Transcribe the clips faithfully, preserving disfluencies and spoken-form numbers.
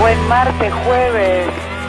Buen martes, jueves.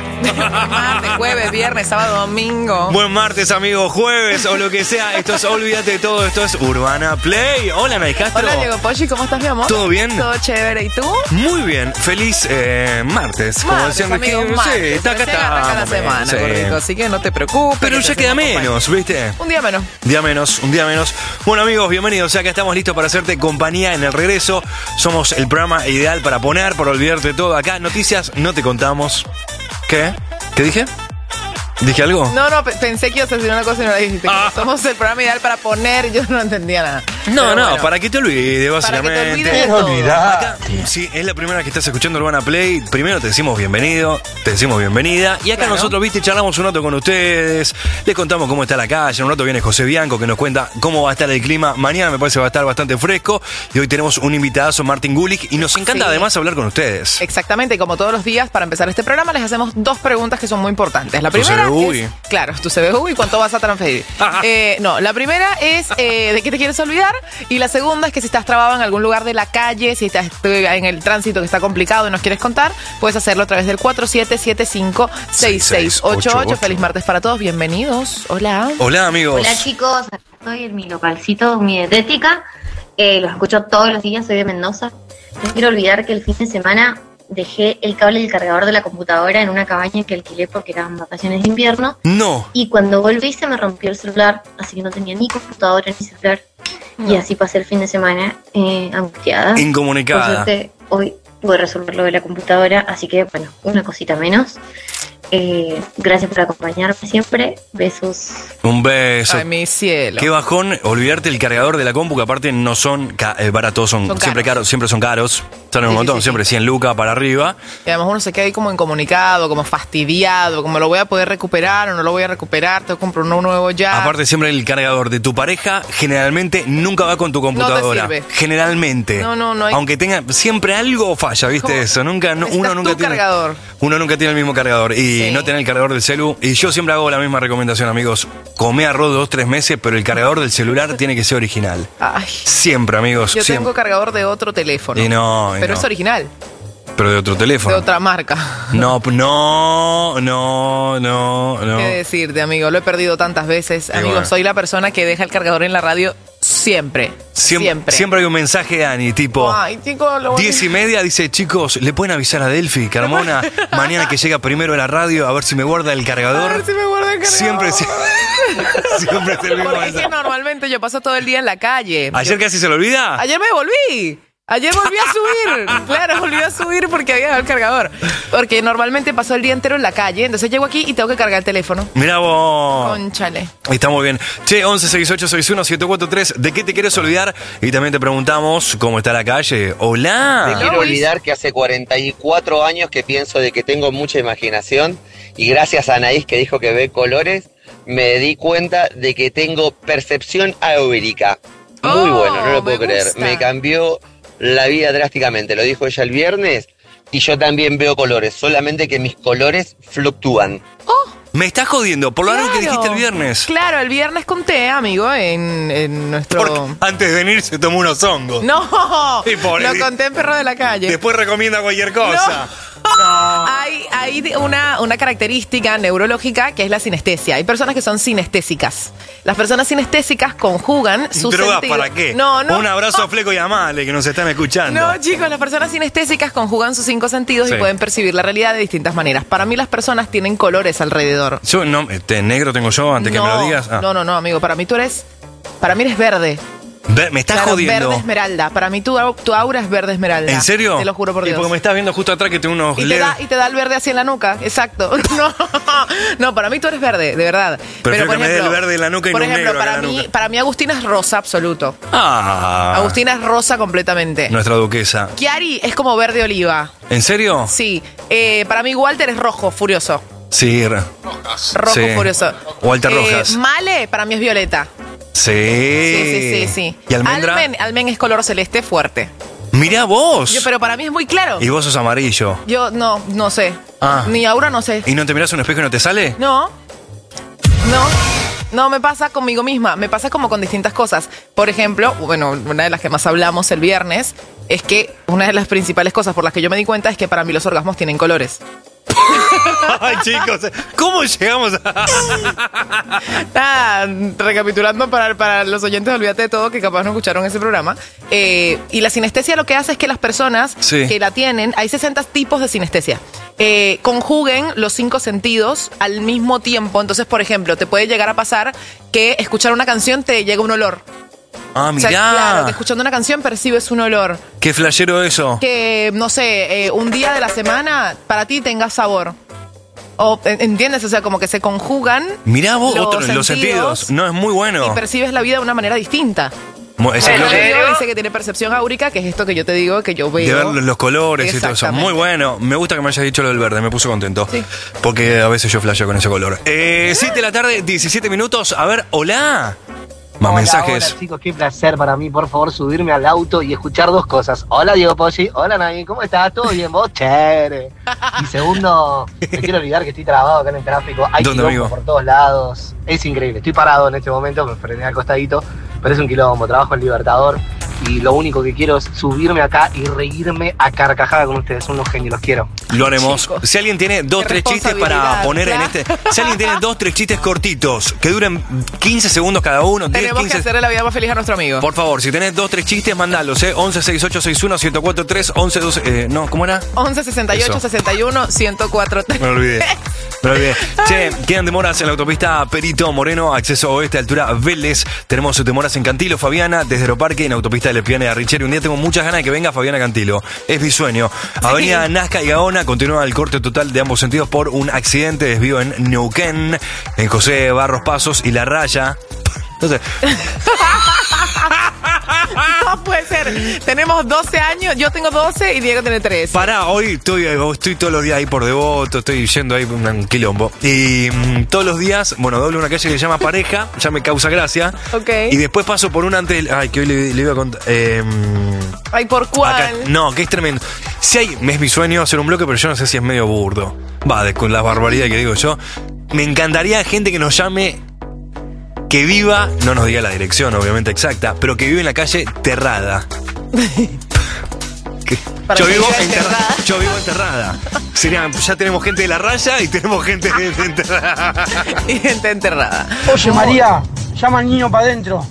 Martes, jueves, viernes, sábado, domingo. Buen martes, amigo, jueves o lo que sea. Esto es Olvídate de Todo, esto es Urbana Play. Hola, Anaí Castro. Hola, Diego Poggi, ¿cómo estás, mi amor? ¿Todo bien? Todo chévere, ¿y tú? Muy bien, feliz eh, martes. Como Martes, decían, amigo, que, martes. sí, está acá, Recién arranca la está. semana, Sí. gordito, así que no te preocupes. Pero que ya te queda hacemos menos, ¿viste? Un día menos. Día menos, un día menos. Bueno, amigos, bienvenidos. Acá estamos listos para hacerte compañía en el regreso. Somos el programa ideal para poner, para olvidarte de todo. Acá, noticias, no te contamos. ¿Qué? ¿Qué dije? ¿Dije algo? No, no, pe- pensé que ibas a decir una cosa y no la dijiste. Ah. Somos el programa ideal para poner, yo no entendía nada. No, Pero no, bueno, para que te olvides, para que te básicamente. olvides de todo. Acá, si es la primera que estás escuchando Urbana Play, primero te decimos bienvenido, te decimos bienvenida. Y acá Claro. nosotros, viste, charlamos un rato con ustedes, les contamos cómo está la calle. Un rato viene José Bianco que nos cuenta cómo va a estar el clima. Mañana me parece que va a estar bastante fresco. Y hoy tenemos un invitadazo, Martín Gulick. Y nos encanta Sí. además hablar con ustedes. Exactamente, y como todos los días, para empezar este programa, les hacemos dos preguntas que son muy importantes. La Tu primera C B U. es, claro, tu C B U y cuánto vas a transferir. Ajá. Eh, no, la primera es eh, de qué te quieres olvidar, y la segunda es que si estás trabado en algún lugar de la calle, si estás en el tránsito que está complicado y nos quieres contar, puedes hacerlo a través del cuatro siete siete cinco seis seis ocho ocho. Feliz martes para todos, bienvenidos. Hola. Hola, amigos. Hola chicos, acá estoy en mi localcito, mi dietética. Eh, los escucho todos los días, soy de Mendoza. No quiero olvidar que el fin de semana dejé el cable del cargador de la computadora en una cabaña que alquilé porque eran vacaciones de invierno. No. Y cuando volví se me rompió el celular, así que no tenía ni computadora ni celular. Y así pasé el fin de semana eh, angustiada. Por Incomunicada. suerte, hoy pude resolver lo de la computadora, así que bueno, una cosita menos. Eh, gracias por acompañarme siempre. Besos. Un beso. Ay, mi cielo. Qué bajón olvidarte el cargador de la compu, que aparte no son ca- eh, baratos, son, Son siempre caros. caros, siempre son caros. Salen un Sí, sí, montón, sí, siempre cien lucas para arriba. Y además uno se queda ahí como incomunicado, como fastidiado, como lo voy a poder recuperar o no lo voy a recuperar, tengo que comprar uno nuevo ya. Aparte, siempre el cargador de tu pareja generalmente nunca va con tu computadora. sirve. Generalmente. No, no, no hay- Aunque tenga, siempre algo falla, ¿viste ¿Cómo? eso? Nunca, no, Necesitas uno nunca tu tiene. cargador. Uno nunca tiene el mismo cargador. Y Sí. no tener el cargador del celu. Y yo siempre hago la misma recomendación, amigos. Comé arroz dos, tres meses, pero el cargador del celular tiene que ser original. Ay, Siempre, amigos. yo siempre. tengo cargador de otro teléfono. Y no, y pero no. es original, Pero de otro de teléfono. otra marca. No, no, no, no, no. ¿Qué decirte, amigo? Lo he perdido tantas veces. Y Amigo, bueno. soy la persona que deja el cargador en la radio siempre. Siempre, Siempre. siempre hay un mensaje de Ani, tipo, Ay, chico, lo voy a- diez y media, dice, chicos, ¿le pueden avisar a Delphi, Carmona, mañana que llega primero a la radio, a ver si me guarda el A cargador? ver si me guarda el cargador. Siempre, sie- siempre es el mismo Porque es que mensaje. normalmente yo paso todo el día en la calle. ¿Ayer Yo- casi se lo olvida? Ayer me volví. Ayer volví a subir. Claro, volví a subir porque había dejado el cargador. Porque normalmente paso el día entero en la calle. Entonces llego aquí y tengo que cargar el teléfono. Mirá vos. Cónchale. Está muy bien. Che, once sesenta y ocho sesenta y uno setenta y cuatro tres, ¿de qué te quieres olvidar? Y también te preguntamos cómo está la calle. Hola. Hello. Quiero olvidar que hace cuarenta y cuatro años que pienso de que tengo mucha imaginación y gracias a Anaís que dijo que ve colores, me di cuenta de que tengo percepción aeróbica. Muy Oh, bueno, no lo me puedo creer. gusta. Me cambió la vida drásticamente, lo dijo ella el viernes y yo también veo colores, solamente que mis colores fluctúan. Me estás jodiendo, por lo menos que Claro. dijiste el viernes. Claro, el viernes conté, amigo, en, en nuestro... Porque antes de venir se tomó unos hongos. No, Y por- lo conté en Perro de la Calle. Después recomienda cualquier cosa. Hay, hay una, una característica neurológica que es la sinestesia. Hay personas que son sinestésicas. Las personas sinestésicas conjugan sus ¿Drogas sentidos. para qué? No, no. Un abrazo a Fleco y a Male que nos están escuchando. No, chicos, las personas sinestésicas conjugan sus cinco sentidos Sí. y pueden percibir la realidad de distintas maneras. Para mí las personas tienen colores alrededor. Yo, no, este, negro tengo yo, antes que no, me lo digas. Ah. no, no, no, amigo. Para mí tú eres... Para mí eres verde. Ve- me estás Claro, jodiendo. verde esmeralda. Para mí tu, au- tu aura es verde esmeralda. ¿En serio? Te lo juro por Y Dios. porque me estás viendo justo atrás que tengo unos Y te, L E D. da, y te da el verde así en la nuca, exacto. No, no, para mí tú eres verde, de verdad. Prefiero que me dé el verde en la nuca y por no un ejemplo, negro acá para en la mí, nuca. para mí Agustina es rosa absoluto. Ah. Agustina es rosa completamente. Nuestra duquesa. Chiari es como verde oliva. ¿En serio? Sí. Eh, para mí Walter es rojo, furioso. Sí. re- Rojo, Sí. furioso. Walter Eh, Rojas. Male para mí es violeta. Sí. Sí, sí, sí, sí. ¿Y almendra? Almen, almen es color celeste fuerte. Mirá vos. Yo, pero para mí es muy claro. Y vos sos amarillo. Yo no, no sé. Ah. Ni aura no sé. ¿Y no te mirás un espejo y no te sale? No. No. No, me pasa conmigo misma, me pasa como con distintas cosas. Por ejemplo, bueno, una de las que más hablamos el viernes es que una de las principales cosas por las que yo me di cuenta es que para mí los orgasmos tienen colores. Ay, chicos, ¿cómo llegamos a...? Nada, recapitulando para, para los oyentes, olvídate de todo, que capaz no escucharon ese programa. Eh, y la sinestesia lo que hace es que las personas Sí. que la tienen, hay sesenta tipos de sinestesia, eh, conjuguen los cinco sentidos al mismo tiempo. Entonces, por ejemplo, te puede llegar a pasar que escuchar una canción te llega un olor. Ah, O mirá. sea, claro, que escuchando una canción percibes un olor. Qué flashero eso. Que, no sé, eh, un día de la semana para ti tenga sabor. O, ¿entiendes? O sea, como que se conjugan Mirá vos, los otro- los sentidos sentidos. No, es muy bueno. y percibes la vida de una manera distinta. Mu- ese El bloque video dice que tiene percepción áurica, que es esto que yo te digo, que yo veo. de ver los- los colores y todo eso. Exactamente. Muy bueno. Me gusta que me hayas dicho lo del verde, me puso contento. Sí. Porque a veces yo flasheo con ese color. Eh, siete de la tarde, diecisiete minutos. A ver, hola. Más Hola, mensajes. Hola chicos, qué placer para mí, por favor, subirme al auto y escuchar dos cosas. Hola Diego Poggi, hola Nani, ¿cómo estás? ¿Todo bien vos? Chévere. Y segundo, me quiero olvidar que estoy trabado acá en el tráfico. Hay ¿Dónde, quilombo amigo? por todos lados. Es increíble, estoy parado en este momento, me frené al costadito, pero es un quilombo, trabajo en Libertador y lo único que quiero es subirme acá y reírme a carcajada con ustedes, son unos genios, los quiero. Lo haremos. Chicos, Si alguien tiene dos, qué tres chistes para responsabilidad, poner en claro. este. Si alguien tiene dos, tres chistes cortitos que duren quince segundos cada uno, diez, Tenemos quince. que hacerle la vida más feliz a nuestro amigo. Por favor, si tenés dos, tres chistes, mandalos, ¿eh? once sesenta y ocho sesenta y uno ciento cuatro tres, once doce. Eh, no, ¿cómo era? once sesenta y ocho Eso. sesenta y uno ciento cuatro. Me lo olvidé. Me lo olvidé. Che, quedan demoras en la autopista Perito Moreno, acceso oeste, altura Vélez. Tenemos demoras en Cantilo, Fabiana, desde Aeroparque, en autopista de Lepiane a Richeri. Un día tengo muchas ganas de que venga Fabiana Cantilo. Es mi sueño. Avenida Nazca y Gaona, continúa el corte total de ambos sentidos por un accidente, desvío en Neuquén, en José Barros Pasos y La Raya. Entonces, No puede ser. Tenemos doce años, yo tengo doce y Diego tiene tres. pará, hoy estoy, estoy todos los días ahí por Devoto, estoy yendo ahí un, un quilombo. Y mm, todos los días, bueno, doble una calle que se llama Pareja, ya me causa gracia. Ok. Y después paso por una antes, del- ay, que hoy le, le iba a contar. Eh, Ay, ¿por cuál? acá- no, que es tremendo. Si hay, es mi sueño hacer un bloque, pero yo no sé si es medio burdo. Va, de, con la barbaridad que digo yo. Me encantaría gente que nos llame, que viva, no nos diga la dirección, obviamente exacta, pero que vive en la calle Terrada. Que- Para yo, que vivo viva enterrada. enterrada. yo vivo enterrada. Sería, ya tenemos gente de La Raya y tenemos gente de, de enterrada. Y gente enterrada. Oye, María, llama al niño para adentro.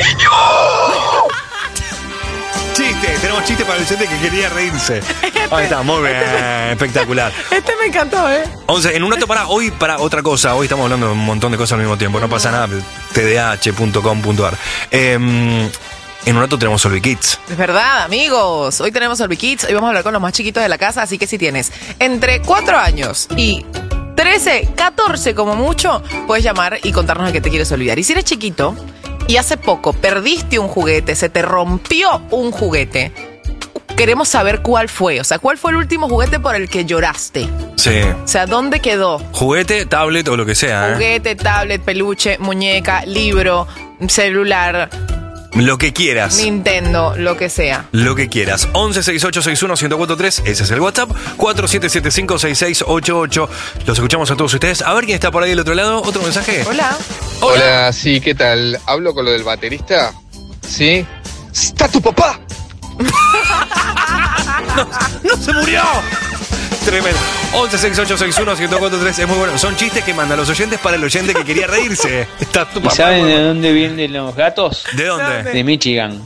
Chiste, tenemos chiste para el oyente que quería reírse. Ahí está, muy bien, espectacular. Este me encantó, ¿eh? once, en un rato para hoy, para otra cosa. Hoy estamos hablando de un montón de cosas al mismo tiempo. No pasa nada, t d h punto com punto a r. Eh, en un rato tenemos Solvi Kids. Es verdad, amigos. Hoy tenemos Solvi Kids. Hoy vamos a hablar con los más chiquitos de la casa. Así que si tienes entre cuatro años y trece, catorce como mucho, puedes llamar y contarnos de qué te quieres olvidar. Y si eres chiquito y hace poco perdiste un juguete, se te rompió un juguete, queremos saber cuál fue. O sea, ¿cuál fue el último juguete por el que lloraste? Sí. O sea, ¿dónde quedó? Juguete, tablet o lo que sea. ¿eh? Juguete, tablet, peluche, muñeca, libro, celular, Lo que quieras. Nintendo, lo que sea. Lo que quieras. once sesenta y ocho sesenta y uno ciento cuatro tres. Ese es el WhatsApp. cuatro siete siete cinco seis seis ocho ocho. Los escuchamos a todos ustedes. A ver quién está por ahí del otro lado. ¿Otro mensaje? Hola. Hola, sí, ¿qué tal? ¿Hablo con lo del baterista? ¿Sí? ¡Está tu papá! ¡No se murió! Tremendo. once sesenta y ocho sesenta y uno ciento cuatro tres. Es muy bueno. Son chistes que mandan los oyentes para el oyente que quería reírse. Está tu ¿Y papá. saben de dónde vienen los gatos? ¿De dónde? ¿Dónde? De Michigan.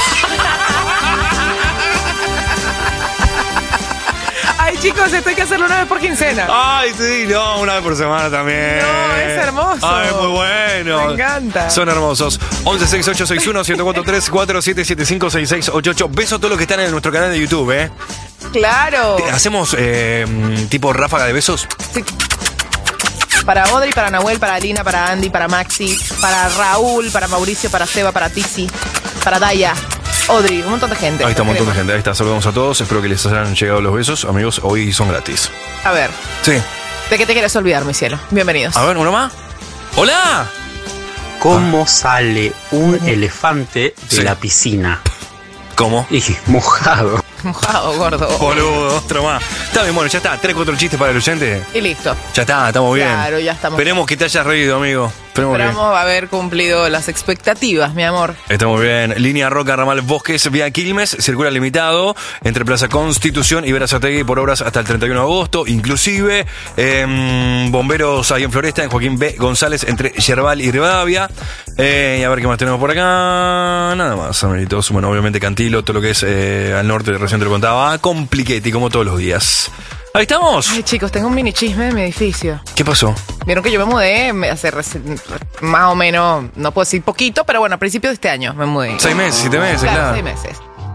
Ay, chicos, esto hay que hacerlo una vez por quincena. Ay, sí, no, una vez por semana también. No, es hermoso. Ay, muy bueno. Me encanta. Son hermosos. once sesenta y ocho sesenta y uno ciento cuatro tres, cuatro siete siete cinco seis seis ocho ocho. Beso a todos los que están en nuestro canal de YouTube, ¿eh? Claro. Hacemos eh, tipo ráfaga de besos. Para Audrey, para Nahuel, para Alina, para Andy, para Maxi, para Raúl, para Mauricio, para Seba, para Tizi, para Daya, Audrey, un montón de gente. Ahí está un montón de Queremos. gente. Ahí está, saludamos a todos. Espero que les hayan llegado los besos. Amigos, hoy son gratis. A ver, Sí. ¿de qué te quieres olvidar, mi cielo? Bienvenidos. A ver, uno más. ¡Hola! ¿Cómo sale un elefante de Sí. la piscina? ¿Cómo? Y mojado. Mojado, gordo. Boludo, otro más. Está bien, bueno, ya está. Tres, cuatro chistes para el oyente. Y listo. Ya está, estamos bien. Claro, ya estamos. Esperemos que te hayas reído, amigo. Esperemos que- Esperamos haber cumplido las expectativas, mi amor. Está muy bien. Línea Roca, Ramal Bosques, vía Quilmes, circula limitado entre Plaza Constitución y Berazategui por obras hasta el treinta y uno de agosto. Inclusive, eh, bomberos ahí en Floresta, en Joaquín B. González, entre Yerbal y Rivadavia. Eh, y a ver qué más tenemos por acá. Nada más, amiguitos. Bueno, obviamente Cantilo, todo lo que es eh, al norte, recién te lo contaba. Compliquete, como todos los días. Ahí estamos. Ay, chicos, tengo un mini chisme de mi edificio. ¿Qué pasó? Vieron que yo me mudé me- hace reci- más o menos, no puedo decir poquito, pero bueno, a principios de este año me mudé. Seis meses, siete meses, Claro, claro. seis meses.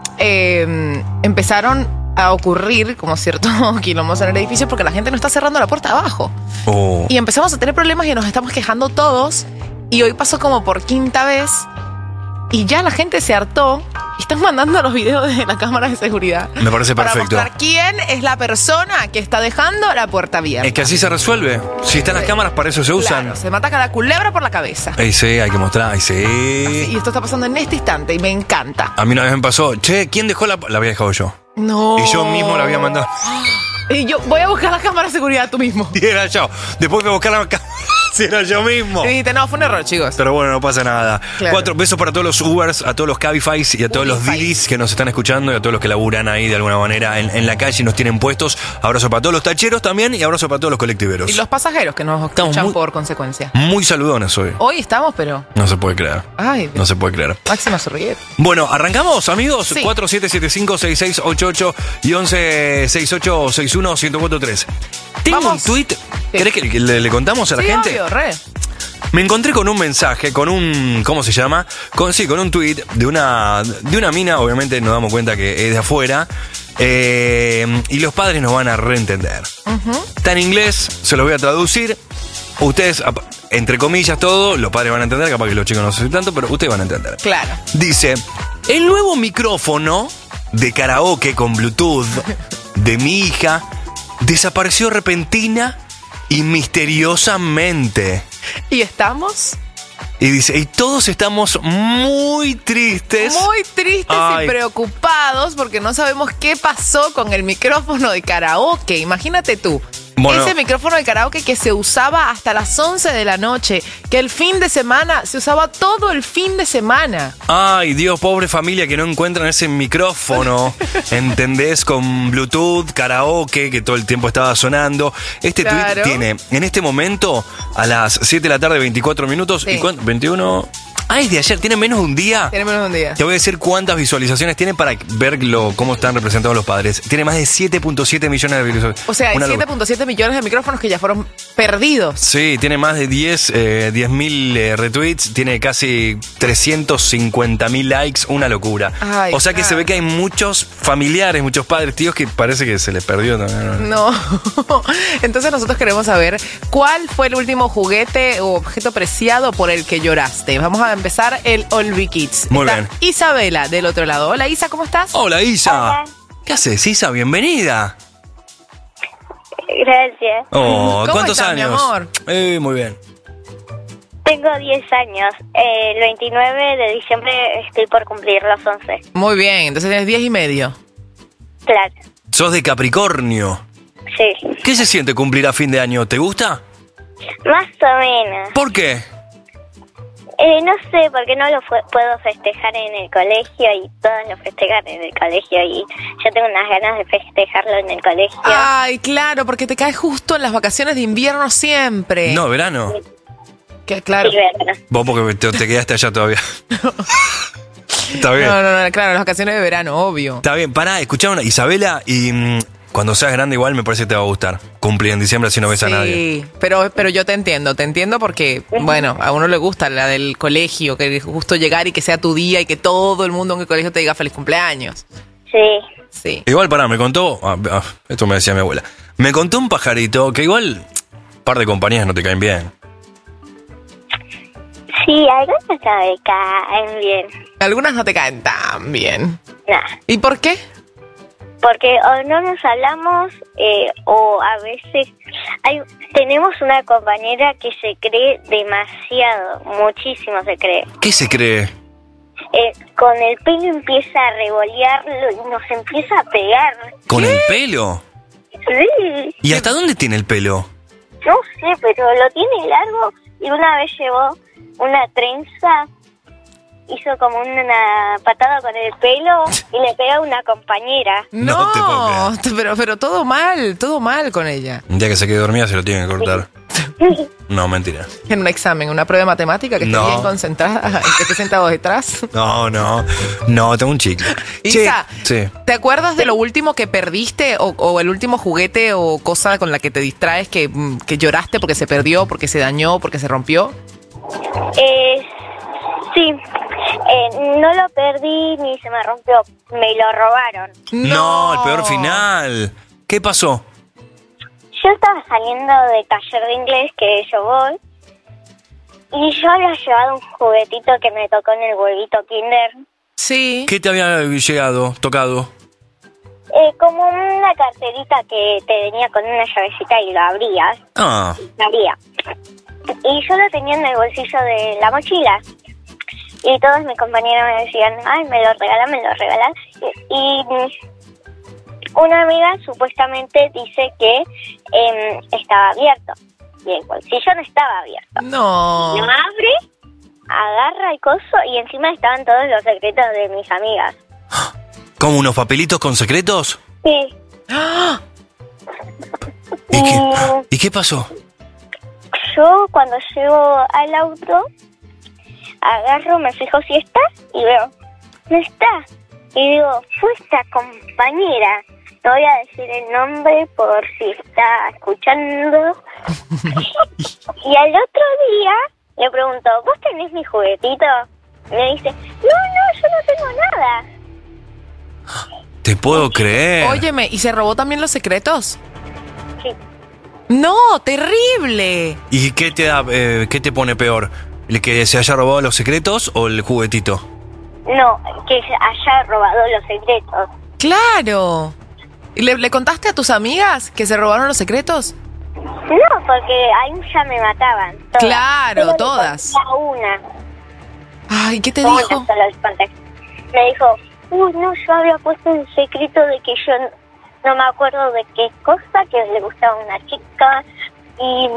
Eh, empezaron a ocurrir como ciertos quilombos en el edificio porque la gente no está cerrando la puerta de abajo. Oh. Y empezamos a tener problemas y nos estamos quejando todos. Y hoy pasó como por quinta vez. Y ya la gente se hartó. Y están mandando los videos de la cámara de seguridad. Me parece perfecto. Para mostrar quién es la persona que está dejando la puerta abierta. Es que así se resuelve. Si están las cámaras, para eso se usan. Claro, se mata cada culebra por la cabeza. Ahí sí, hay que mostrar, ahí sí. Y esto está pasando en este instante y me encanta. A mí una vez me pasó, che, ¿quién dejó la...? La había dejado yo. No. Y yo mismo la había mandado. Y yo voy a buscar la cámara de seguridad tú mismo. Y era yo. Después fui a buscar la cámara. Si era yo mismo. Y dijiste, no, fue un error, chicos. Pero bueno, no pasa nada. Claro. Cuatro besos para todos los Ubers, a todos los Cabify y a todos los Didis que nos están escuchando y a todos los que laburan ahí de alguna manera en, en la calle y nos tienen puestos. Abrazo para todos los tacheros también y abrazo para todos los colectiveros. Y los pasajeros que nos Estamos escuchan muy- por consecuencia. Muy saludones hoy. Hoy estamos, pero... No se puede creer. Ay, Dios. No se puede creer. Máxima sonrigueta. Bueno, ¿arrancamos, amigos? Sí. cuatro siete siete cinco seis seis ocho ocho y once sesenta y ocho sesenta y uno ciento cuarenta y tres. Tengo Vamos. un tweet. ¿Querés que que le, le contamos a la Sí, gente? obvio, re. Me encontré con un mensaje, con un... ¿Cómo se llama? Con, sí, con un tweet de una, de una mina, obviamente nos damos cuenta que es de afuera, eh, y los padres nos van a reentender. Está en inglés, se los voy a traducir. Ustedes, ap- entre comillas, todo, los padres van a entender, capaz que los chicos no sé si tanto, pero ustedes van a entender. Claro. Dice, el nuevo micrófono de karaoke con Bluetooth de mi hija desapareció repentina y misteriosamente. ¿Y estamos? Y dice, y todos estamos muy tristes. Muy tristes Ay. y preocupados porque no sabemos qué pasó con el micrófono de karaoke. Imagínate tú. Bueno. Ese micrófono de karaoke que se usaba hasta las once de la noche, que el fin de semana se usaba todo el fin de semana. Ay, Dios, pobre familia que no encuentran ese micrófono, ¿entendés? Con Bluetooth, karaoke, que todo el tiempo estaba sonando. Este Claro. tweet tiene, en este momento, a las siete de la tarde, veinticuatro minutos, Sí. ¿y cuánto? veintiuno... Ah, es de ayer, tiene menos de un día. Tiene menos de un día. Te voy a decir cuántas visualizaciones tiene para ver lo, cómo están representados los padres. Tiene más de siete punto siete millones de visualizaciones. O sea, hay Una siete locura. punto siete millones de micrófonos que ya fueron perdidos. Sí, tiene más de diez mil eh, retweets, tiene casi trescientos cincuenta mil likes, una locura. Ay, o sea que claro. se ve que hay muchos familiares, muchos padres, tíos que parece que se les perdió también. No. Entonces nosotros queremos saber cuál fue el último juguete o objeto preciado por el que lloraste. Vamos a empezar el Olvi Kids. Muy Está bien. Isabela del otro lado. Hola Isa, ¿cómo estás? Hola Isa. Hola. ¿Qué haces, Isa? Bienvenida. Gracias. Oh, ¿Cómo ¿cuántos estás, mi años? amor? Eh, muy bien. Tengo diez años. Eh, el veintinueve de diciembre estoy por cumplir los once. Muy bien, entonces tienes diez y medio. Claro. Sos de Capricornio. Sí. ¿Qué se siente cumplir a fin de año? ¿Te gusta? Más o menos. ¿Por qué? Eh, no sé, porque no lo fue- puedo festejar en el colegio y todos lo festejan en el colegio y yo tengo unas ganas de festejarlo en el colegio. Ay, claro, porque te cae justo en las vacaciones de invierno siempre. No, verano. Que, claro. Sí, bueno. Vos porque te, te quedaste allá todavía. Está bien. No, no, no, claro, las vacaciones de verano, obvio. Está bien, pará, escuchá una. Isabela, y mm, cuando seas grande igual me parece que te va a gustar. Cumplir en diciembre así no ves a nadie. Sí, pero, pero yo te entiendo, te entiendo porque, bueno, a uno le gusta la del colegio, que justo llegar y que sea tu día y que todo el mundo en el colegio te diga feliz cumpleaños. Sí. Sí. Igual, pará, me contó, ah, ah, esto me decía mi abuela, me contó un pajarito que igual un par de compañías no te caen bien. Sí, algunos no me caen bien. Algunas no te caen tan bien. Nah. ¿Y por qué? Porque o no nos hablamos eh, o a veces hay tenemos una compañera que se cree demasiado, muchísimo se cree. ¿Qué se cree? Eh, con el pelo empieza a revolearlo y nos empieza a pegar. ¿Con el pelo? Sí. ¿Y hasta dónde tiene el pelo? No sé, pero lo tiene largo y una vez llevó una trenza, hizo como una patada con el pelo y le pegó a una compañera. No No, te puedo creer. pero, pero todo mal, todo mal con ella. Un día que se quede dormida se lo tienen que cortar. No, mentira. En un examen, una prueba de matemática que esté No. bien concentrada, que esté sentado detrás. No, no. No, tengo un chicle. Isa, Che, sí. ¿te acuerdas de lo último que perdiste o, o el último juguete o cosa con la que te distraes que, mm, que lloraste porque se perdió, porque se dañó, porque se rompió? Eh, sí, eh, no lo perdí ni se me rompió, me lo robaron. No, el peor final. ¿Qué pasó? Yo estaba saliendo de taller de inglés, que yo voy, y yo había llevado un juguetito que me tocó en el huevito Kinder. Sí. ¿Qué te había llegado, tocado? Eh, como una carterita que te venía con una llavecita y lo abrías. Ah, Lo abría. Y yo lo tenía en el bolsillo de la mochila. Y todos mis compañeros me decían, ay, me lo regalan, me lo regalan. Y, y una amiga supuestamente dice que eh, estaba abierto. Y el bolsillo no estaba abierto. No. Lo abre, agarra el coso y encima estaban todos los secretos de mis amigas. ¿como unos papelitos con secretos? Sí. ¡Ah! ¿Y qué, ¿y qué pasó? Yo cuando llego al auto, agarro, me fijo si está y veo, no está. Y digo, fue esta compañera. No voy a decir el nombre por si está escuchando. Y al otro día le pregunto, ¿vos tenés mi juguetito? Y me dice, no, no, yo no tengo nada. Te puedo creer. Óyeme, ¿y se robó también los secretos? Sí. No, terrible. ¿Y qué te da, eh, qué te pone peor? ¿El que se haya robado los secretos o el juguetito? No, que se haya robado los secretos. Claro. ¿Y le, le contaste a tus amigas que se robaron los secretos? No, porque ahí ya me mataban. Todas. Claro, Solo le todas. conté a una. Ay, ¿qué te Una dijo? solo les conté. Me dijo, uy, no, yo había puesto un secreto de que yo no, no me acuerdo de qué cosa, que le gustaba una chica. Y...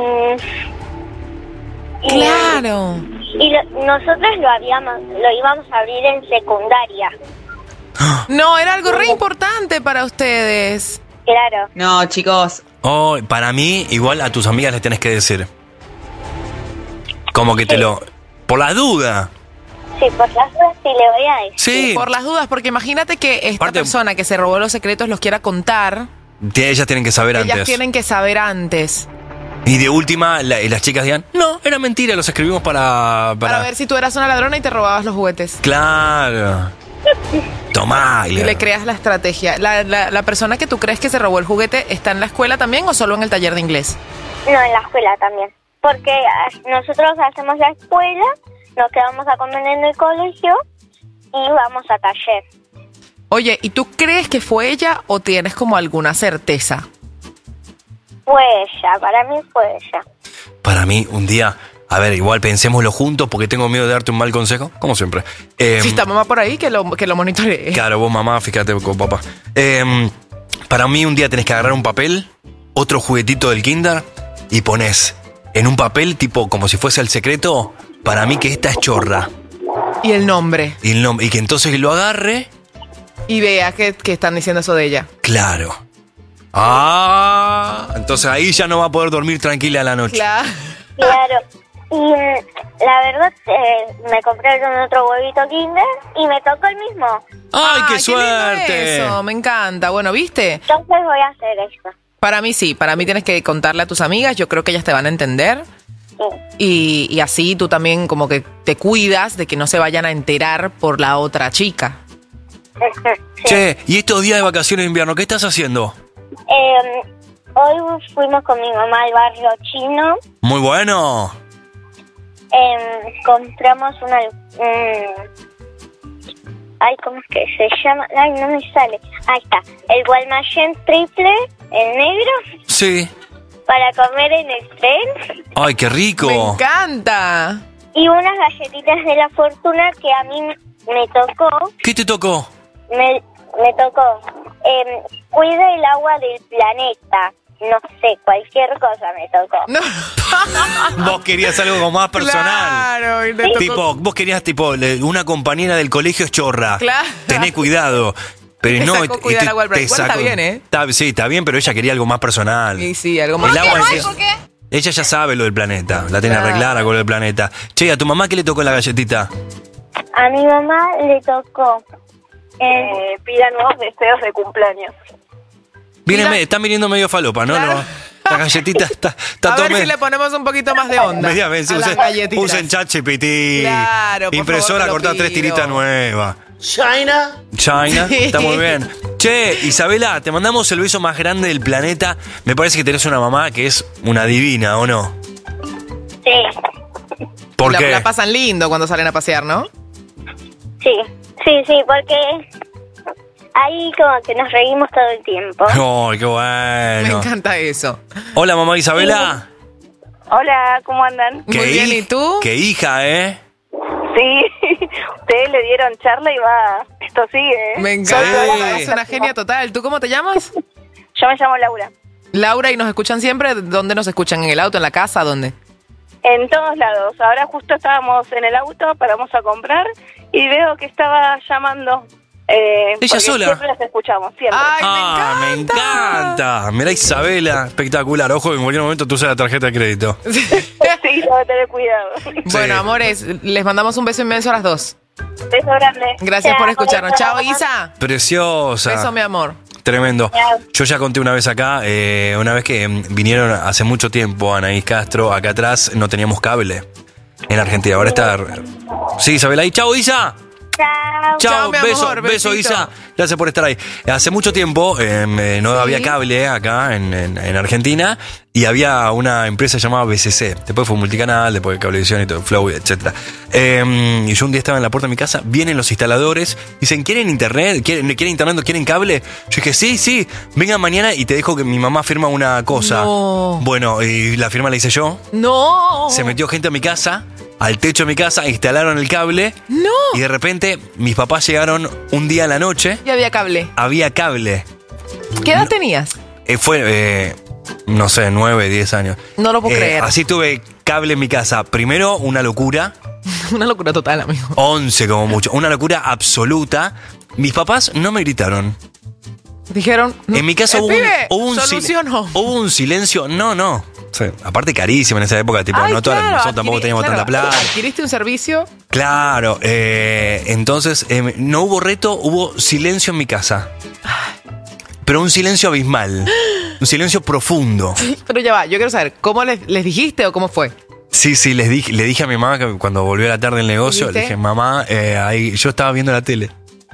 y Claro. Y lo- nosotros lo habíamos, lo íbamos a abrir en secundaria. No, era algo re importante para ustedes. Claro. No, chicos. Oh, para mí, igual a tus amigas les tenés que decir. Como que te lo... Por la duda. Sí, por las dudas sí le voy a decir. Sí. Por las dudas, porque imagínate que esta Aparte- persona que se robó los secretos los quiera contar. Te- Ellas tienen que saber Ellas antes. tienen que saber antes. Y de última, la- las chicas digan, no, era mentira, los escribimos para... Para, Para, ver si tú eras una ladrona y te robabas los juguetes. Claro. Tomá. Y le creas la estrategia. La, la, la persona que tú crees que se robó el juguete, ¿está en la escuela también o solo en el taller de inglés? No, en la escuela también. Porque ah, nosotros hacemos la escuela, nos quedamos a comer en el colegio y vamos a taller. Oye, ¿y tú crees que fue ella o tienes como alguna certeza? Fue ella, para mí fue ella. Para mí, un día... A ver, igual pensémoslo juntos porque tengo miedo de darte un mal consejo, como siempre. Eh, Si está mamá por ahí, que lo, que lo monitoree. Claro, vos mamá, fíjate con papá. Eh, para mí un día tenés que agarrar un papel, otro juguetito del kinder y pones en un papel tipo como si fuese el secreto, para mí que esta es chorra. Y el nombre. Y, el nombre, y que entonces lo agarre, Y vea que, que están diciendo eso de ella. claro. Ah, entonces ahí ya no va a poder dormir tranquila a la noche. Claro. Claro. Y mm, la verdad, eh, me compraron otro huevito Kinder y me tocó el mismo. ¡Ay, qué lindo suerte! Eso, me encanta. Bueno, ¿viste? Entonces voy a hacer eso. Para mí sí, para mí tienes que contarle a tus amigas, yo creo que ellas te van a entender. Sí. Y, y así tú también como que te cuidas de que no se vayan a enterar por la otra chica. Sí. Che, ¿y estos días de vacaciones de invierno qué estás haciendo? Eh, hoy fuimos con mi mamá al barrio chino. Muy bueno. Eh, compramos una... mm, ay, ¿cómo es que se llama? Ay, no me sale. Ahí está. El Guaymallén triple, el negro, Sí. para comer en el tren. Ay, qué Me rico. encanta. Y unas galletitas de la fortuna que a mí me tocó. ¿Qué te tocó? Me, me tocó eh, cuida el agua del planeta. No sé, cualquier cosa me tocó. No. Vos querías algo como más personal. Claro. Y le tocó- Tipo, vos querías tipo le- una compañera del colegio es chorra. Claro. Tené cuidado. Pero Te no, sacó cuidar agua del planeta. Igual está bien, ¿eh? Está- sí, está bien, pero ella quería algo más personal. Sí, sí, algo más. El agua ¿Por es- qué? Ella ya sabe lo del planeta. La tiene Claro. arreglada con lo del planeta. Che, ¿y a tu mamá qué le tocó la galletita? A mi mamá le tocó eh, pida nuevos deseos de cumpleaños. Viene, Mira. me- están viniendo medio falopa, ¿no? Claro. No, la galletita está, está A todo ver si me- le ponemos un poquito más de onda. media vez. a las Usen, galletitas. usen ChatGPT. Claro, por Impresora, favor, te lo cortar tres pido. tiritas nuevas. China. China, Sí. está muy bien. Che, Isabela, te mandamos el beso más grande del planeta. Me parece que tenés una mamá que es una divina, ¿o no? Sí, ¿Por la, qué? la pasan lindo cuando salen a pasear, ¿no? sí, sí, sí, porque ahí como que nos reímos todo el tiempo. Ay, qué Me bueno. encanta eso. Hola, mamá Isabela. Hola, ¿cómo andan? Muy bien, hij- ¿y tú? Qué hija, ¿eh? Sí, ustedes le dieron charla y va, esto sigue. Me encanta. Sí. Es una genia total. ¿Tú cómo te llamas? Yo me llamo Laura. Laura, ¿y nos escuchan siempre? ¿Dónde nos escuchan? ¿En el auto, en la casa? ¿Dónde? En todos lados. Ahora justo estábamos en el auto, paramos a comprar y veo que estaba llamando. Eh, ¿Ella porque sola? Siempre las escuchamos, siempre. Ay, Ah, me me encanta. Mirá, Isabela, espectacular. Ojo que en cualquier momento tú usas la tarjeta de crédito. Sí, tengo que tener cuidado. Bueno, amores, les mandamos un beso inmenso a las dos. Beso grande. Gracias por Chao, escucharnos. beso. Chao, Isa. Preciosa. Beso, mi amor. Tremendo. Chao. Yo ya conté una vez acá, eh, una vez que mm, vinieron hace mucho tiempo Anaís Castro, acá atrás no teníamos cable en Argentina. Ahora está... Sí, Isabela. Y chao, Isa. Chao. Chao, Chao, mi beso, amor, beso, besito. Isa. Gracias por estar ahí. Hace mucho tiempo eh, eh, no Sí. había cable acá en, en- en Argentina y había una empresa llamada B C C. Después fue Multicanal, después Cablevisión y todo, Flow, etcétera. Eh, y yo un día estaba en la puerta de mi casa, vienen los instaladores, dicen, ¿quieren internet? ¿Quieren, ¿quieren internet? ¿No quieren cable? Yo dije, sí, sí, vengan mañana y te dejo que mi mamá firma una cosa. No. Bueno, y la firma la hice yo. No. Se metió gente a mi casa, al techo de mi casa, instalaron el cable. No. Y de repente, mis papás llegaron un día a la noche, Ya había cable. había cable. ¿Qué edad tenías? Eh, fue, eh, no sé, nueve, diez años. No lo puedo Eh, creer. Así tuve cable en mi casa. Primero, una locura. Una locura total, amigo. once como mucho. Una locura absoluta. Mis papás no me gritaron. Dijeron. En mi casa "El hubo un, pibe hubo un sil- solucionó". hubo un silencio. No, no. Sí, aparte carísimo en esa época. Tipo, Ay, no todas las- claro, nosotros tampoco adquirí- teníamos claro, tanta plata. Adquiriste un servicio. Claro, eh, entonces eh, no hubo reto, hubo silencio en mi casa. Pero un silencio abismal, un silencio profundo. Pero ya va, yo quiero saber, ¿cómo les, les dijiste o cómo fue? Sí, sí, les dije, le dije a mi mamá que cuando volvió a la tarde del negocio, ¿Dijiste? le dije, mamá, eh, ahí, yo estaba viendo la tele.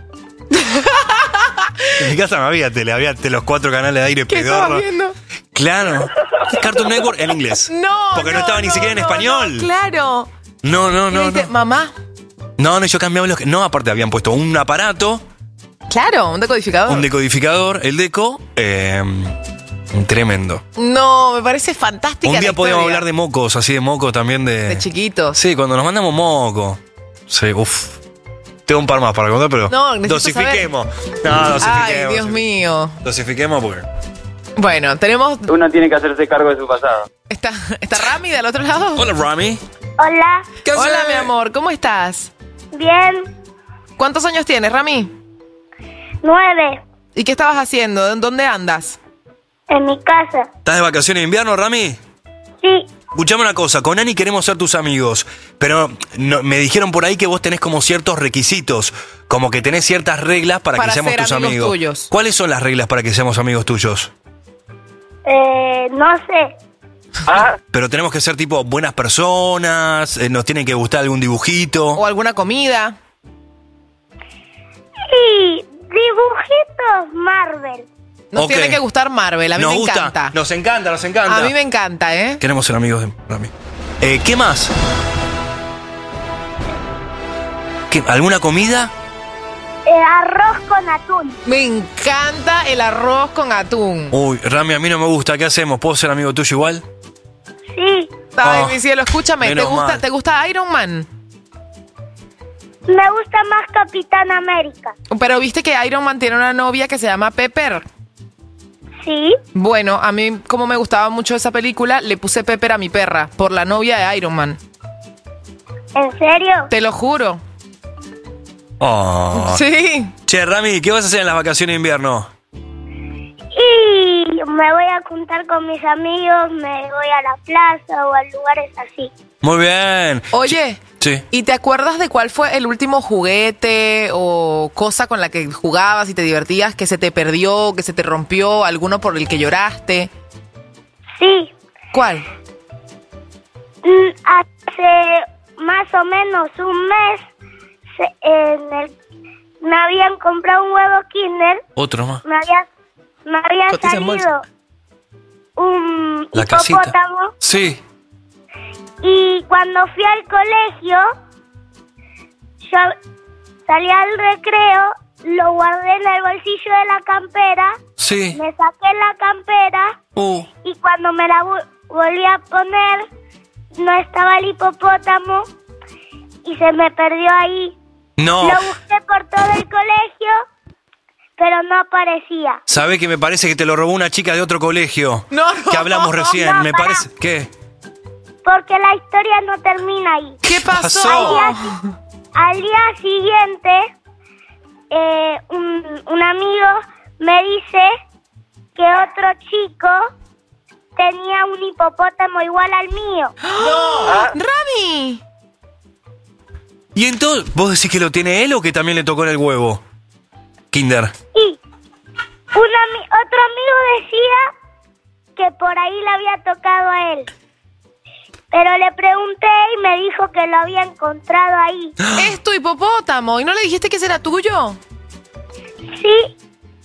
En mi casa no había tele, había te- los cuatro canales de aire ¿Qué estabas pedorro. viendo? Claro, Cartoon Network en inglés. No. Porque no, estaba ni siquiera en no, español. no, claro. No, no, Y no, dijiste, no. mamá. No, no, yo cambiaba los... No, aparte habían puesto un aparato, Claro, un decodificador. un decodificador, el deco, eh, tremendo. No, me parece fantástica. Un la día podíamos historia. hablar de mocos, así de moco también de... De chiquitos. Sí, cuando nos mandamos moco. Sí, uff. Tengo un par más para contar, pero No, necesito dosifiquemos. No, dosifiquemos. Ay, Dios mío. Dosifiquemos porque... Bueno, tenemos. Uno tiene que hacerse cargo de su pasado. ¿Está, está Rami del otro lado? Hola, Rami. Hola. Hola, mi amor, ¿cómo estás? Bien. ¿Cuántos años tienes, Rami? Nueve. ¿Y qué estabas haciendo? ¿En dónde andas? En mi casa. ¿Estás de vacaciones de invierno, Rami? Sí. Escuchame una cosa, con Ani queremos ser tus amigos, pero no- me dijeron por ahí que vos tenés como ciertos requisitos, como que tenés ciertas reglas para, Para que seamos ser tus amigos amigos. tuyos. ¿Cuáles son las reglas para que seamos amigos tuyos? Eh, no sé. Ah, Pero tenemos que ser tipo buenas personas, eh, nos tiene que gustar algún dibujito. ¿O alguna comida? Y dibujitos Marvel. Nos Ok. tiene que gustar Marvel, a mí nos me gusta, encanta. nos encanta, nos encanta. A mí me encanta, ¿eh? Queremos ser amigos de Rami. Eh, ¿Qué más? ¿Qué, ¿Alguna comida? Eh, arroz con atún. Me encanta el arroz con atún. Uy, Rami, a mí no me gusta. ¿Qué hacemos? ¿Puedo ser amigo tuyo igual? Sí. Ay, Oh, mi cielo, escúchame, ¿te menos gusta, mal. ¿te gusta Iron Man? Me gusta más Capitán América. Pero viste que Iron Man tiene una novia que se llama Pepper. Sí. Bueno, a mí, como me gustaba mucho esa película, le puse Pepper a mi perra por la novia de Iron Man. ¿En serio? Te lo juro. Oh. Sí. Che, Rami, ¿qué vas a hacer en las vacaciones de invierno? Y me voy a juntar con mis amigos, me voy a la plaza o a lugares así. Muy bien. Oye, Sí. ¿y te acuerdas de cuál fue el último juguete o cosa con la que jugabas y te divertías que se te perdió, que se te rompió, alguno por el que lloraste? Sí. ¿Cuál? Mm, Hace más o menos un mes se- en el, me habían comprado un huevo Kinder. Otro más. Me había, me había Cotiza en salido un La casita. hipopótamo. Sí. Y cuando fui al colegio, yo salí al recreo, lo guardé en el bolsillo de la campera, Sí. me saqué la campera Uh. y cuando me la vo- volví a poner, no estaba el hipopótamo y se me perdió ahí. No. Lo busqué por todo el colegio, pero no aparecía. ¿Sabés que me parece que te lo robó una chica de otro colegio? No, no. Que hablamos recién. No, me pará. parece. ¿Qué? Porque la historia no termina ahí. ¿Qué pasó? pasó? Al día, al día siguiente, eh, un, un amigo me dice que otro chico tenía un hipopótamo igual al mío. ¡Oh! ¡Rami! ¿Y entonces vos decís que lo tiene él o que también le tocó en el huevo? Kinder. Y un ami- otro amigo decía que por ahí le había tocado a él. Pero le pregunté y me dijo que lo había encontrado ahí. Es tu hipopótamo. ¿Y no le dijiste que ese era tuyo? Sí,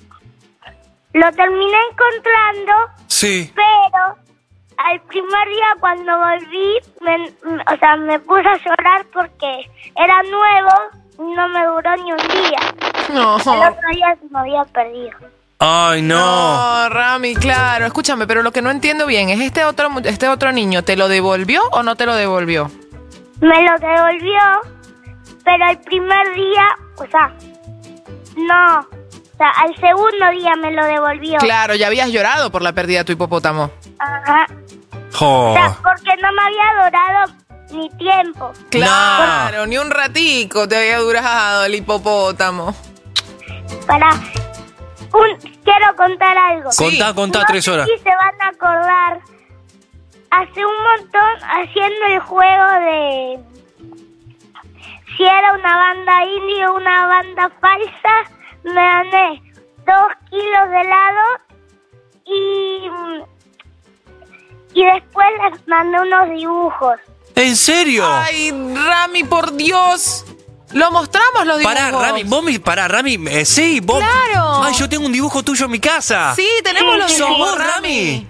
lo terminé encontrando, Sí. pero al primer día cuando volví, me, m- o sea, me puse a llorar porque era nuevo y no me duró ni un día. No. El otro día se me había perdido. Ay, no. No, Rami, claro. Escúchame, pero lo que no entiendo bien es este otro, mu- este otro niño, ¿te lo devolvió o no te lo devolvió? Me lo devolvió, pero el primer día, o sea, no, o sea, al segundo día me lo devolvió. Claro, ya habías llorado por la pérdida de tu hipopótamo. Ajá. Jo. O sea, porque no me había durado ni tiempo. Claro, ni un ratico te había durado el hipopótamo. Para un, quiero contar algo. Contá, contá, No tres sé horas. si se van a acordar. Hace un montón haciendo el juego de si era una banda indie o una banda falsa, me gané dos kilos de helado y y después les mandé unos dibujos. ¿En serio? Ay, Rami, por Dios. Lo mostramos los dibujos. Pará, Rami, vos me. Pará, Rami, eh, sí, vos. Claro. Ay, yo tengo un dibujo tuyo en mi casa. Sí, tenemos los ¿Sos dibujos, vos, Rami?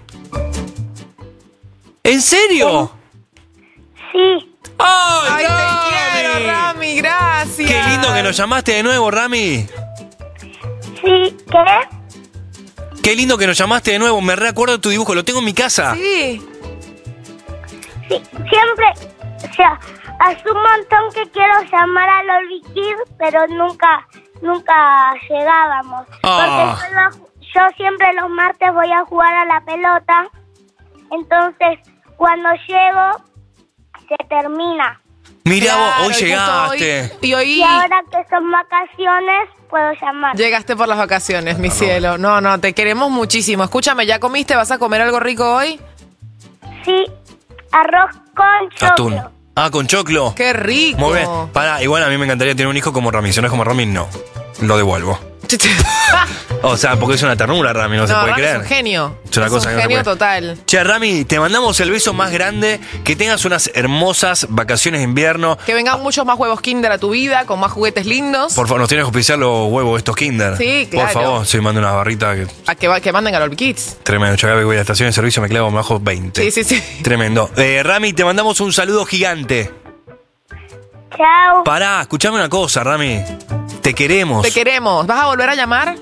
¿En serio? Sí. ¡Ay, Ay, Rami! te quiero, Rami, gracias. Qué lindo que nos llamaste de nuevo, Rami. Sí, ¿qué? Qué lindo que nos llamaste de nuevo. Me recuerdo de tu dibujo, lo tengo en mi casa. Sí. Sí, siempre, o sea, hace un montón que quiero llamar a Lolby Kid, pero nunca, nunca llegábamos. Ah. Porque solo- yo siempre los martes voy a jugar a la pelota, entonces cuando llego se termina. Mirá Claro, vos, hoy y justo llegaste. hoy- y hoy Y ahora que son vacaciones, puedo llamar. llegaste por las vacaciones, mi cielo. No, no, te queremos muchísimo. Escúchame, ¿ya comiste? ¿Vas a comer algo rico hoy? Sí, arroz con Atún. choclo. Ah, con choclo. ¡Qué rico! Muy bien. Pará, igual a mí me encantaría tener un hijo como Rami. Si no es como Rami, no. Lo devuelvo. O sea, porque es una ternura, Rami, no, se puede Rami creer. es un genio. Es una cosa un que no se genio puede. total. Che, Rami, te mandamos el beso más grande. Que tengas unas hermosas vacaciones de invierno. Que vengan muchos más huevos Kinder a tu vida, con más juguetes lindos. Por favor, nos tienes que auspiciar los huevos estos Kinder. Sí, claro. Por favor, sí, manda una barrita que A que, va- que manden a los Kids. tremendo. Yo acá voy a la estación de servicio, me clavo, me bajo veinte. Sí, sí, sí. Tremendo. Eh, Rami, te mandamos un saludo gigante. Chao. Pará, escuchame una cosa, Rami. Te queremos. Te queremos. ¿Vas a volver a llamar?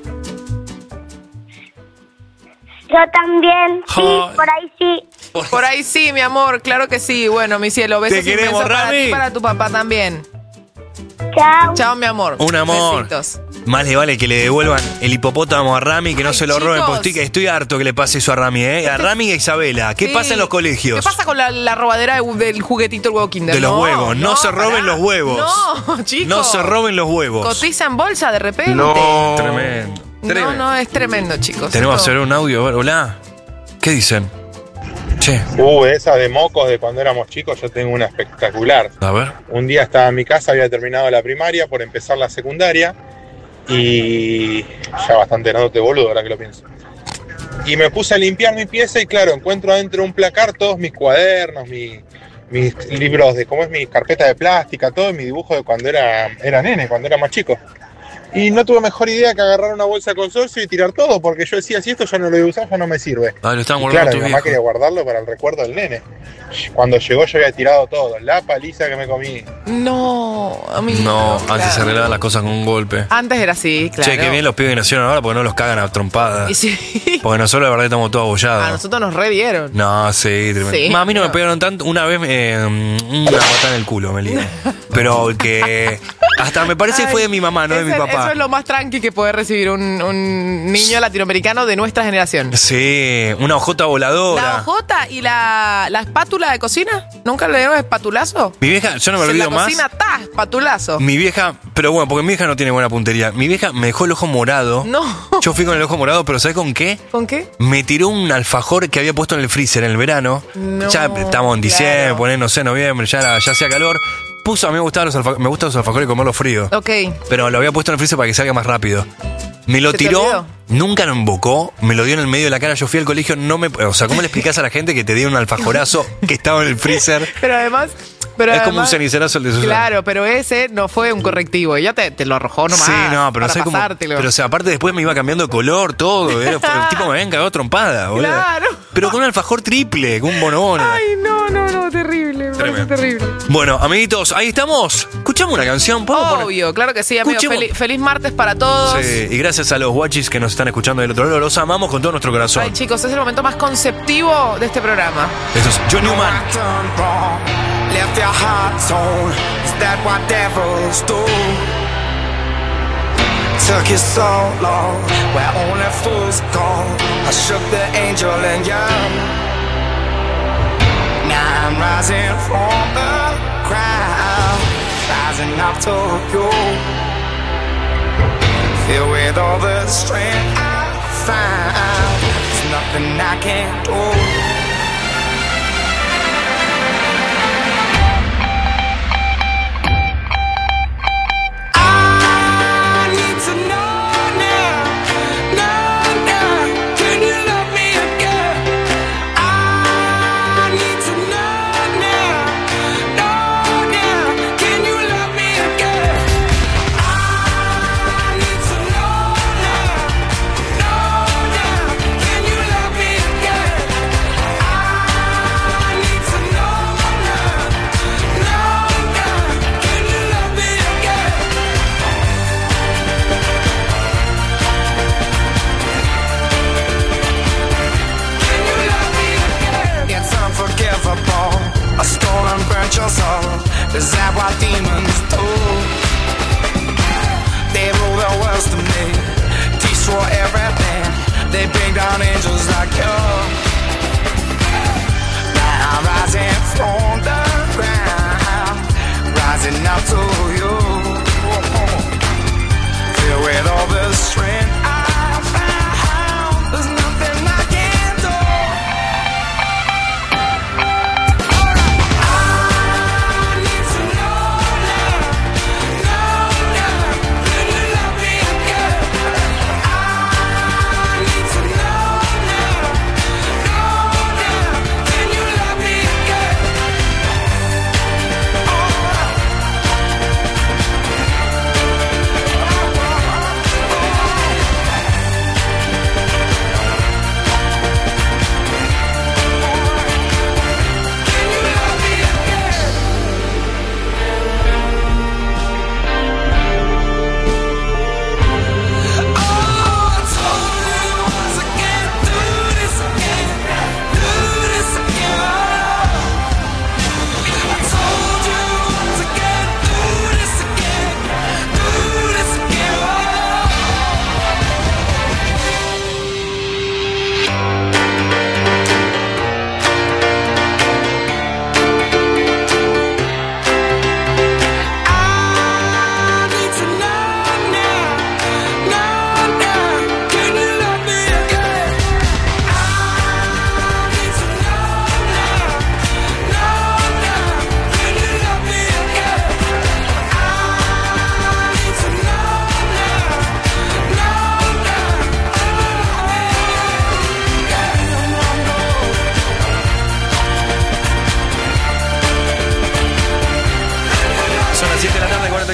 Yo también, sí, Ay. por ahí sí. Por ahí sí, mi amor, claro que sí. Bueno, mi cielo, besos Te queremos, inmensos para Rami. ti y para tu papá también. Chao. Chao, mi amor. Un amor. Besitos. Más le vale que le devuelvan el hipopótamo a Rami, que no Ay, se lo roben. chicos. Porque estoy, estoy harto que le pase eso a Rami, ¿eh? A Rami y a Isabela. ¿Qué Sí. pasa en los colegios? ¿Qué pasa con la, la robadera de- del juguetito el huevo Kinder? De los No, huevos. No, se roben pará. los huevos. No, chicos. No se roben los huevos. Cotiza en bolsa de repente. No. Tremendo. No, Tremendo. no, es tremendo, chicos. Tenemos que Esto- hacer un audio. A ver, hola. ¿Qué dicen? Che, Uh, esa de mocos de cuando éramos chicos, yo tengo una espectacular. a ver. Un día estaba en mi casa, había terminado la primaria por empezar la secundaria y ya bastante grandote boludo ahora que lo pienso. Y me puse a limpiar mi pieza y claro, encuentro adentro un placar todos mis cuadernos, mi- mis libros de cómo es mi carpeta de plástica, todo mi dibujo de cuando era, era nene, cuando era más chico. Y no tuve mejor idea que agarrar una bolsa de consorcio y tirar todo, porque yo decía, si esto ya no lo voy a usar, ya no me sirve. Ah, lo estaban Y guardando claro, tus mi mamá viejos. quería guardarlo para el recuerdo del nene. Cuando llegó yo había tirado todo, la paliza que me comí. No, amigo. No, antes claro. se arreglaban las cosas con un golpe. Antes era así, claro. Che, qué bien los pibes que nacieron ahora porque no los cagan a trompadas. Y sí, Porque nosotros la verdad estamos todos abollados. a nosotros nos redieron. No, sí, tremendo. Sí. Ma, a mí no me No. pegaron tanto. Una vez eh, una patada en el culo me lié. Pero que hasta me parece que fue de mi mamá, no de mi Ese- papá. Eso es lo más tranqui que puede recibir un, un niño latinoamericano de nuestra generación. Sí, una hojota voladora. La hojota y la, la espátula de cocina. ¿Nunca le dieron espatulazo? Mi vieja, yo no me En olvido la más. cocina, ¡ta! Espatulazo. Mi vieja, pero bueno, porque mi vieja no tiene buena puntería. Mi vieja me dejó el ojo morado. No. Yo fui con el ojo morado, pero ¿sabes con qué? ¿Con qué? Me tiró un alfajor que había puesto en el freezer en el verano. No, ya estamos en diciembre, claro. poner, no sé, noviembre, ya, era- ya hacía calor. Puso, a mí me gustaban los alfa- me gustan los alfajores comerlos fríos. Ok. Pero lo había puesto en el freezer para que salga más rápido. Me lo ¿Se te tiró, olvidó? nunca lo embocó, me lo dio en el medio de la cara. Yo fui al colegio, no me. O sea, ¿cómo le explicás a la gente que te dio un alfajorazo que estaba en el freezer? Pero además... Pero Es como un además- cenicerazo el de Susana. Claro, pero ese no fue un correctivo. Ella te, te lo arrojó nomás. Sí, no, pero no para sé cómo. pasártelo. Pero o sea, aparte después me iba cambiando de color, todo. Era, el tipo me habían cagado trompada, boludo. Claro. Pero con un alfajor triple, con un bonobón. Ay, no, no, no, terrible. Me parece Tremendo. terrible. Bueno, amiguitos, ahí estamos. Escuchamos una canción. ¿Podemos poner? Obvio, claro que sí, amigo. Escuchemos. Feliz, feliz martes para todos. Sí, y gracias a los guachis que nos están escuchando del otro lado. Los amamos con todo nuestro corazón. Ay, chicos, es el momento más conceptivo de este programa. Esto es John Newman. Left your heart torn. Is that what devils do? Took you so long, where only fools go. I shook the angel in you. Now I'm rising from the ground, rising up to you. Filled with all the strength I found, there's nothing I can't do. It's unforgivable. I stole and burnt your soul. Is that what demons do? They rule the world to me, destroy everything. They bring down angels like you. Now I'm rising from the ground, rising up to you. Filled with all the strength I found, there's nothing I can't do.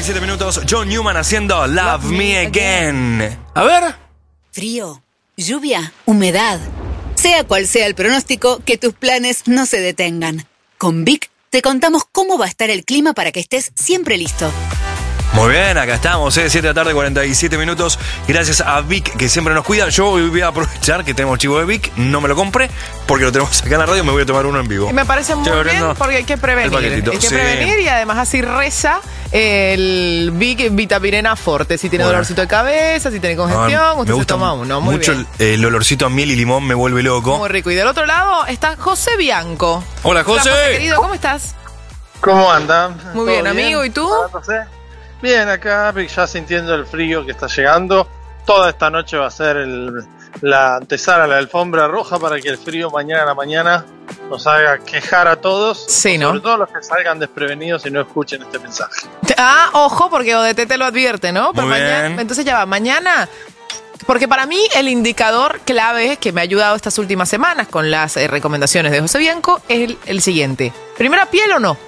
siete minutos. John Newman haciendo Love, Love Me Again. Again. A ver. Frío, lluvia, humedad. Sea cual sea el pronóstico, que tus planes no se detengan. Con Vic te contamos cómo va a estar el clima para que estés siempre listo. Muy bien, acá estamos, ¿eh? siete de la tarde, cuarenta y siete minutos. Gracias a Vic, que siempre nos cuida. Yo voy a aprovechar que tenemos chivo de Vic. No me lo compré, porque lo tenemos acá en la radio. Me voy a tomar uno en vivo. Me parece muy bien, porque hay que prevenir. Hay que sí. prevenir y además así reza el Vic Vitapirena Forte. Si tiene bueno. dolorcito de cabeza, si tiene congestión, ah, usted se toma uno. Muy mucho bien. El, el olorcito a miel y limón me vuelve loco. Muy rico. Y del otro lado está José Bianco. Hola, José. Hola, José querido, ¿cómo estás? ¿Cómo andan? Muy bien, bien, amigo. ¿Y tú? Ah, José. Bien, acá ya sintiendo el frío que está llegando. Toda esta noche va a ser el, la antesala, la alfombra roja para que el frío mañana a la mañana nos haga quejar a todos. Sí, ¿no? Sobre todo los que salgan desprevenidos y no escuchen este mensaje. Ah, ojo, porque O D T te lo advierte, ¿no? Pero Muy mañana, bien. Entonces ya va, mañana... Porque para mí el indicador clave que me ha ayudado estas últimas semanas con las eh, recomendaciones de José Bianco es el, el siguiente. ¿Primera piel o no?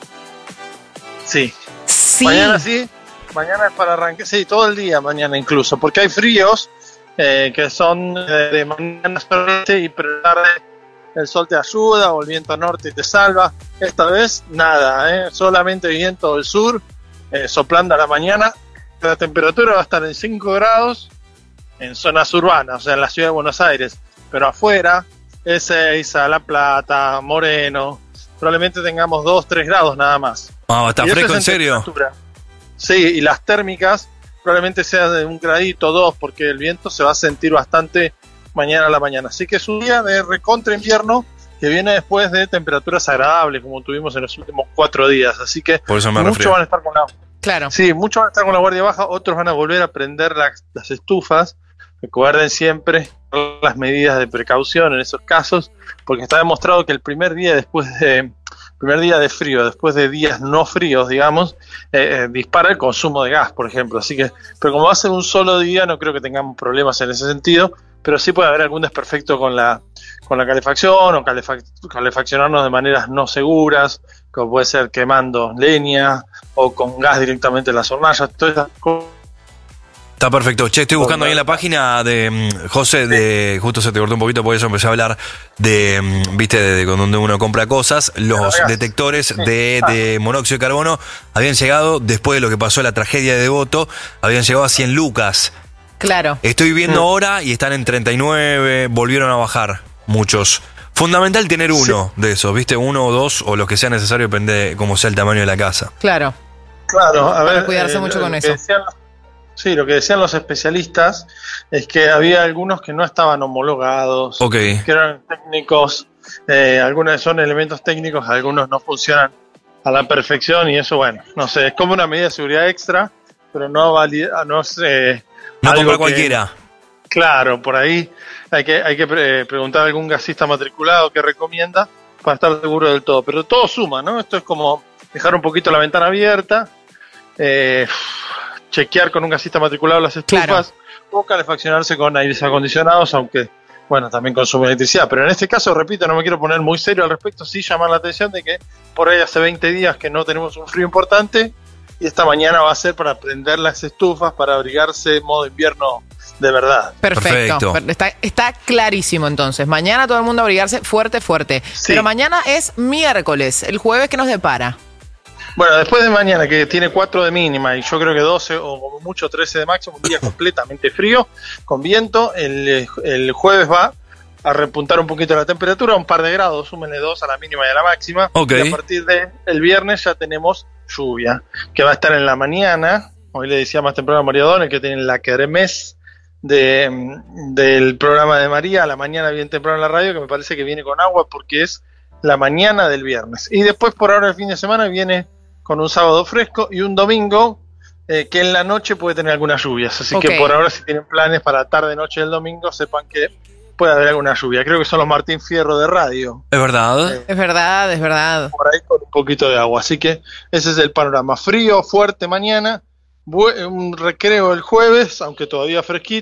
Sí. Sí. Mañana sí, mañana es para arrancar, sí, todo el día mañana incluso, porque hay fríos eh, que son eh, de mañana solamente y por la tarde el sol te ayuda o el viento norte te salva. Esta vez nada, eh, solamente viento del sur eh, soplando a la mañana. La temperatura va a estar en cinco grados en zonas urbanas, o sea en la ciudad de Buenos Aires, pero afuera, Ezeiza, La Plata, Moreno, probablemente tengamos dos, tres grados nada más. Ah, está y fresco, en serio. Sí, y las térmicas probablemente sea de un gradito, dos, porque el viento se va a sentir bastante mañana a la mañana. Así que es un día de recontra invierno que viene después de temperaturas agradables, como tuvimos en los últimos cuatro días. Así que Por eso me muchos refiero. van a estar con la... Claro. Sí, muchos van a estar con la guardia baja, otros van a volver a prender las, las estufas. Recuerden siempre las medidas de precaución en esos casos, porque está demostrado que el primer día después de primer día de frío, después de días no fríos, digamos, eh, eh, dispara el consumo de gas, por ejemplo. Así que, pero como va a ser un solo día, no creo que tengamos problemas en ese sentido, pero sí puede haber algún desperfecto con la con la calefacción o calefac calefaccionarnos de maneras no seguras, como puede ser quemando leña o con gas directamente en las hornallas, todas esas cosas. Está perfecto. Che, estoy buscando ahí en la página de um, José, de justo se te cortó un poquito, por eso empecé a hablar de, um, viste, de, de donde uno compra cosas. Los detectores de, de monóxido de carbono habían llegado, después de lo que pasó la tragedia de Devoto, habían llegado a cien lucas. Claro. Estoy viendo ahora y están en treinta y nueve, volvieron a bajar muchos. Fundamental tener uno sí. de esos, viste, uno o dos, o los que sea necesario, depende de cómo sea el tamaño de la casa. Claro. Claro, a ver. Para cuidarse eh, mucho con eso. Decían, sí, lo que decían los especialistas es que había algunos que no estaban homologados, okay. que eran técnicos, eh, algunos son elementos técnicos, algunos no funcionan a la perfección y eso, bueno, no sé, es como una medida de seguridad extra, pero no valida, no sé. No comprar cualquiera. Claro, por ahí hay que, hay que pre preguntar a algún gasista matriculado que recomienda para estar seguro del todo, pero todo suma, ¿no? Esto es como dejar un poquito la ventana abierta, eh, chequear con un gasista matriculado las estufas, claro. o calefaccionarse con aires acondicionados, aunque, bueno, también consume electricidad. Pero en este caso, repito, no me quiero poner muy serio al respecto, sí llamar la atención de que por ahí hace veinte días que no tenemos un frío importante y esta mañana va a ser para prender las estufas, para abrigarse en modo invierno de verdad. Perfecto. Perfecto. Está, está clarísimo entonces. Mañana todo el mundo a abrigarse fuerte, fuerte. Sí. Pero mañana es miércoles, el jueves que nos depara. Bueno, después de mañana, que tiene cuatro de mínima y yo creo que doce o como mucho trece de máximo, un día completamente frío, con viento, el, el jueves va a repuntar un poquito la temperatura, un par de grados, súmenle dos a la mínima y a la máxima. Okay. Y a partir del viernes ya tenemos lluvia, que va a estar en la mañana. Hoy le decía más temprano a María Donel que tiene la kermés de, del programa de María, a la mañana bien temprano en la radio, que me parece que viene con agua porque es la mañana del viernes. Y después por ahora el fin de semana viene con un sábado fresco y un domingo eh, que en la noche puede tener algunas lluvias. Así okay. que por ahora, si tienen planes para tarde-noche del domingo, sepan que puede haber alguna lluvia. Creo que son los Martín Fierro de radio. Es verdad. Eh, es verdad, es verdad. Por ahí con un poquito de agua. Así que ese es el panorama. Frío, fuerte mañana, un recreo el jueves, aunque todavía fresquito,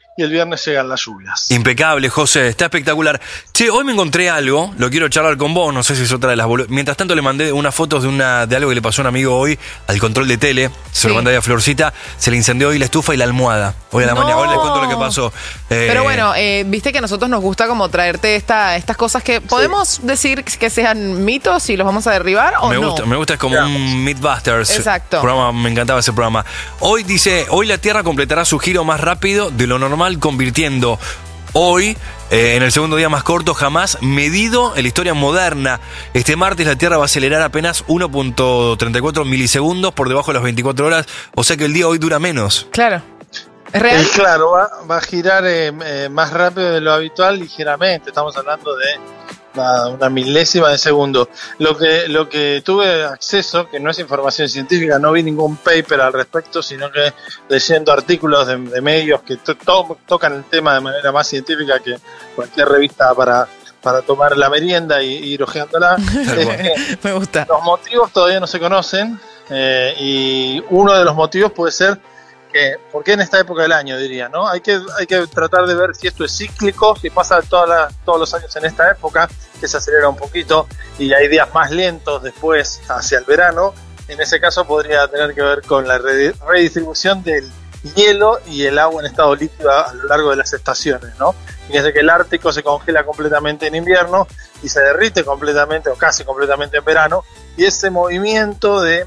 y el viernes llegan las lluvias. Impecable, José, está espectacular. Che, hoy me encontré algo, lo quiero charlar con vos, no sé si es otra de las bolu- Mientras tanto le mandé unas fotos de una de algo que le pasó a un amigo hoy al control de tele, se Sí. lo mandé a Florcita, se le incendió hoy la estufa y la almohada. Hoy a la No. mañana, hoy les cuento lo que pasó. Eh, Pero bueno, eh, viste que a nosotros nos gusta como traerte esta, estas cosas que podemos decir que sean mitos y los vamos a derribar o me no. gusta, me gusta, es como un Mythbusters. Exacto. Programa, me encantaba ese programa. Hoy dice, hoy la Tierra completará su giro más rápido de lo normal, convirtiendo hoy eh, en el segundo día más corto jamás medido en la historia moderna. Este martes la Tierra va a acelerar apenas uno punto treinta y cuatro milisegundos por debajo de las veinticuatro horas, o sea que el día hoy dura menos. Claro. ¿Es real? Eh, claro, va, va a girar eh, eh, más rápido de lo habitual, ligeramente. Estamos hablando de una, una milésima de segundo. Lo que, lo que tuve acceso, que no es información científica, no vi ningún paper al respecto, sino que leyendo artículos de, de medios que to, to, tocan el tema de manera más científica que cualquier revista para, para tomar la merienda y, y ir ojeándola. Eh, Me gusta. Los motivos todavía no se conocen eh, y uno de los motivos puede ser que, ¿por qué en esta época del año, diría, no? Hay que, hay que tratar de ver si esto es cíclico, si pasa toda la, todos los años en esta época, que se acelera un poquito y hay días más lentos después hacia el verano. En ese caso podría tener que ver con la re- redistribución del hielo y el agua en estado líquido a, a lo largo de las estaciones, ¿no? Fíjense que el Ártico se congela completamente en invierno y se derrite completamente o casi completamente en verano, y ese movimiento de,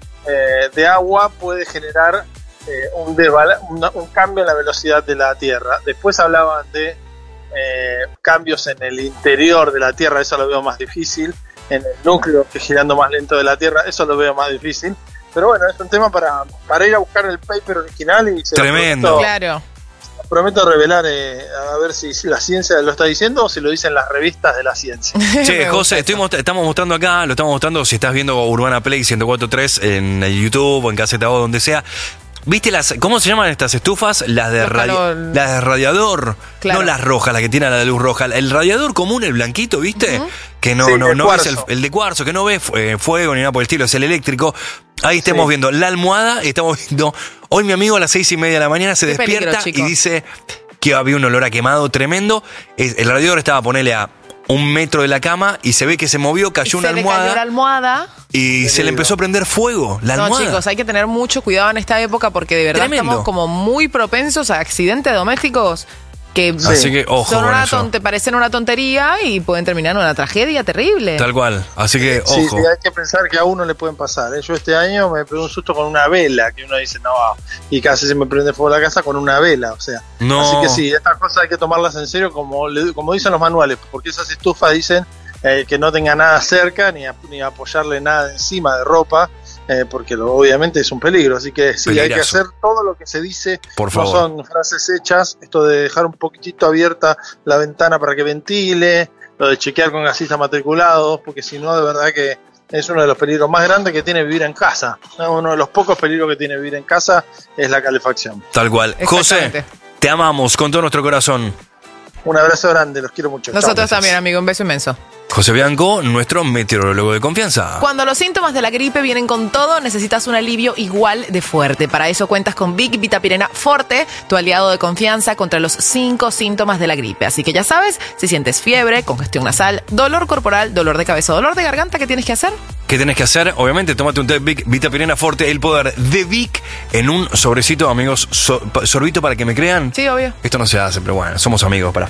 eh, de agua puede generar Eh, un, desbala- una, un cambio en la velocidad de la Tierra. Después hablaban de eh, cambios en el interior de la Tierra, eso lo veo más difícil. En el núcleo, que girando más lento de la Tierra, eso lo veo más difícil. Pero bueno, es un tema para, para ir a buscar el paper original y se Tremendo. Lo prometo, Claro. prometo revelar eh, a ver si la ciencia lo está diciendo o si lo dicen las revistas de la ciencia. Che, José, estoy most- estamos mostrando acá, lo estamos mostrando si estás viendo Urbana Play ciento cuatro punto tres en el YouTube o en Caseta O, donde sea. ¿Viste las, cómo se llaman estas estufas? Las de, Los radi- calor- las de radiador, Claro. no las rojas, las que tienen la de luz roja. El radiador común, el blanquito, ¿viste? Ujú. Que no, Sí, no, de no ves el, cuarzo. el de cuarzo, que no ves eh, fuego ni nada por el estilo, es el eléctrico. Ahí estamos Sí. viendo la almohada y estamos viendo. Hoy mi amigo a las seis y media de la mañana se Qué peligro, despierta chico. y dice que había un olor a quemado tremendo. Es- El radiador estaba, ponele a un metro de la cama y se ve que se movió, cayó una se le almohada cayó la almohada. y se le empezó a prender fuego la No, almohada. chicos, hay que tener mucho cuidado en esta época porque de verdad Tremendo. estamos como muy propensos a accidentes domésticos que Así que ojo son con una eso. ton- te parecen una tontería y pueden terminar en una tragedia terrible. Tal cual. Así que, Sí, ojo. sí, hay que pensar que a uno le pueden pasar. ¿eh? Yo este año me pegué un susto con una vela, que uno dice, no, y casi se me prende fuego la casa con una vela, o sea. No. Así que sí, estas cosas hay que tomarlas en serio como, le- como dicen los manuales, porque esas estufas dicen eh, que no tenga nada cerca, ni, a- ni apoyarle nada encima de ropa, eh, porque lo, obviamente es un peligro. Así que sí, hay que Peligrazo. hacer todo lo que se dice. Por No favor. son frases hechas, esto de dejar un poquitito abierta la ventana para que ventile, lo de chequear con gasistas matriculados, porque si no, de verdad que es uno de los peligros más grandes que tiene vivir en casa. ¿no? Uno de los pocos peligros que tiene vivir en casa es la calefacción. Tal cual. José, Exactamente. te amamos con todo nuestro corazón. Un abrazo grande, los quiero mucho. Chao. Nosotros también, amigo, un beso inmenso. José Bianco, nuestro meteorólogo de confianza. Cuando los síntomas de la gripe vienen con todo, necesitas un alivio igual de fuerte. Para eso cuentas con Vic Vitapirena Forte, tu aliado de confianza contra los cinco síntomas de la gripe. Así que ya sabes, si sientes fiebre, congestión nasal, dolor corporal, dolor de cabeza, dolor de garganta, ¿qué tienes que hacer? ¿Qué tenés que hacer? Obviamente, tómate un té Vic Vitapirena Forte, el poder de Vic en un sobrecito, amigos. So- pa- sorbito para que me crean. Sí, obvio. Esto no se hace, pero bueno, somos amigos, para.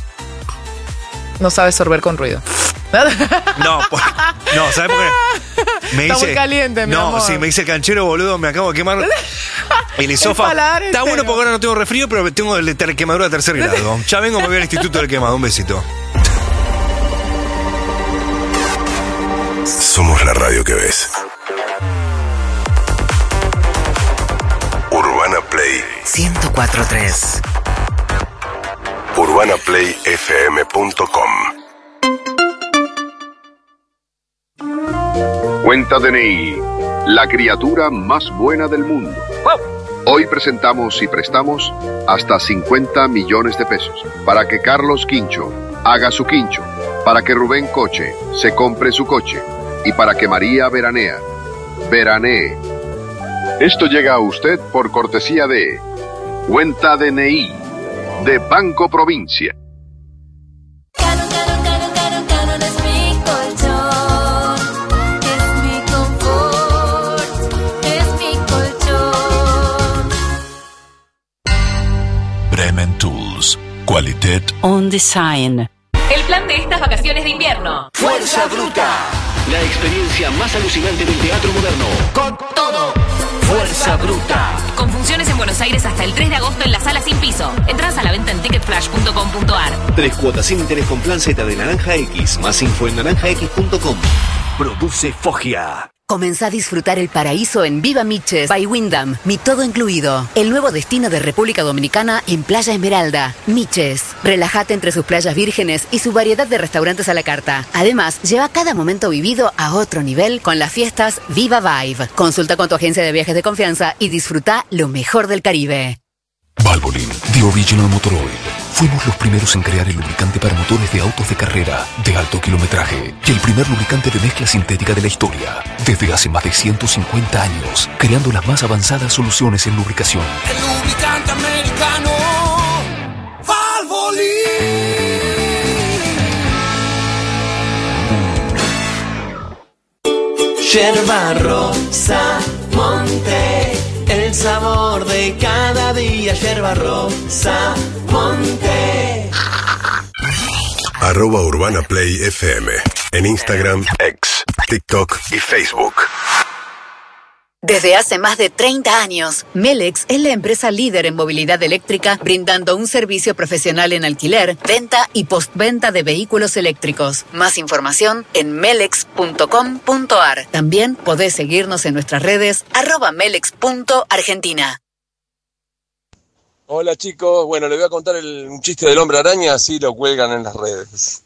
No sabes sorber con ruido. No, por- no, ¿sabes por qué? Me Está muy caliente, mi No, amor. sí, me dice el canchero, boludo, me acabo de quemar el hisofa. paladar Está entero. bueno porque ahora no tengo resfrío, pero tengo el de ter- quemadura de tercer grado. Ya vengo, me voy al Instituto del Quemado. Un besito. Somos la radio que ves. Urbana Play. ciento cuatro punto tres. urbana play f m punto com. Cuenta D N I, la criatura más buena del mundo. Hoy presentamos y prestamos hasta cincuenta millones de pesos para que Carlos Quincho haga su quincho, para que Rubén Coche se compre su coche y para que María Veranea veranee. Esto llega a usted por cortesía de Cuenta D N I, de Banco Provincia. Canon, Canon, Canon, Canon, Canon es mi colchón, es mi confort, es mi colchón. Bremen Tools. Qualität On Design. El plan de estas vacaciones de invierno. Fuerza Bruta. La experiencia más alucinante del teatro moderno. Con todo. Fuerza Bruta. Con funciones en Buenos Aires hasta el tres de agosto en la sala sin piso. Entradas a la venta en ticket flash punto com punto a r. Tres cuotas sin interés con plan Z de Naranja X. Más info en naranja x punto com. Produce Foggia. Comenzá a disfrutar el paraíso en Viva Miches by Wyndham, mi todo incluido. El nuevo destino de República Dominicana en Playa Esmeralda. Miches. Relájate entre sus playas vírgenes y su variedad de restaurantes a la carta. Además, lleva cada momento vivido a otro nivel con las fiestas Viva Vibe. Consulta con tu agencia de viajes de confianza y disfruta lo mejor del Caribe. Valvoline, The Original Motor Oil. Fuimos los primeros en crear el lubricante para motores de autos de carrera de alto kilometraje y el primer lubricante de mezcla sintética de la historia. Desde hace más de ciento cincuenta años, creando las más avanzadas soluciones en lubricación. El lubricante americano, Valvoline. Yerba rosa, monte. El sabor de cada día, yerba rosa, monte. Arroba Urbana Play F M. En Instagram, X, TikTok y Facebook. Desde hace más de treinta años, Melex es la empresa líder en movilidad eléctrica, brindando un servicio profesional en alquiler, venta y postventa de vehículos eléctricos. Más información en melex punto com punto a r. También podés seguirnos en nuestras redes arroba melex punto argentina. Hola chicos, bueno, les voy a contar el, un chiste del hombre araña, así lo cuelgan en las redes.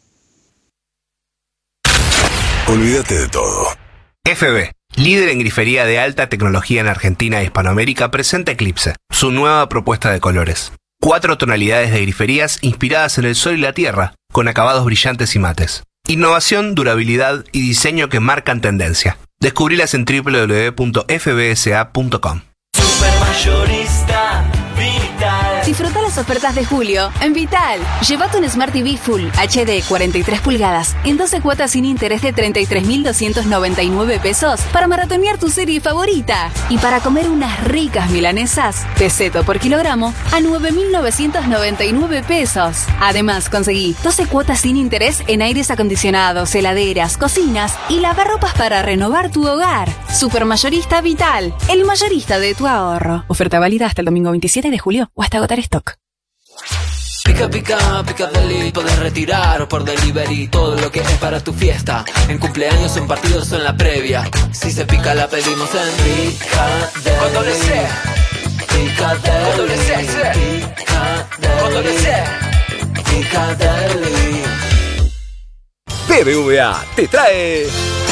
Olvídate de todo. F B, líder en grifería de alta tecnología en Argentina e Hispanoamérica, presenta Eclipse, su nueva propuesta de colores. Cuatro tonalidades de griferías inspiradas en el sol y la tierra, con acabados brillantes y mates. Innovación, durabilidad y diseño que marcan tendencia. Descubrilas en doble u doble u doble u punto f b s a punto com. Supermayorista Vital. Disfruta las ofertas de julio en Vital. Llévate un Smart T V Full H D cuarenta y tres pulgadas en doce cuotas sin interés de treinta y tres mil doscientos noventa y nueve pesos para maratonear tu serie favorita. Y para comer unas ricas milanesas, peseto por kilogramo a nueve mil novecientos noventa y nueve pesos. Además, conseguí doce cuotas sin interés en aires acondicionados, heladeras, cocinas y lavarropas para renovar tu hogar. Supermayorista Vital, el mayorista de tu ahorro. Oferta válida hasta el domingo veintisiete de julio o hasta agotar stock. Pica, pica, pica deli, podés retirar por delivery todo lo que es para tu fiesta. En cumpleaños, en partidos o en la previa. Si se pica la pedimos en Pica Deli. Con doble C. Pica Deli. Con doble C, C. Pica Deli. Con doble C. Pica Deli. B B V A te trae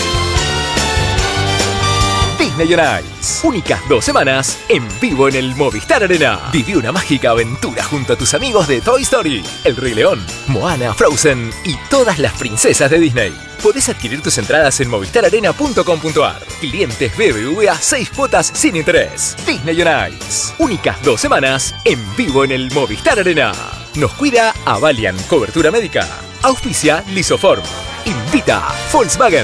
Disney on Ice. Únicas dos semanas en vivo en el Movistar Arena. Viví una mágica aventura junto a tus amigos de Toy Story, El Rey León, Moana, Frozen y todas las princesas de Disney. Podés adquirir tus entradas en movistar arena punto com punto a r. Clientes B B V A, seis cuotas sin interés. Disney on Ice. Únicas dos semanas en vivo en el Movistar Arena. Nos cuida Avalian, cobertura médica. Auspicia Lisoform. Invita Volkswagen.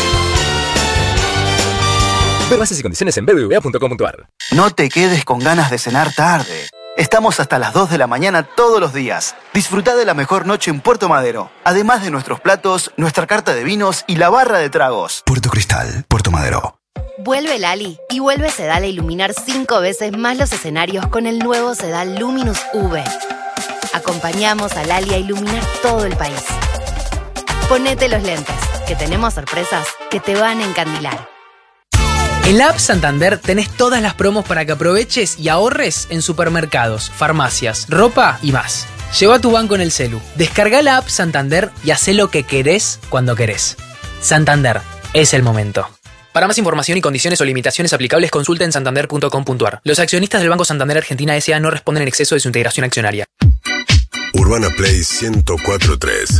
Ver bases y condiciones en b b v a punto com punto a r. No te quedes con ganas de cenar tarde. Estamos hasta las dos de la mañana todos los días. Disfruta de la mejor noche en Puerto Madero. Además de nuestros platos, nuestra carta de vinos y la barra de tragos. Puerto Cristal, Puerto Madero. Vuelve Lali y vuelve Sedal a iluminar cinco veces más los escenarios con el nuevo Sedal Luminous V. Acompañamos a Lali a iluminar todo el país. Ponete los lentes, que tenemos sorpresas que te van a encandilar. En la app Santander tenés todas las promos para que aproveches y ahorres en supermercados, farmacias, ropa y más. Lleva tu banco en el celu, descarga la app Santander y hacé lo que querés cuando querés. Santander, es el momento. Para más información y condiciones o limitaciones aplicables, consulta en santander punto com punto a r. Los accionistas del Banco Santander Argentina S A no responden en exceso de su integración accionaria. Urbana Play ciento cuatro punto tres.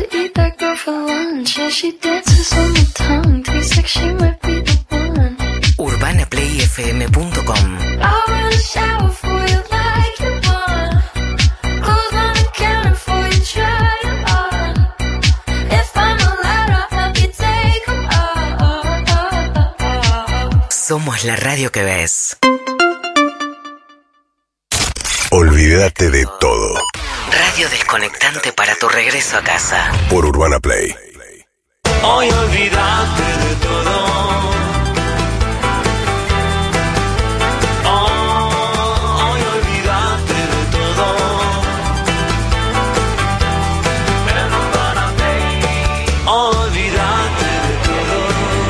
urbana play f m punto com. Somos la radio que ves. Olvídate de todo. Radio desconectante para tu regreso a casa. Por Urbana Play. Hoy olvídate de todo. Oh, hoy olvídate de todo. En Urbana Play. Olvídate de todo.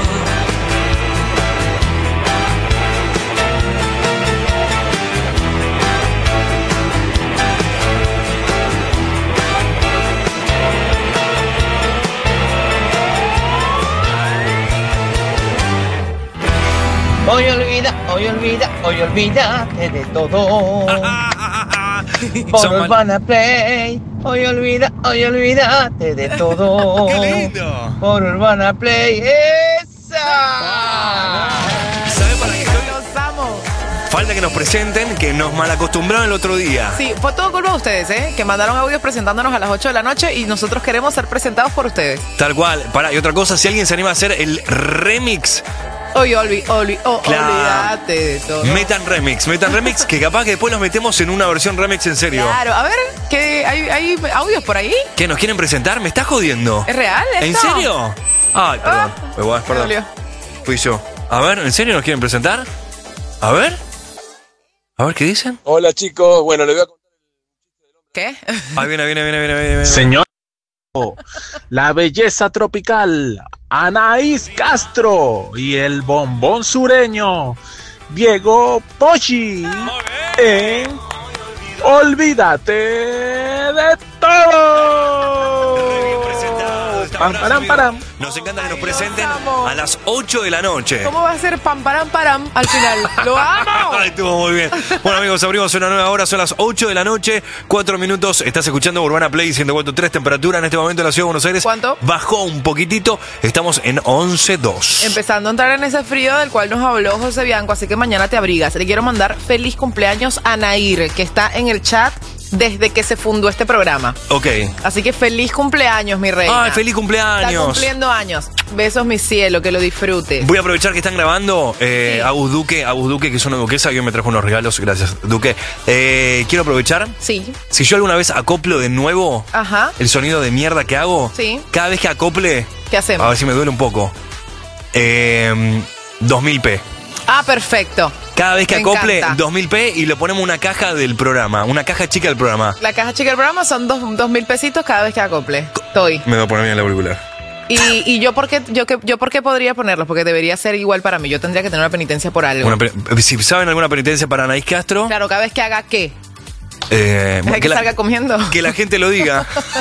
Hoy olvida, hoy olvida, hoy olvídate de todo. Por Urbana Play. Hoy olvida, hoy olvídate de todo. ¡Qué lindo! Por Urbana Play. ¡Esa! ¿Sabe para qué estoy? Los amo. Falta que nos presenten, que nos malacostumbraron el otro día. Sí, fue todo culpa de ustedes, ¿eh? Que mandaron audios presentándonos a las ocho de la noche y nosotros queremos ser presentados por ustedes. Tal cual. Para, y otra cosa, si alguien se anima a hacer el remix. Hoy olvi, olvi, oh, Claro. olvídate de todo. Metan remix, metan remix, que capaz que después los metemos en una versión remix en serio. Claro, a ver, ¿qué, hay, ¿hay audios por ahí? ¿Qué, nos quieren presentar? ¿Me estás jodiendo? ¿Es real esto? ¿En serio? Ay, perdón. Igual, Me perdón. dolió. Fui yo. A ver, ¿en serio nos quieren presentar? A ver. A ver, ¿qué dicen? Hola chicos, bueno, le voy a contar. ¿Qué? Ahí viene, viene, viene, viene, viene. viene. Señor, la belleza tropical, Anaís Castro y el bombón sureño, Diego Pochi, en Olvídate de todo. Pam, param, param. Nos encanta que nos presenten a las ocho de la noche. ¿Cómo va a ser pam, param, param al final? ¡Lo amo! Ay, estuvo muy bien. Bueno, amigos, abrimos una nueva hora. Son las ocho de la noche, cuatro minutos. Estás escuchando Urbana Play ciento cuatro punto tres. Temperatura en este momento en la ciudad de Buenos Aires. ¿Cuánto? Bajó un poquitito. Estamos en once dos. Empezando a entrar en ese frío del cual nos habló José Bianco, así que mañana te abrigas. Le quiero mandar feliz cumpleaños a Nair, que está en el chat desde que se fundó este programa. Ok. Así que feliz cumpleaños, mi reina. Ay, feliz cumpleaños. Está cumpliendo años. Besos, mi cielo, que lo disfrutes. Voy a aprovechar que están grabando eh, Agus Duque, Agus Duque, que es una duquesa, que me trajo unos regalos. Gracias, Duque. Eh, quiero aprovechar. Sí. Si yo alguna vez acoplo de nuevo Ajá. el sonido de mierda que hago, Sí. cada vez que acople, ¿Qué hacemos? a ver si me duele un poco, eh, dos mil p. Ah, perfecto. Cada vez que Me acople encanta. dos mil p y le ponemos una caja del programa, una caja chica del programa. La caja chica del programa son dos, dos mil pesitos cada vez que acople. Estoy. Me voy a poner bien el auricular. Y, y yo, ¿por qué, yo, que- yo por qué podría ponerlos? Porque debería ser igual para mí. Yo tendría que tener una penitencia por algo. Una pe- si saben alguna penitencia para Anaís Castro, Claro, cada vez que haga qué. eh, Cada vez que la, salga comiendo. que la gente lo diga.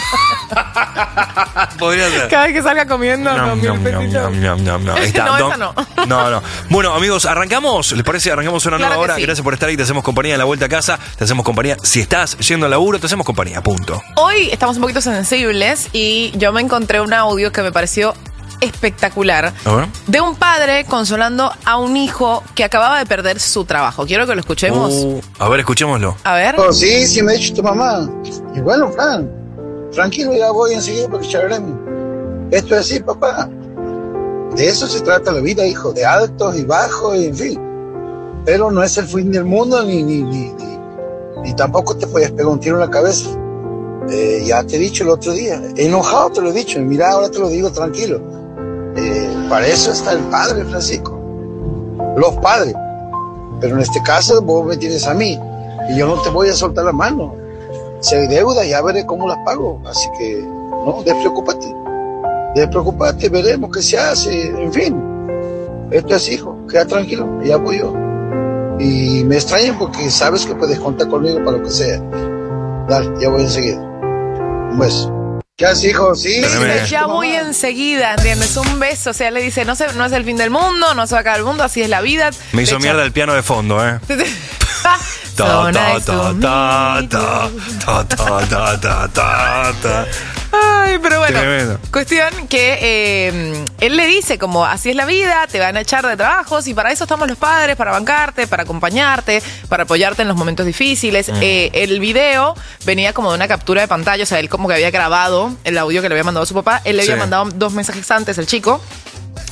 Podría ser. Cada vez que salga comiendo. Nom, dos mil nom, nom, pesitos. nom, nom, nom, nom. Ahí está. No, Dom- esa no. No, no. Bueno, amigos, arrancamos. ¿Les parece? Arrancamos una Claro nueva que hora. sí. Gracias por estar ahí. Te hacemos compañía en la vuelta a casa. Te hacemos compañía. Si estás yendo al laburo, te hacemos compañía. Punto. Hoy estamos un poquito sensibles y yo me encontré un audio que me pareció espectacular A ver. de un padre consolando a un hijo que acababa de perder su trabajo. Quiero que lo escuchemos. Uh, a ver, escuchémoslo. A ver. Oh, sí, sí me ha dicho tu mamá. Y bueno, Fran, tranquilo, ya voy enseguida porque charlaremos. Esto es así, papá. De eso se trata la vida, hijo, de altos y bajos, y en fin. Pero no es el fin del mundo, ni, ni, ni, ni, ni tampoco te puedes pegar un tiro en la cabeza. Eh, ya te he dicho el otro día, enojado te lo he dicho, y mira, ahora te lo digo tranquilo. Eh, para eso está el padre, Francisco. Los padres. Pero en este caso vos me tienes a mí y yo no te voy a soltar la mano. Si hay deuda, ya veré cómo las pago. Así que no, despreocúpate. Despreocúpate, veremos qué se hace. En fin, esto es hijo, queda tranquilo, ya voy yo. Y me extraña porque sabes que puedes contar conmigo para lo que sea. Dale, ya voy enseguida. Un beso. ¿Qué haces, hijo? Sí. Ya voy enseguida, ¿entiendes? Un beso. O sea, le dice, no, se, no es el fin del mundo, no se va a acabar el mundo, así es la vida. Me hizo De hecho- mierda el piano de fondo, ¿eh? Ta, So ta, nice ta, to ta, meet ta, ta, ta, ta, ta, ta, ta. Ay, pero bueno. Tremendo. Cuestión que eh, él le dice como así es la vida, te van a echar de trabajos y para eso estamos los padres, para bancarte, para acompañarte, para apoyarte en los momentos difíciles. Mm. Eh, el video venía como de una captura de pantalla, o sea, él como que había grabado el audio que le había mandado a su papá. Él le había Sí. mandado dos mensajes antes al chico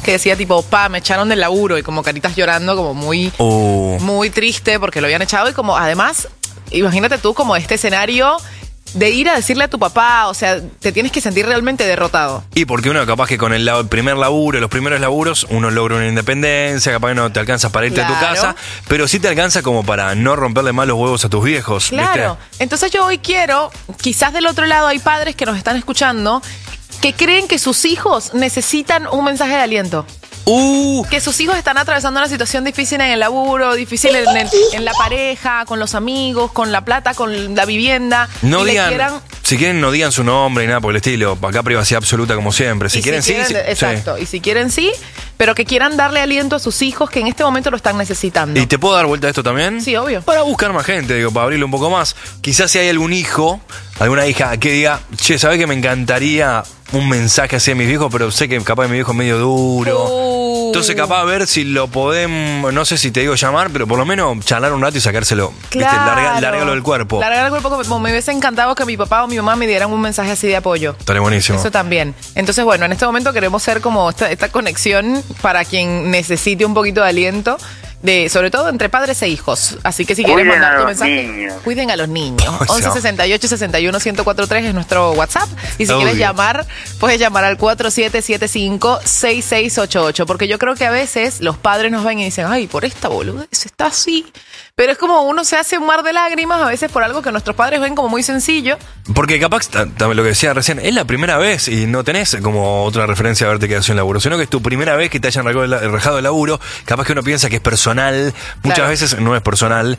que decía tipo, pa, me echaron del laburo y como caritas llorando, como muy, Oh. muy triste porque lo habían echado y como además, imagínate tú como este escenario de ir a decirle a tu papá, o sea, te tienes que sentir realmente derrotado. Y porque uno capaz que con el, la- el primer laburo, los primeros laburos, uno logra una independencia, capaz que no te alcanza para irte Claro. a tu casa, pero sí te alcanza como para no romperle más los huevos a tus viejos. Claro. ¿viste? Entonces yo hoy quiero, quizás del otro lado hay padres que nos están escuchando que creen que sus hijos necesitan un mensaje de aliento. Uh. Que sus hijos están atravesando una situación difícil en el laburo, difícil en, en- en la pareja, con los amigos, con la plata, con la vivienda. No y le digan, quieran- si quieren no digan su nombre y nada por el estilo, acá privacidad absoluta como siempre. Si y quieren, sí, sí, exacto. Y si quieren sí, pero que quieran darle aliento a sus hijos que en este momento lo están necesitando. sí. ¿Y te puedo dar vuelta a esto también? Sí, obvio. Para buscar más gente, digo, para abrirle un poco más. Quizás si hay algún hijo, alguna hija que diga, che, ¿sabés que me encantaría un mensaje así de mis viejos, pero sé que capaz mi viejo es medio duro? Uh. Entonces capaz a ver si lo podemos, no sé si te digo llamar, pero por lo menos charlar un rato y sacárselo, ¿viste? Larga- lárgalo del cuerpo. Largar el cuerpo, como me hubiese encantado que mi papá o mi mamá me dieran un mensaje así de apoyo. Estaría buenísimo. Eso también. Entonces, bueno, en este momento queremos ser como esta, esta conexión para quien necesite un poquito de aliento, de, sobre todo entre padres e hijos. Así que si quieres Cuiden mandar a tu los mensaje, niños. cuiden a los niños. O sea. once sesenta y ocho sesenta y uno ciento cuarenta y tres es nuestro WhatsApp. Y si Obvio. quieres llamar, puedes llamar al cuatro siete siete cinco seis seis ocho ocho. Porque yo creo que a veces los padres nos ven y dicen, ay, por esta boludez está así. Pero es como uno se hace un mar de lágrimas a veces por algo que nuestros padres ven como muy sencillo. Porque capaz, ta- también lo que decía recién, es la primera vez y no tenés como otra referencia a haberte quedado sin laburo, sino que es tu primera vez que te hayan rajado el, rajado el laburo. Capaz que uno piensa que es personal, muchas Claro. veces no es personal.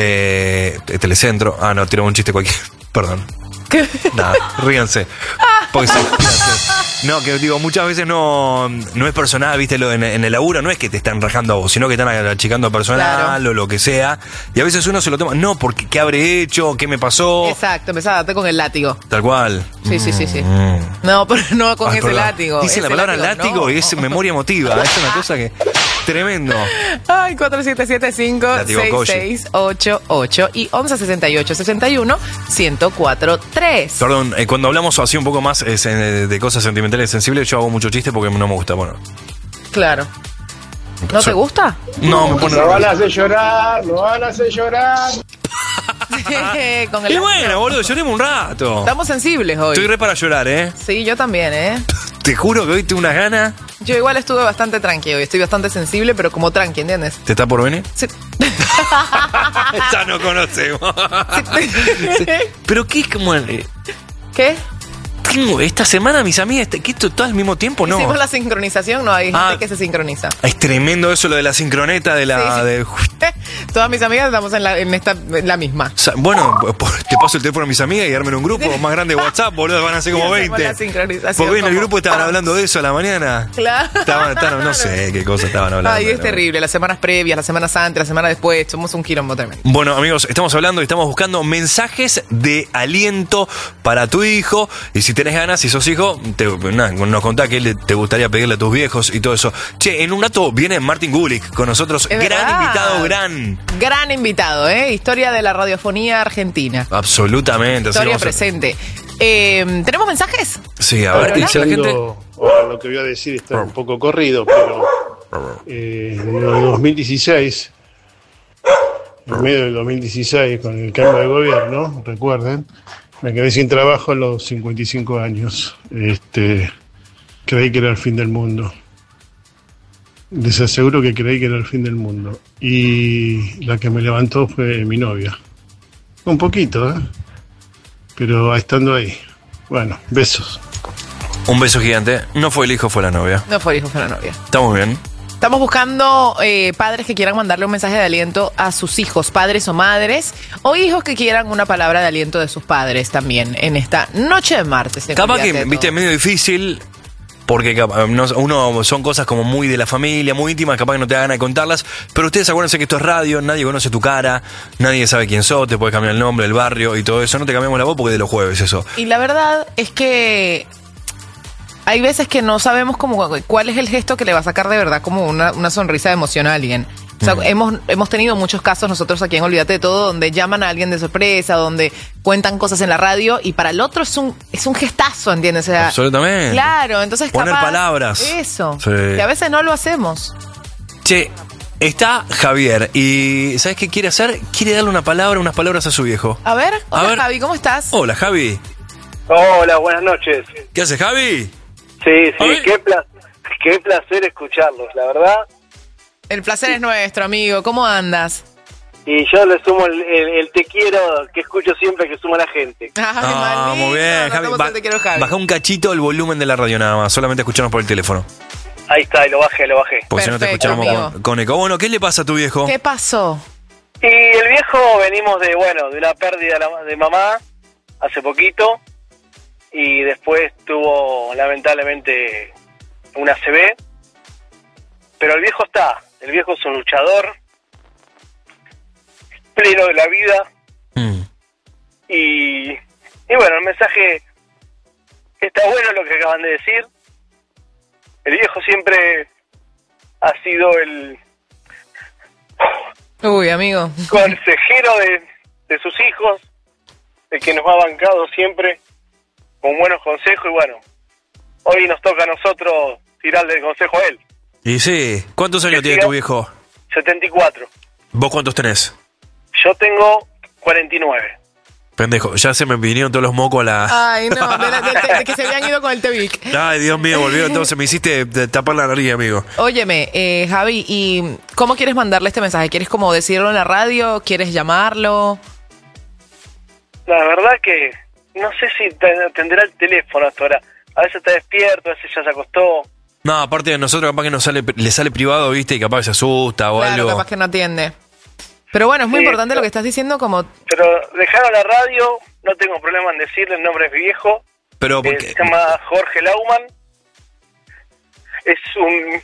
Eh, Telecentro, ah, no, tiró un chiste cualquiera, perdón. Nada, ríanse. Porque sí, ríanse. No, que digo, muchas veces no, no es personal, viste, lo en, en el laburo no es que te están rajando a vos, sino que están achicando a personal Claro. o lo que sea. Y a veces uno se lo toma, no, porque ¿qué habré hecho? ¿Qué me pasó? Exacto, empezá a darte con el látigo. Tal cual. Sí, sí, sí, sí. Mm. No, pero no con Ay, ese perdón. látigo. Dice la Ese palabra látigo, no. y es memoria emotiva. Es una cosa que. Tremendo. Ay, cuatro siete siete cinco Látigo seis Koji. seis ocho ocho y once sesenta y ocho sesenta y uno ciento cuatro tres. Perdón, eh, cuando hablamos así un poco más eh, sen- de cosas sentimentales y sensibles, yo hago mucho chiste porque no me gusta. Bueno. Claro. ¿No te gusta? No, me pone. Lo van a hacer llorar, lo van a hacer llorar. Con el Y bueno, boludo, lloremos un rato. Estamos sensibles hoy. Estoy re para llorar, ¿eh? Sí, yo también, ¿eh? Te juro que hoy tengo unas ganas. Yo igual estuve bastante tranqui hoy. Estoy bastante sensible, pero como tranqui, ¿entiendes? ¿Te está por venir? Sí. Ya no conocemos. Pero qué es como. eh, ¿Qué? tengo esta semana mis amigas, que esto todo al mismo tiempo, no. Hicimos la sincronización, no hay gente Ah. que se sincroniza. Es tremendo eso, lo de la sincroneta de la. Sí, sí. de- Todas mis amigas estamos en la, en esta, en la misma. O sea, bueno, por- te paso el teléfono a mis amigas y armen un grupo más grande de WhatsApp, boludo, van a ser como Y hacemos la veinte. sincronización Porque hoy en el como- grupo estaban hablando de eso a la mañana. Claro. Estaban, estaban- no sé qué cosa estaban hablando. Ay, es ¿no? terrible. Las semanas previas, las semanas antes, la semana después. Somos un quilombo tremendo. Bueno, amigos, estamos hablando y estamos buscando mensajes de aliento para tu hijo. Y si tenés ganas, si sos hijo, te, nada, nos contá que le- te gustaría pedirle a tus viejos y todo eso. Che, en un rato viene Martín Gulick con nosotros. Es Gran verdad. invitado, gran. Gran invitado, ¿eh? Historia de la radiofonía argentina. Absolutamente. así Historia vamos a- presente. Eh, ¿Tenemos mensajes? Sí, a ver, ¿qué dice la gente? Ahora, lo que voy a decir está un poco corrido, pero eh, en el dos mil dieciséis, en medio del dos mil dieciséis, con el cambio de gobierno, recuerden, me quedé sin trabajo a los cincuenta y cinco años. Este, creí que era el fin del mundo. Les aseguro que creí que era el fin del mundo. Y la que me levantó fue mi novia. Un poquito, ¿eh? Pero estando ahí. Bueno, besos. Un beso gigante. No fue el hijo, fue la novia. No fue hijo, fue la novia. Está muy bien. Estamos buscando eh, padres que quieran mandarle un mensaje de aliento a sus hijos, padres o madres, o hijos que quieran una palabra de aliento de sus padres también en esta noche de martes. de Capaz que, Cuídate de viste, es Todo. medio difícil. Porque capa- no- uno son cosas como muy de la familia, muy íntimas, capaz que no te da ganas de contarlas. Pero ustedes acuérdense que esto es radio, nadie conoce tu cara, nadie sabe quién sos, te puede cambiar el nombre, el barrio y todo eso. No te cambiamos la voz porque es de los jueves eso. Y la verdad es que hay veces que no sabemos cómo, cuál es el gesto que le va a sacar de verdad como una, una sonrisa de emoción a alguien. O sea, hemos, hemos tenido muchos casos nosotros aquí en Olvídate de Todo donde llaman a alguien de sorpresa, donde cuentan cosas en la radio y para el otro es un es un gestazo, ¿entiendes? O sea, absolutamente. Claro, entonces poner capaz, palabras. Eso. Sí. Que a veces no lo hacemos. Che, está Javier y ¿sabes qué quiere hacer? Quiere darle una palabra, unas palabras a su viejo. A ver, hola A ver. Javi, ¿cómo estás? Hola, Javi. Hola, buenas noches. ¿Qué haces, Javi? Sí, sí, qué, pla- qué placer escucharlos, la verdad. El placer es nuestro, amigo. ¿Cómo andas? Y yo le sumo el, el- el te quiero que escucho siempre que suma la gente. Ah, muy bien, Javi. somos Ba- el te quiero, Javi. Baja un cachito el volumen de la radio nada más, solamente escucharnos por el teléfono. Ahí está, y lo bajé, lo bajé. Porque si no te Perfecto, escuchamos amigo. con, con eco. Bueno, ¿qué le pasa a tu viejo? ¿Qué pasó? Y el viejo venimos de, bueno, de una pérdida de la- de mamá hace poquito. Y después tuvo, lamentablemente, una A C V. Pero el viejo está. El viejo es un luchador. Pleno de la vida. Y, y bueno, el mensaje está bueno lo que acaban de decir. El viejo siempre ha sido el Uy, amigo. consejero de, de sus hijos, el que nos ha bancado siempre con buenos consejos. Y bueno, hoy nos toca a nosotros tirarle el consejo a él. Y sí, ¿cuántos años Que tiene siga. tu viejo? setenta y cuatro. ¿Vos cuántos tenés? Yo tengo cuarenta y nueve. Pendejo, ya se me vinieron todos los mocos a la... Ay, no, de, la- de- de- de que se habían ido con el Tevic. Ay, Dios mío, volvió entonces, me hiciste de- tapar la nariz, amigo. Óyeme, eh, Javi, ¿y cómo quieres mandarle este mensaje? ¿Quieres como decirlo en la radio? ¿Quieres llamarlo? La verdad que no sé si te- tendrá el teléfono hasta ahora. A veces está despierto, a veces ya se acostó. No, aparte de nosotros, capaz que nos sale, le sale privado, viste, y capaz se asusta o Claro, algo. capaz que no atiende. Pero bueno, es muy Sí, importante pero- lo que estás diciendo como... Pero dejaron la radio, no tengo problema en decirle, el nombre es mi viejo. Pero Eh, porque... se llama Jorge Lauman. Es un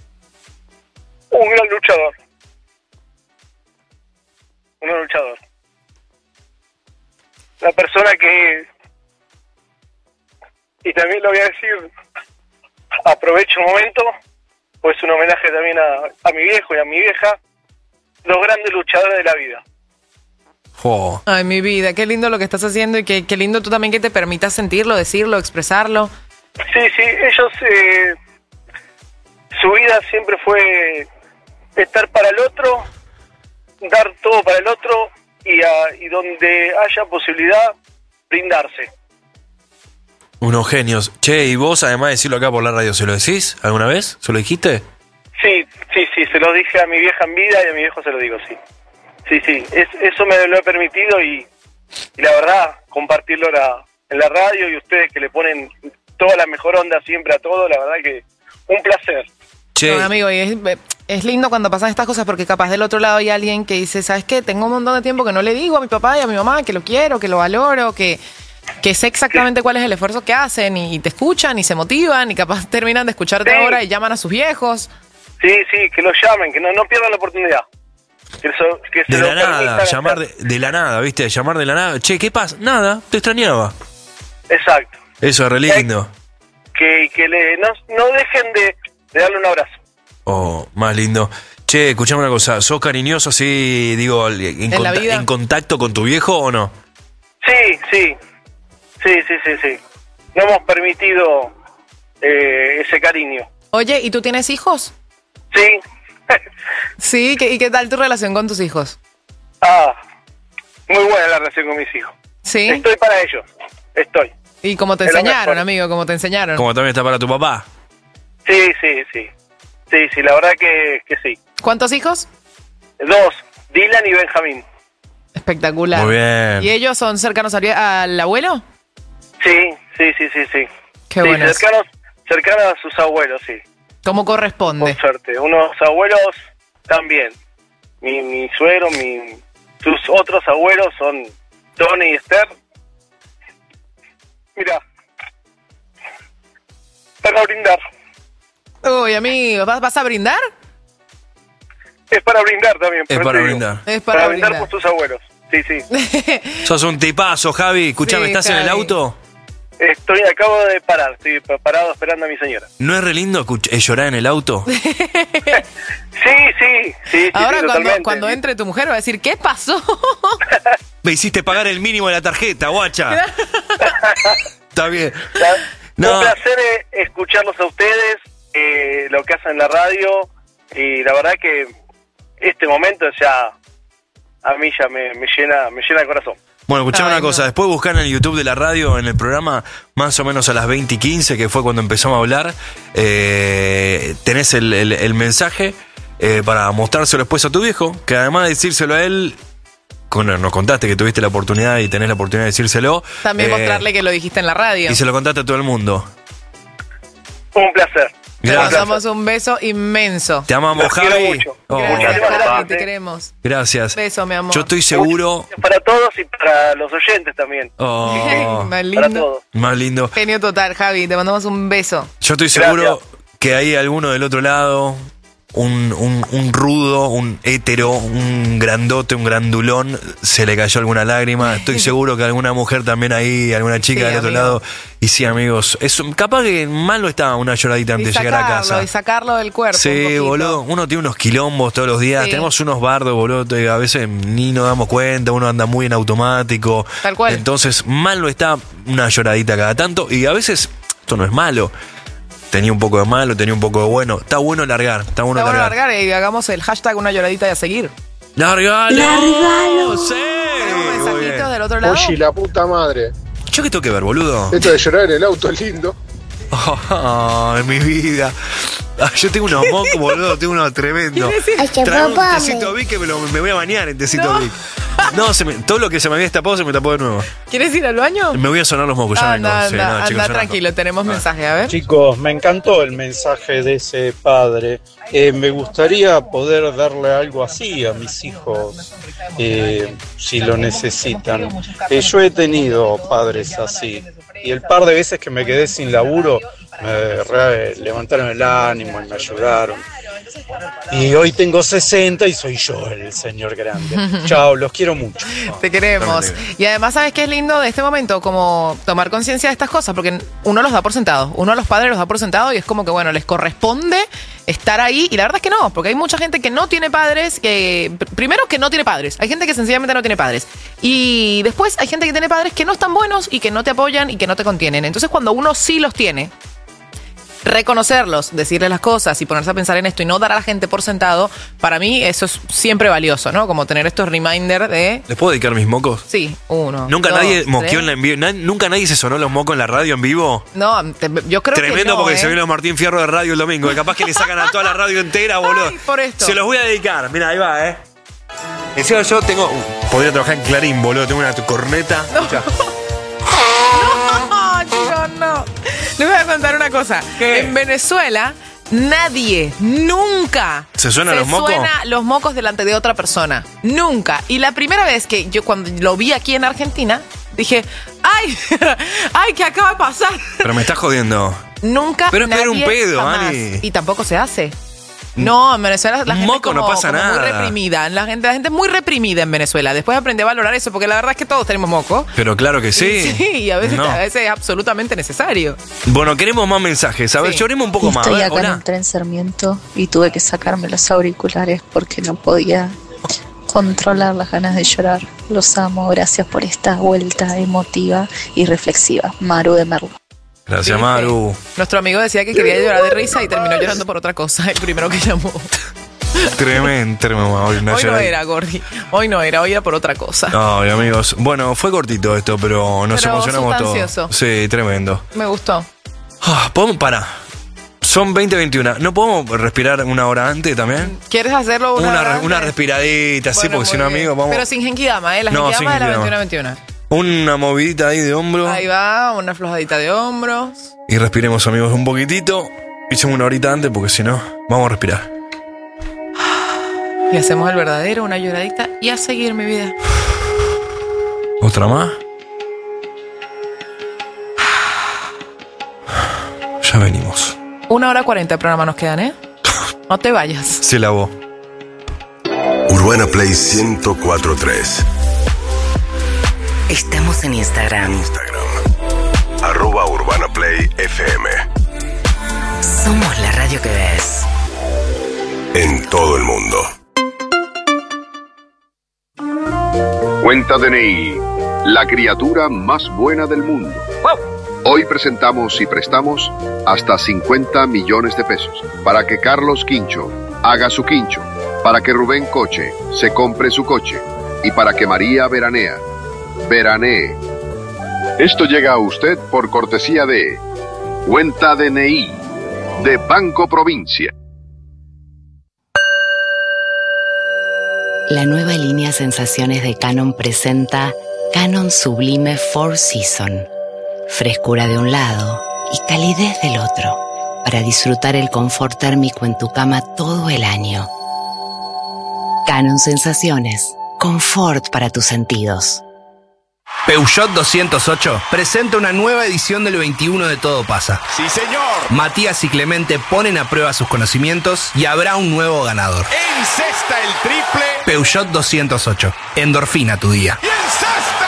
un gran luchador. Un gran luchador. La persona que, y también lo voy a decir, aprovecho un momento, pues un homenaje también a, a mi viejo y a mi vieja, los grandes luchadores de la vida. Jo. Ay, mi vida, qué lindo lo que estás haciendo y qué, qué lindo tú también que te permitas sentirlo, decirlo, expresarlo. Sí, sí, ellos, eh, su vida siempre fue estar para el otro, dar todo para el otro y, a- y donde haya posibilidad, brindarse. Unos genios. Che, y vos, además de decirlo acá por la radio, ¿se lo decís alguna vez? ¿Se lo dijiste? Sí, sí, sí, se lo dije a mi vieja en vida y a mi viejo se lo digo, sí. Sí, sí, es, eso me lo he permitido y, y la verdad, compartirlo en la, en la radio y ustedes que le ponen toda la mejor onda siempre a todo, la verdad que un placer. Che. No, amigo, y es, es lindo cuando pasan estas cosas porque capaz del otro lado hay alguien que dice, ¿sabes qué? Tengo un montón de tiempo que no le digo a mi papá y a mi mamá que lo quiero, que lo valoro, que, que sé exactamente cuál es el esfuerzo que hacen y te escuchan y se motivan y capaz terminan de escucharte Sí. ahora y llaman a sus viejos. Sí, sí, que lo llamen, que no, no pierdan la oportunidad. Que, eso, que se De lo la nada, permitan llamar de, hacer. de la nada, ¿viste? Llamar de la nada. Che, ¿qué pasa? Nada, te extrañaba. Exacto. Eso es re lindo. Que, que le, no, no dejen de, de darle un abrazo. Oh, más lindo. Che, escuchame una cosa, ¿sos cariñoso así, digo, en, En la conta- vida. en contacto con tu viejo o no? Sí, sí, sí, sí, sí, sí. No hemos permitido eh, ese cariño. Oye, ¿y tú tienes hijos? Sí. Sí, ¿qué- ¿y qué tal tu relación con tus hijos? Ah, muy buena la relación con mis hijos. Sí. Estoy para ellos, estoy. Y como te Es lo enseñaron, mejor. amigo, como te enseñaron. Como también está para tu papá. Sí, sí, sí. Sí, sí, la verdad que, que sí. ¿Cuántos hijos? Dos, Dylan y Benjamín. Espectacular. Muy bien. ¿Y ellos son cercanos al, al abuelo? Sí, sí, sí, sí, sí. Qué sí, buenos. cercanos, cercanos a sus abuelos, sí. ¿Cómo corresponde? Con suerte. Unos abuelos también. Mi, mi suegro, mi, sus otros abuelos son Tony y Esther. Mira. Para brindar. Uy, amigo, ¿vas, vas a brindar? Es para brindar también. Es por para eso digo. brindar. Es para brindar brindar. por tus abuelos. Sí, sí. Sos un tipazo, Javi. Escuchame, Sí, ¿estás en el Javi. Eh, auto? Estoy, acabo de parar, estoy parado esperando a mi señora. ¿No es re lindo escuch- eh, llorar en el auto? Sí, sí, sí. Ahora sí, cuando, cuando entre tu mujer va a decir, ¿qué pasó? Me hiciste pagar el mínimo de la tarjeta, guacha. Está bien. No. Un placer eh, escucharlos a ustedes, eh, lo que hacen en la radio, y la verdad que este momento ya a mí ya me, me llena me llena el corazón. Bueno, escuchame Ay, una cosa, no. después buscar en el YouTube de la radio, en el programa, más o menos a las veinte y quince, que fue cuando empezamos a hablar, eh, tenés el, el, el mensaje eh, para mostrárselo después a tu viejo, que además de decírselo a él, con, nos contaste que tuviste la oportunidad y tenés la oportunidad de decírselo. También eh, mostrarle que lo dijiste en la radio. Y se lo contaste a todo el mundo. Un placer. Te Gracias. mandamos un beso inmenso. Te amamos, Los quiero Javi. mucho. Oh, Gracias, Muchas Javi, gracias. te queremos. gracias. Beso, mi amor. Yo estoy seguro. Para todos y para los oyentes también. Oh, Más Para lindo. todos. más lindo. Genio total, Javi. Te mandamos un beso. Yo estoy seguro Gracias. que hay alguno del otro lado, un, un, un rudo, un hétero, un grandote, un grandulón, se le cayó alguna lágrima. Estoy seguro que alguna mujer también ahí, alguna chica Sí, del otro amigo. lado. Y sí, amigos, es, capaz que malo está una lloradita antes Y de llegar a sacarlo, casa. y sacarlo del cuerpo. un Sí, poquito. boludo, uno tiene unos quilombos todos los días, Sí. tenemos unos bardos, boludo, que a veces ni nos damos cuenta, uno anda muy en automático. Tal cual. Entonces, malo está una lloradita cada tanto, y a veces esto no es malo. Tenía un poco de malo, tenía un poco de bueno. Está bueno largar, está bueno Está bueno largar. largar y hagamos el hashtag una lloradita y a seguir. ¡Largalo! ¡Largalo! ¡Sí! Tenemos Muy mensajitos bien. del otro lado. Oye, la puta madre. ¿Yo qué tengo que ver, boludo? Esto de llorar en el auto es lindo. Oh, en mi vida. Ah, yo tengo unos mocos, boludo, tengo unos tremendos. Ay, qué Trae un papá, tecito Vic que me, lo- me voy a bañar en tecito No. Vic. No, se me- todo lo que se me había destapado se me tapó de nuevo. ¿Quieres ir al baño? Me voy a sonar los mocos, ya Anda, vengo. Sí, anda, no, anda chicos, yo no- tranquilo, tenemos mensaje, a ver. Chicos, me encantó el mensaje de ese padre. Eh, me gustaría poder darle algo así a mis hijos eh, si lo necesitan. Eh, yo he tenido padres así y el par de veces que me quedé sin laburo me re- levantaron el ánimo y me ayudaron. Y hoy tengo sesenta y soy yo el señor grande. Chao, los quiero mucho. Te queremos. Y además, ¿sabes qué es lindo de este momento? Como tomar conciencia de estas cosas, porque uno los da por sentado. Uno a los padres los da por sentado y es como que, bueno, les corresponde estar ahí. Y la verdad es que no, porque hay mucha gente que no tiene padres, que pr- primero que no tiene padres. Hay gente que sencillamente no tiene padres. Y después hay gente que tiene padres que no están buenos y que no te apoyan y que no te contienen. Entonces, cuando uno sí los tiene, reconocerlos, decirles las cosas y ponerse a pensar en esto y no dar a la gente por sentado, para mí eso es siempre valioso, ¿no? Como tener estos reminders de... ¿Les puedo dedicar mis mocos? Sí, uno. Nunca dos, nadie tres. moqueó en la en vivo. na- Nunca nadie se sonó los mocos en la radio en vivo. No, te- yo creo Tremendo que no, porque ¿eh? se vino Martín Fierro de radio el domingo. Y capaz que le sacan a toda la radio entera, boludo. Ay, por esto. Se los voy a dedicar. Mira, ahí va, eh. Encima yo tengo. uh, podría trabajar en Clarín, boludo. Tengo una corneta. Escucha. No, chicos, no. Les voy a contar una cosa. En Venezuela, nadie, nunca ¿Se suenan los mocos? suena los mocos delante de otra persona. Nunca. Y la primera vez que yo cuando lo vi aquí en Argentina, dije, ¡ay! ¡Ay, qué acaba de pasar! Pero me estás jodiendo. Nunca Pero es pegar un nadie pedo, jamás. Ani. Y tampoco se hace. No, en Venezuela la Un gente moco es no como, pasa como muy nada. reprimida. La gente, la gente es muy reprimida en Venezuela. Después aprendí a valorar eso, porque la verdad es que todos tenemos moco. Pero claro que sí. Sí, y a veces, No. a veces es absolutamente necesario. Bueno, queremos más mensajes. A ver, Sí. lloremos un poco más. A Estoy ver, acá en hola. un tren Sarmiento y tuve que sacarme los auriculares porque no podía controlar las ganas de llorar. Los amo, gracias por esta vuelta emotiva y reflexiva. Maru de Merlo. Gracias, Maru. Nuestro amigo decía que quería llorar de risa y terminó llorando por otra cosa, el primero que llamó. Tremendo, tremendo. Hoy, una Hoy no lloradita. era, Gordi. Hoy no era, hoy era por otra cosa. Ay, amigos. Bueno, fue cortito esto, pero nos Pero emocionamos sustancioso. todos. Sí, tremendo. Me gustó. Ah, ¿podemos parar? Son veinte veintiuno. ¿No podemos respirar una hora antes también? ¿Quieres hacerlo una, Una, hora re- antes? una respiradita, sí, Bueno, porque si muy no, bien. amigos, vamos. Pero sin genkidama, ¿eh? La No, genkidama sin de la genkidama. veintiuno veintiuno. Una movidita ahí de hombro. Ahí va, una flojadita de hombros. Y respiremos, amigos, un poquitito. Hicimos una horita antes porque si no, vamos a respirar. Y hacemos el verdadero, una lloradita y a seguir mi vida. ¿Otra más? Ya venimos. Una hora cuarenta de programa nos quedan, ¿eh? No te vayas. Se lavó. Urbana Play ciento cuatro punto tres. Estamos en Instagram. Arroba mundo. Cuenta D N I, la criatura más buena del mundo. Hoy presentamos y prestamos hasta cincuenta millones de pesos para que Carlos Quincho haga su quincho, para que Rubén Coche se compre su coche y para que María Veranea veranee. Esto llega a usted por cortesía de Cuenta D N I de Banco Provincia. La nueva línea Sensaciones de Canon presenta Canon Sublime Four Season. Frescura de un lado y calidez del otro, para disfrutar el confort térmico en tu cama todo el año. Canon Sensaciones, confort para tus sentidos. Peugeot doscientos ocho presenta una nueva edición del veintiuno de Todo Pasa. ¡Sí, señor! Matías y Clemente ponen a prueba sus conocimientos y habrá un nuevo ganador. ¡Encesta el triple! Peugeot doscientos ocho. Endorfina tu día. ¡Y encesta!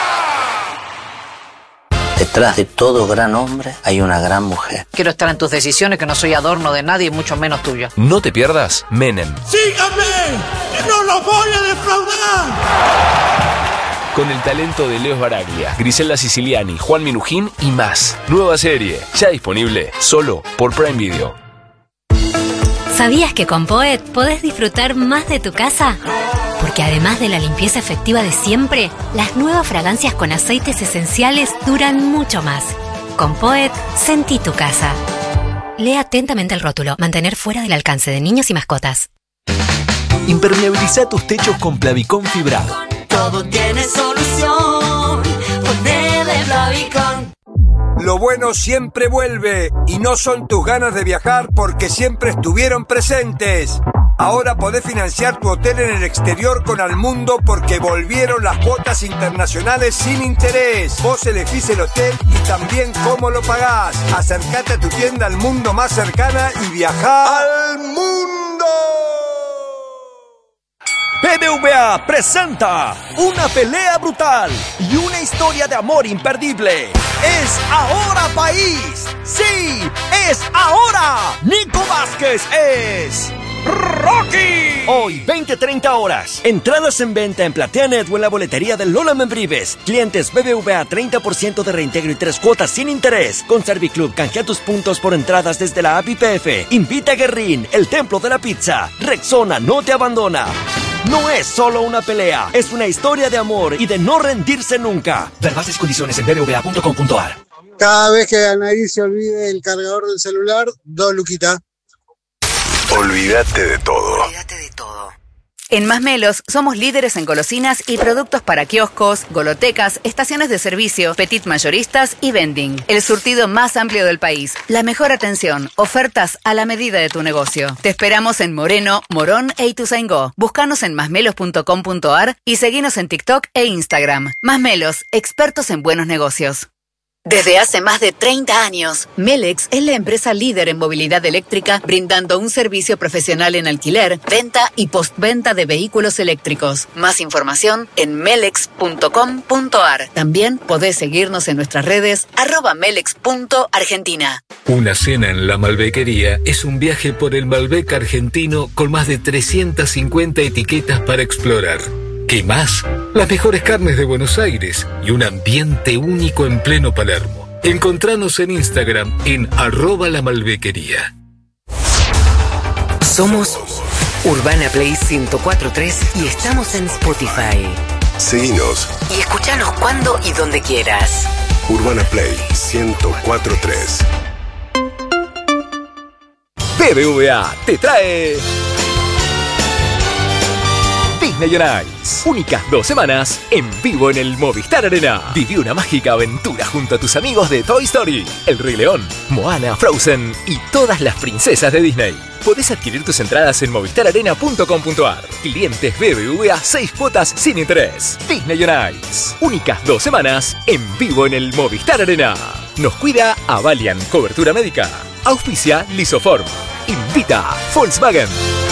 Detrás de todo gran hombre hay una gran mujer. Quiero estar en tus decisiones, que no soy adorno de nadie, mucho menos tuya. No te pierdas Menem. ¡Síganme! ¡Que no los voy a defraudar! Con el talento de Leo Baraglia, Griselda Siciliani, Juan Minujín y más. Nueva serie, ya disponible solo por Prime Video. ¿Sabías que con Poet podés disfrutar más de tu casa? Porque además de la limpieza efectiva de siempre, las nuevas fragancias con aceites esenciales duran mucho más. Con Poet, sentí tu casa. Lee atentamente el rótulo. Mantener fuera del alcance de niños y mascotas. Impermeabiliza tus techos con Plavicón fibrado. Todo tiene solución. Ponele Plavicón. Lo bueno siempre vuelve y no son tus ganas de viajar porque siempre estuvieron presentes. Ahora podés financiar tu hotel en el exterior con Almundo porque volvieron las cuotas internacionales sin interés. Vos elegís el hotel y también cómo lo pagás. Acércate a tu tienda Almundo más cercana y viajá al mundo. B B V A presenta una pelea brutal y una historia de amor imperdible. ¡Es ahora, país! ¡Sí! ¡Es ahora! Nico Vázquez es Rocky. Hoy, veinte treinta horas. Entradas en venta en PlateaNet o en la boletería de Lola Membrives. Clientes B B V A treinta por ciento de reintegro y tres cuotas sin interés. Con Serviclub, canjea tus puntos por entradas desde la app I P F. Invita a Guerrín, el templo de la pizza. Rexona no te abandona. No es solo una pelea, es una historia de amor y de no rendirse nunca. Ver bases y condiciones en b b v a punto com punto a r. Cada vez que Anaí se olvide el cargador del celular, dos luquitas. Olvídate de todo. Olvídate de todo. En Masmelos somos líderes en golosinas y productos para kioscos, golotecas, estaciones de servicio, petit mayoristas y vending. El surtido más amplio del país. La mejor atención. Ofertas a la medida de tu negocio. Te esperamos en Moreno, Morón e Ituzaingó. Búscanos en masmelos punto com punto a r y seguinos en TikTok e Instagram. Masmelos, expertos en buenos negocios. Desde hace más de treinta años, Melex es la empresa líder en movilidad eléctrica, brindando un servicio profesional en alquiler, venta y postventa de vehículos eléctricos. Más información en melex punto com punto a r. También podés seguirnos en nuestras redes arroba melex punto argentina. Una cena en la Malbequería es un viaje por el Malbec argentino con más de trescientas cincuenta etiquetas para explorar. ¿Qué más? Las mejores carnes de Buenos Aires y un ambiente único en pleno Palermo. Encontranos en Instagram en arroba la malbequería. Somos Urbana Play ciento cuatro punto tres y estamos en Spotify. Seguinos. Y escuchanos cuando y donde quieras. Urbana Play ciento cuatro punto tres. B B V A te trae Disney on Ice. Únicas dos semanas en vivo en el Movistar Arena. Viví una mágica aventura junto a tus amigos de Toy Story, El Rey León, Moana, Frozen y todas las princesas de Disney. Podés adquirir tus entradas en movistar arena punto com punto a r. Clientes B B V A, seis cuotas sin interés. Disney on Ice. Únicas dos semanas en vivo en el Movistar Arena. Nos cuida Avalian, cobertura médica. Auspicia Lisoform. Invita Volkswagen.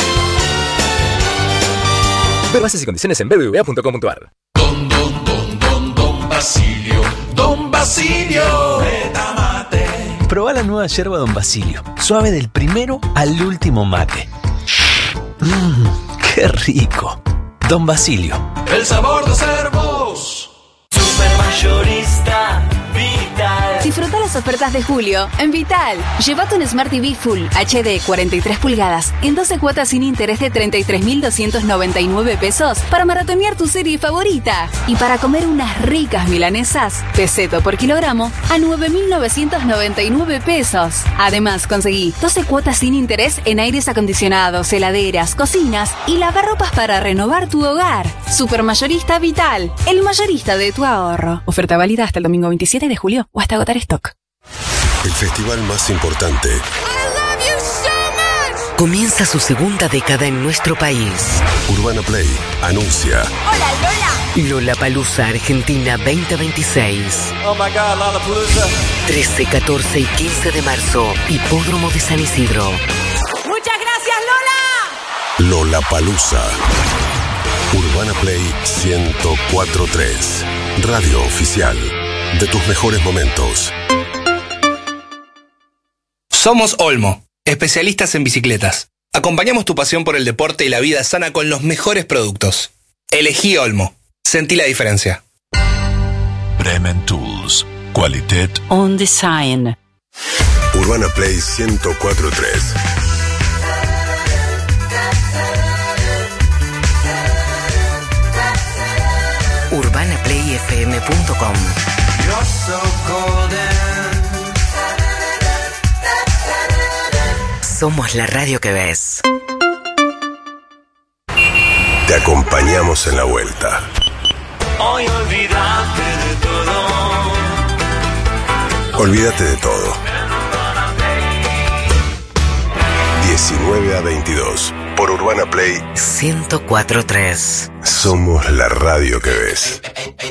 Ver bases y condiciones en b b v a punto com punto a r. Don, don, don, don, don Basilio. Don Basilio. Mate. Probá la nueva yerba Don Basilio. Suave del primero al último mate. Mmm, ¡Qué rico! Don Basilio. El sabor de ser vos. Supermayorista Vital. Disfruta las ofertas de julio en Vital. Llévate un Smart T V Full H D cuarenta y tres pulgadas en doce cuotas sin interés de treinta y tres mil doscientos noventa y nueve pesos para maratonear tu serie favorita. Y para comer unas ricas milanesas, peseto por kilogramo a nueve mil novecientos noventa y nueve pesos. Además, conseguí doce cuotas sin interés en aires acondicionados, heladeras, cocinas y lavarropas para renovar tu hogar. Supermayorista Vital, el mayorista de tu ahorro. Oferta válida hasta el domingo veintisiete de julio o hasta agotar stock. El festival más importante. Comienza su segunda década en nuestro país. Urbana Play anuncia. ¡Hola, Lola! Lollapalooza Argentina veinte veintiséis. Oh my God, Lollapalooza. trece, catorce y quince de marzo. Hipódromo de San Isidro. Muchas gracias, Lola. Lollapalooza. Urbana Play ciento cuatro punto tres. Radio oficial de tus mejores momentos. Somos Olmo, especialistas en bicicletas. Acompañamos tu pasión por el deporte y la vida sana con los mejores productos. Elegí Olmo. Sentí la diferencia. Bremen Tools. Qualität On Design. Urbana Play ciento cuatro punto tres. urbana play f m punto com. Somos la radio que ves. Te acompañamos en la vuelta. Hoy olvídate de todo. Olvídate de todo. diecinueve a veintidós por Urbana Play ciento cuatro punto tres. Somos la radio que ves.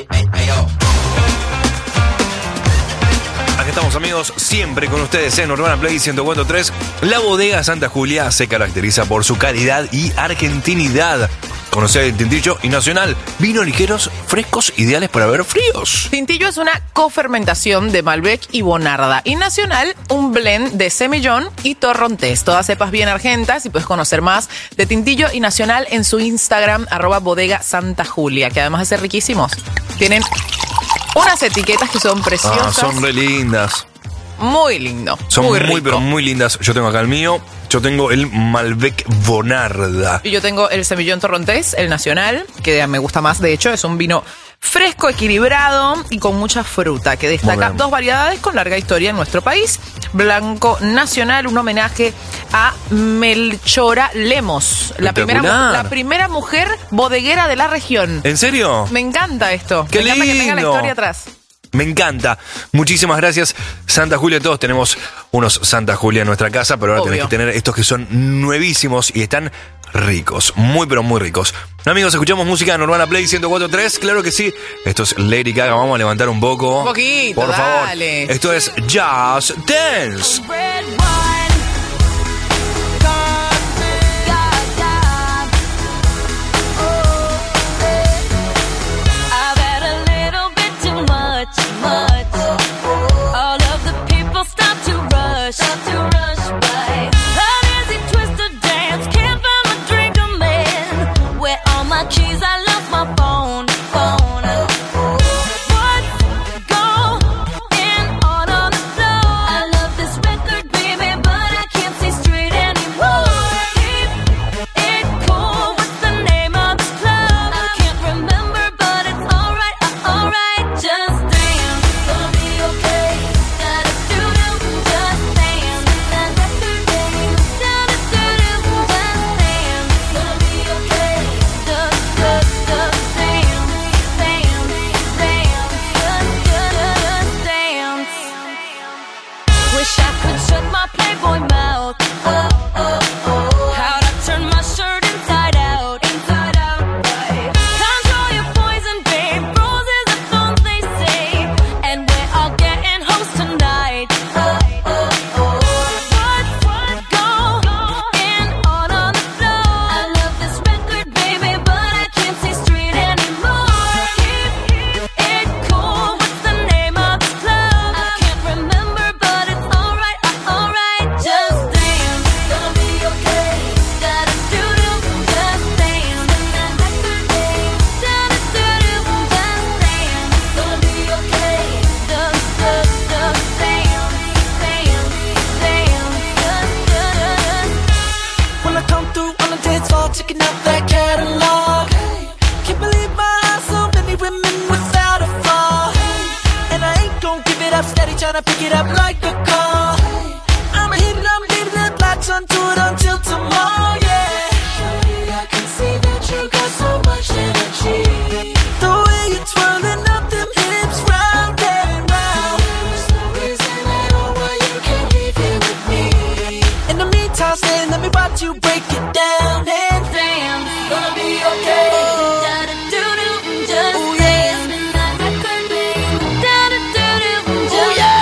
Aquí estamos, amigos, siempre con ustedes en Urbana Play ciento cuatro punto tres. La bodega Santa Julia se caracteriza por su calidad y argentinidad. Conocer el Tintillo y Nacional, vinos ligeros, frescos, ideales para beber fríos. Tintillo es una cofermentación de Malbec y Bonarda. Y Nacional, un blend de Semillón y Torrontés. Todas cepas bien argentas y puedes conocer más de Tintillo y Nacional en su Instagram, arroba bodega Santa Julia, que además de ser riquísimos, tienen unas etiquetas que son preciosas. Ah, son re lindas. Muy lindo. Son muy, muy, rico. pero muy lindas. Yo tengo acá el mío. Yo tengo el Malbec Bonarda. Y yo tengo el Semillón Torrontés, el Nacional, que me gusta más, de hecho. Es un vino fresco, equilibrado y con mucha fruta, que destaca dos variedades con larga historia en nuestro país. Blanco Nacional, un homenaje a Melchora Lemos, la primera, la primera mujer bodeguera de la región. ¿En serio? Me encanta esto. ¡Qué me encanta lindo! que tenga la historia atrás. Me encanta. Muchísimas gracias, Santa Julia. Todos tenemos unos Santa Julia en nuestra casa, pero ahora Obvio. tenés que tener estos que son nuevísimos y están ricos. Muy, pero muy ricos. Amigos, escuchamos música en Urbana Play ciento cuatro punto tres. Claro que sí. Esto es Lady Gaga. Vamos a levantar un poco. Un poquito, por dale. favor. Esto es Just Dance. Just up like a car. I'ma hit it, I'm leaving the lights on, do it until tomorrow, yeah. Shawty, I can see that you got so much energy. The way you're twirling up them hips round and round. There's no reason at all why you can't leave here with me. In the meantime, stay, let me watch you break it down. And damn, it's gonna be okay. Oh. Da-da-doo-doo, just oh, yeah. Dance. Da-da-doo-doo, just oh, yeah.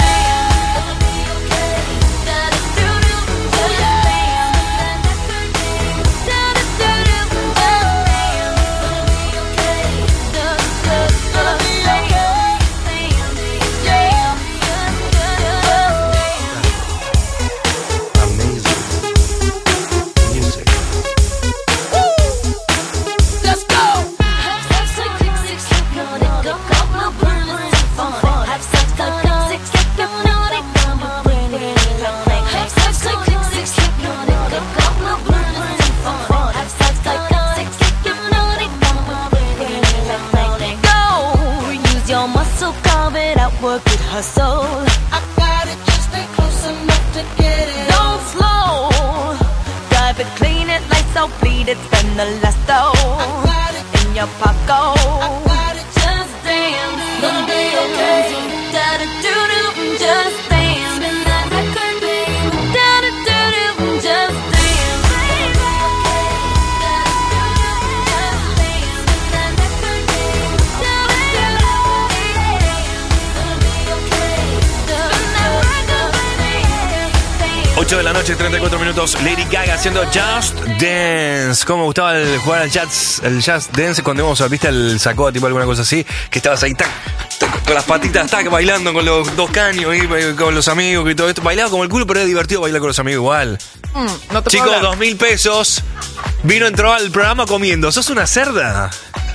Work it, hustle. I got it, just stay close enough to get it. Don't slow. Drive it, clean it, lights out, bleed it, spend the last dough. I got it in your pocket. I got it, just dance. Gonna be okay. Da-da-doo-doo, just dance. Spin that record, baby. Da-da-doo-doo, just dance. ocho de la noche, treinta y cuatro minutos. Lady Gaga haciendo Just Dance. ¿Cómo me gustaba el jugar al jazz, el Just Dance cuando íbamos a viste el sacó, tipo alguna cosa así? Que estabas ahí, tac, tac, con las patitas, tac, bailando con los dos caños y con los amigos y todo esto. Bailaba como el culo, pero era divertido bailar con los amigos igual. Mm, no te Chicos, dos mil pesos. Vino, entró al programa comiendo. ¿Sos una cerda?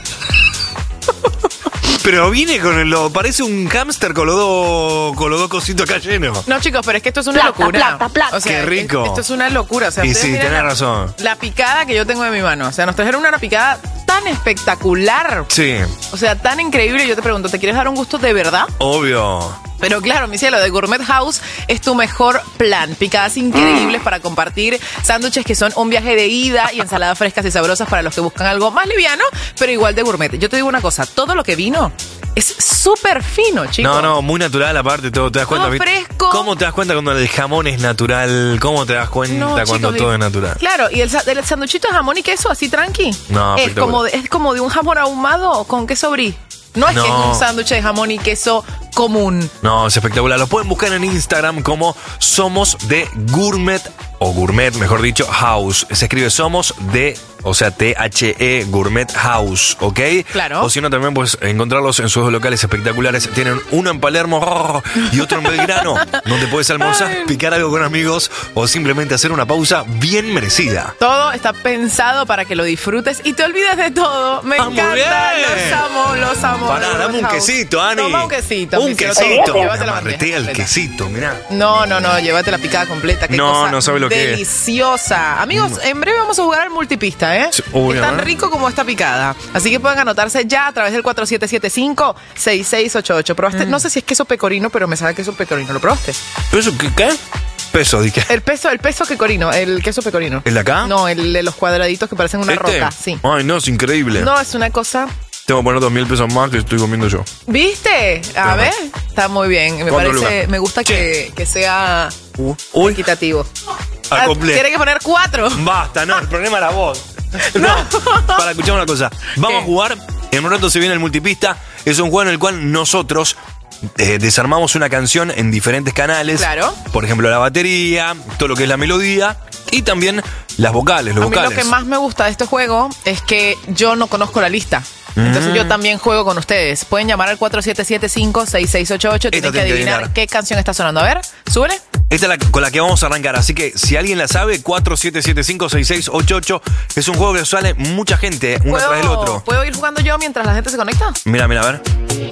Pero viene con lo. Parece un hámster con los dos con los dos cositos acá llenos. No, chicos, pero es que esto es una Plata, locura. plata, plata. O sea, Qué rico. es- Esto es una locura. O sea, Y ustedes sí, miren tenés la- razón. La picada que yo tengo de mi mano. O sea, nos trajeron una picada tan espectacular. Sí, O sea, tan increíble. Yo te pregunto, ¿te quieres dar un gusto de verdad? obvio. Pero claro, mi cielo, de Gourmet House es tu mejor plan. Picadas increíbles para compartir, sándwiches que son un viaje de ida y ensaladas frescas y sabrosas para los que buscan algo más liviano, pero igual de gourmet. Yo te digo una cosa, todo lo que vino es súper fino, chicos. No, no, muy natural aparte todo. ¿Te das cuenta? Todo ¿viste? fresco. ¿Cómo te das cuenta cuando el jamón es natural? ¿Cómo te das cuenta No, cuando chicos, todo y- es natural? Claro, y el, sa- el sanduchito de jamón y queso así tranqui. No, es espectacular. como, de, es como de un jamón ahumado con queso brie. No es No. que es un sándwich de jamón y queso común. No, es espectacular. Lo pueden buscar en Instagram como Somos de Gourmet, o Gourmet, mejor dicho, House. Se escribe Somos de, o sea, T H E, Gourmet House, ¿ok? Claro. O si no, también puedes encontrarlos en sus dos locales espectaculares. Tienen uno en Palermo y otro en Belgrano, donde puedes almorzar, picar algo con amigos o simplemente hacer una pausa bien merecida. Todo está pensado para que lo disfrutes y te olvides de todo. Me Ah, muy encanta, bien. los amo, los amo. Pará, Gourmet dame un House. quesito, Ani. Toma un quesito. Un mi cielo, quesito. toma, llévate Me la amarreté bandeja al completa. quesito, mirá. No, no, no, llévate la picada completa. Qué No, cosa no sabe lo que es. deliciosa. Amigos, en breve vamos a jugar al multipista, ¿eh? Sí, uy, es a tan ver. rico como esta picada. Así que pueden anotarse ya a través del cuatro siete siete cinco, seis seis ocho ocho. ¿Probaste? No sé si es queso pecorino, pero me sabe queso pecorino. ¿Lo probaste? ¿Peso qué? ¿Qué? Peso, dije. El peso, el peso pecorino, el queso pecorino. ¿El de acá? No, el de los cuadraditos que parecen una ¿Este? roca, sí. Ay, no, es increíble. No, es una cosa. Tengo que poner dos mil pesos más que estoy comiendo yo. ¿Viste? A Ajá. ver, está muy bien. Me ¿Cuánto parece, lugar? me gusta que, que sea Uy, equitativo. al Ah, completo. Tiene que poner cuatro. Basta, no, el problema era vos. No, para escuchar una cosa. Vamos ¿Qué? a jugar. En un rato se viene el multipista. Es un juego en el cual nosotros eh, desarmamos una canción en diferentes canales. Claro. Por ejemplo, la batería, todo lo que es la melodía y también las vocales, los A mí vocales. lo que más me gusta de este juego es que yo no conozco la lista. Entonces Mm. yo también juego con ustedes. Pueden llamar al cuatro siete siete cinco, seis seis ocho ocho. Tienen que tienen que adivinar adivinar. qué canción está sonando. A ver, súbele. Esta es la con la que vamos a arrancar, así que si alguien la sabe, cuatro siete siete cinco, seis seis ocho ocho. Es un juego que sale mucha gente, uno ¿Puedo- tras el otro. ¿Puedo ir jugando yo mientras la gente se conecta? Mira, mira, a ver.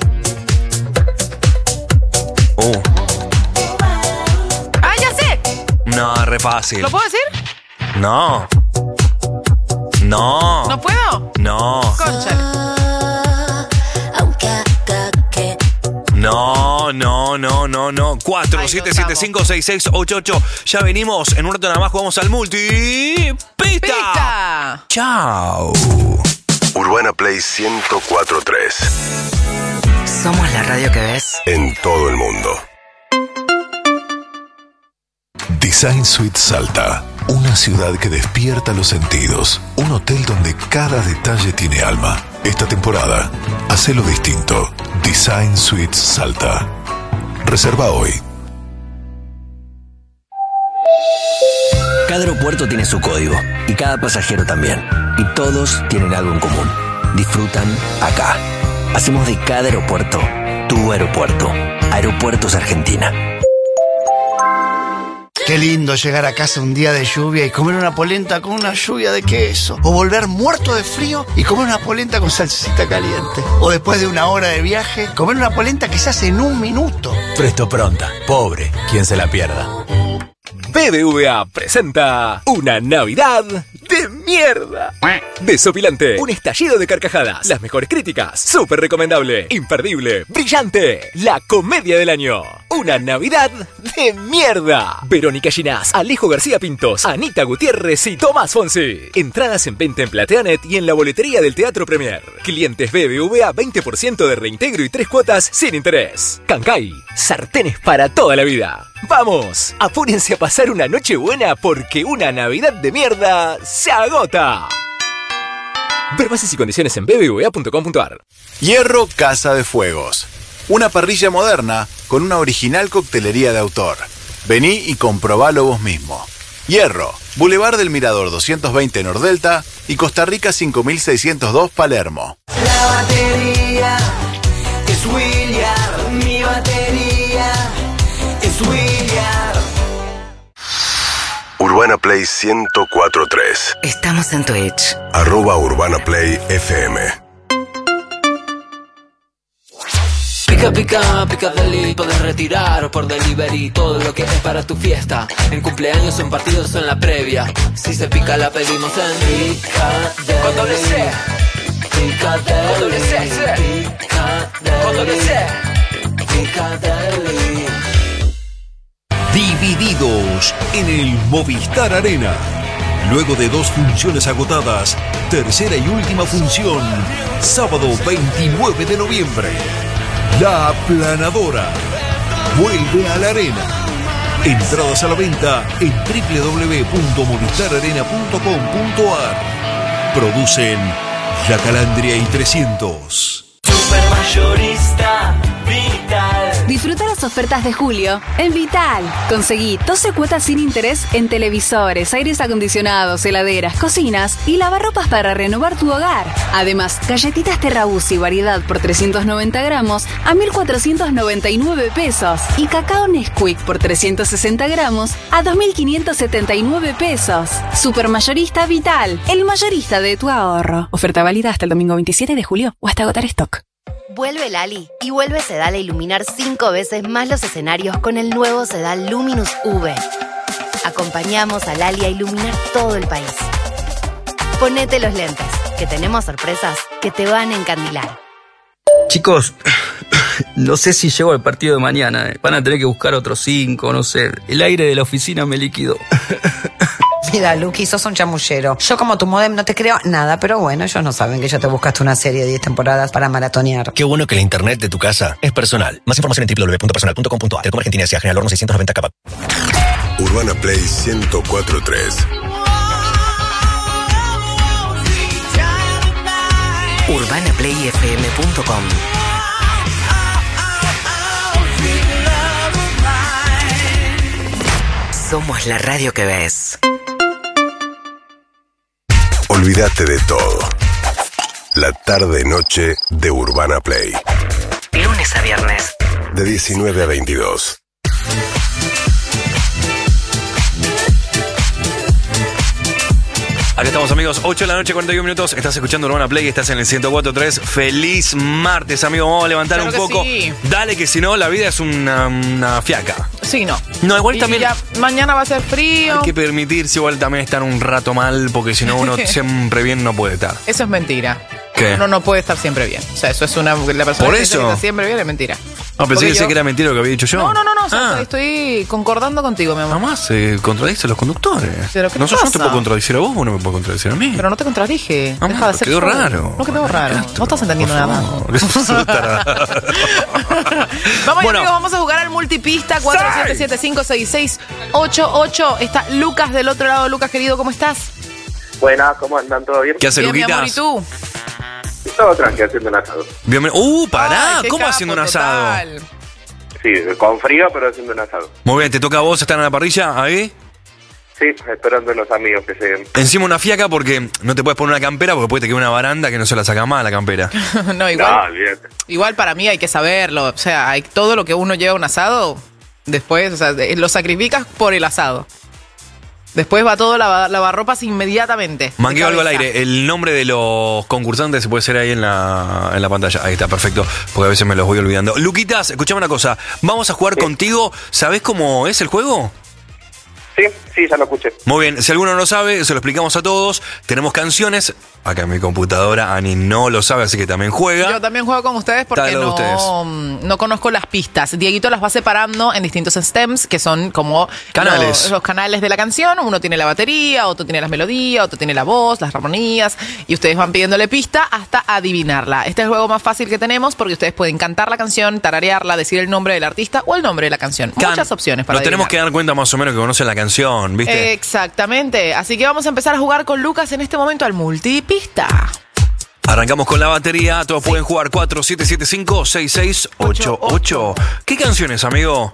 Uh, ¡Ah, ya sé! no, re fácil. ¿Lo puedo decir? No. No. ¿No puedo? No. Concha. No, no, no, no, no. cuatro siete siete cinco seis seis ocho ocho. Ya venimos. En un rato nada más jugamos al multi. ¡Pista! ¡Pista! ¡Chao! Urbana Play ciento cuatro punto tres. Somos la radio que ves en todo el mundo. Design Suite Salta. Una ciudad que despierta los sentidos. Un hotel donde cada detalle tiene alma. Esta temporada, hacelo distinto. Design Suite Salta. Reserva hoy. Cada aeropuerto tiene su código y cada pasajero también. Y todos tienen algo en común. Disfrutan acá. Hacemos de cada aeropuerto tu aeropuerto. Aeropuertos Argentina. Qué lindo llegar a casa un día de lluvia y comer una polenta con una lluvia de queso. O volver muerto de frío y comer una polenta con salsita caliente. O después de una hora de viaje, comer una polenta que se hace en un minuto. Presto Pronta. Pobre, quien se la pierda. B B V A presenta una Navidad de mierda. Desopilante, un estallido de carcajadas, las mejores críticas, súper recomendable, imperdible, brillante, la comedia del año. Una Navidad de mierda. Verónica Ginás, Alejo García Pintos, Anita Gutiérrez y Tomás Fonsi. Entradas en venta en Plateanet y en la boletería del Teatro Premier. Clientes B B V A veinte por ciento de reintegro y tres cuotas sin interés. Cancay, sartenes para toda la vida. Vamos, apúrense a pasar una noche buena porque una Navidad de mierda se agota. Ver bases y condiciones en b b v a punto com punto a r. Hierro Casa de Fuegos. Una parrilla moderna con una original coctelería de autor. Vení y comprobalo vos mismo. Hierro, Boulevard del Mirador doscientos veinte Nordelta y Costa Rica cinco mil seiscientos dos Palermo. La batería es William, mi batería es William. Urbana Play ciento cuatro punto tres. Estamos en Twitch. Arroba Urbana Play F M. Pica, pica, pica deli, podés retirar por delivery todo lo que es para tu fiesta. En cumpleaños, en partidos o en la previa. Si se pica la pedimos en Pica con doble C. Pica deli. Con doble C, C. Pica deli. Con doble C. Pica deli. Divididos en el Movistar Arena. Luego de dos funciones agotadas, tercera y última función, sábado veintinueve de noviembre. La Aplanadora vuelve a la arena. Entradas a la venta en doble u doble u doble u punto movistar arena punto com punto a r. Producen La Calandria y trescientos. Supermayorista Vital. Disfruta las ofertas de julio en Vital. Conseguí doce cuotas sin interés en televisores, aires acondicionados, heladeras, cocinas y lavarropas para renovar tu hogar. Además, galletitas Terrabuzzi variedad por trescientos noventa gramos a mil cuatrocientos noventa y nueve pesos y cacao Nesquik por trescientos sesenta gramos a dos mil quinientos setenta y nueve pesos. Supermayorista Vital, el mayorista de tu ahorro. Oferta válida hasta el domingo veintisiete de julio o hasta agotar stock. Vuelve Lali y vuelve Sedal a iluminar cinco veces más los escenarios con el nuevo Sedal Luminous V. Acompañamos a Lali a iluminar todo el país. Ponete los lentes, que tenemos sorpresas que te van a encandilar. Chicos, no sé si llego al partido de mañana. Van a tener que buscar otros cinco, no sé. El aire de la oficina me liquidó. Mira, Luqui, sos un chamullero. Yo como tu modem no te creo nada, pero bueno, ellos no saben que ya te buscaste una serie de diez temporadas para maratonear. Qué bueno que la internet de tu casa es personal. Más información en doble u doble u doble u punto personal punto com punto a r. Telecom Argentina S A General Horno seiscientos noventa K. Urbana Play ciento cuatro punto tres. urbana play f m punto com. Somos la radio que ves. Olvídate de todo. La tarde-noche de Urbana Play. Lunes a viernes. De diecinueve a veintidós. Acá estamos, amigos, ocho de la noche, cuarenta y uno minutos. Estás escuchando Urbana Play, estás en el ciento cuatro punto tres. Feliz martes, amigo. Vamos a levantar Claro un que poco. sí. Dale, que si no, la vida es una, una fiaca. Sí, no. No, igual Y también ya mañana va a ser frío. hay que permitirse igual también estar un rato mal, porque si no, uno siempre bien no puede estar. Eso es mentira. ¿Qué? Uno no puede estar siempre bien. O sea, eso es una. La persona ¿Por que dice eso? que está siempre bien es mentira. Ah, pensé Porque que, yo- que era mentira lo que había dicho yo. No, no, no, no. o sea, Ah. estoy concordando contigo, mi amor. Nada más, eh, contradice a los conductores. ¿Pero qué te no, yo no pasa? te puedo contradicir a vos, vos no me puedo contradicir a mí. Pero no te contradije. Ah, Deja de hacer quedó show. raro. No quedó raro. No estás entendiendo nada más. Vamos, Bueno. amigos, vamos a jugar al multipista cuatro siete siete cinco seis seis ocho ocho. Está Lucas del otro lado. Lucas, querido, ¿cómo estás? Buenas, ¿cómo andan? ¿Todo bien? ¿Qué hace, Bien, mi amor, ¿y Luquitas? tú? Todo tranqui, haciendo un asado. Bienvenido. Uh, pará, Ay, qué ¿cómo capo, haciendo un asado? total. Sí, con frío, pero haciendo un asado. Muy bien, ¿te toca a vos estar en la parrilla ahí? Sí, esperando a los amigos que lleguen. Encima una fiaca porque no te puedes poner una campera porque después te queda una baranda que no se la saca más la campera. No, igual. No, olvídate. Igual para mí hay que saberlo. O sea, hay todo lo que uno lleva a un asado, después, o sea, de- lo sacrificas por el asado. Después va todo lava- lavarropas inmediatamente. Mangueo De algo al cabeza. aire. El nombre de los concursantes se puede ser ahí en la, en la pantalla. Ahí está, perfecto. Porque a veces me los voy olvidando. Luquitas, escuchame una cosa. Vamos a jugar contigo. ¿Sabés cómo es el juego? Sí, sí, ya lo escuché. Muy bien, si alguno no lo sabe, se lo explicamos a todos. Tenemos canciones. Acá en mi computadora, Ani no lo sabe, así que también juega. Yo también juego con ustedes porque Dale, no, ustedes. mm, no conozco las pistas. Dieguito las va separando en distintos stems, que son como Canales. Los, los canales de la canción. Uno tiene la batería, otro tiene las melodías, otro tiene la voz, las armonías. Y ustedes van pidiéndole pista hasta adivinarla. Este es el juego más fácil que tenemos porque ustedes pueden cantar la canción, tararearla, decir el nombre del artista o el nombre de la canción. Can- Muchas opciones para Nos tenemos que adivinar. dar cuenta más o menos que conocen la canción, ¿viste? Exactamente. Así que vamos a empezar a jugar con Lucas en este momento al multipista. Arrancamos con la batería. Todos pueden jugar cuatro siete siete cinco seis seis ocho ocho. ¿Qué canciones, amigo?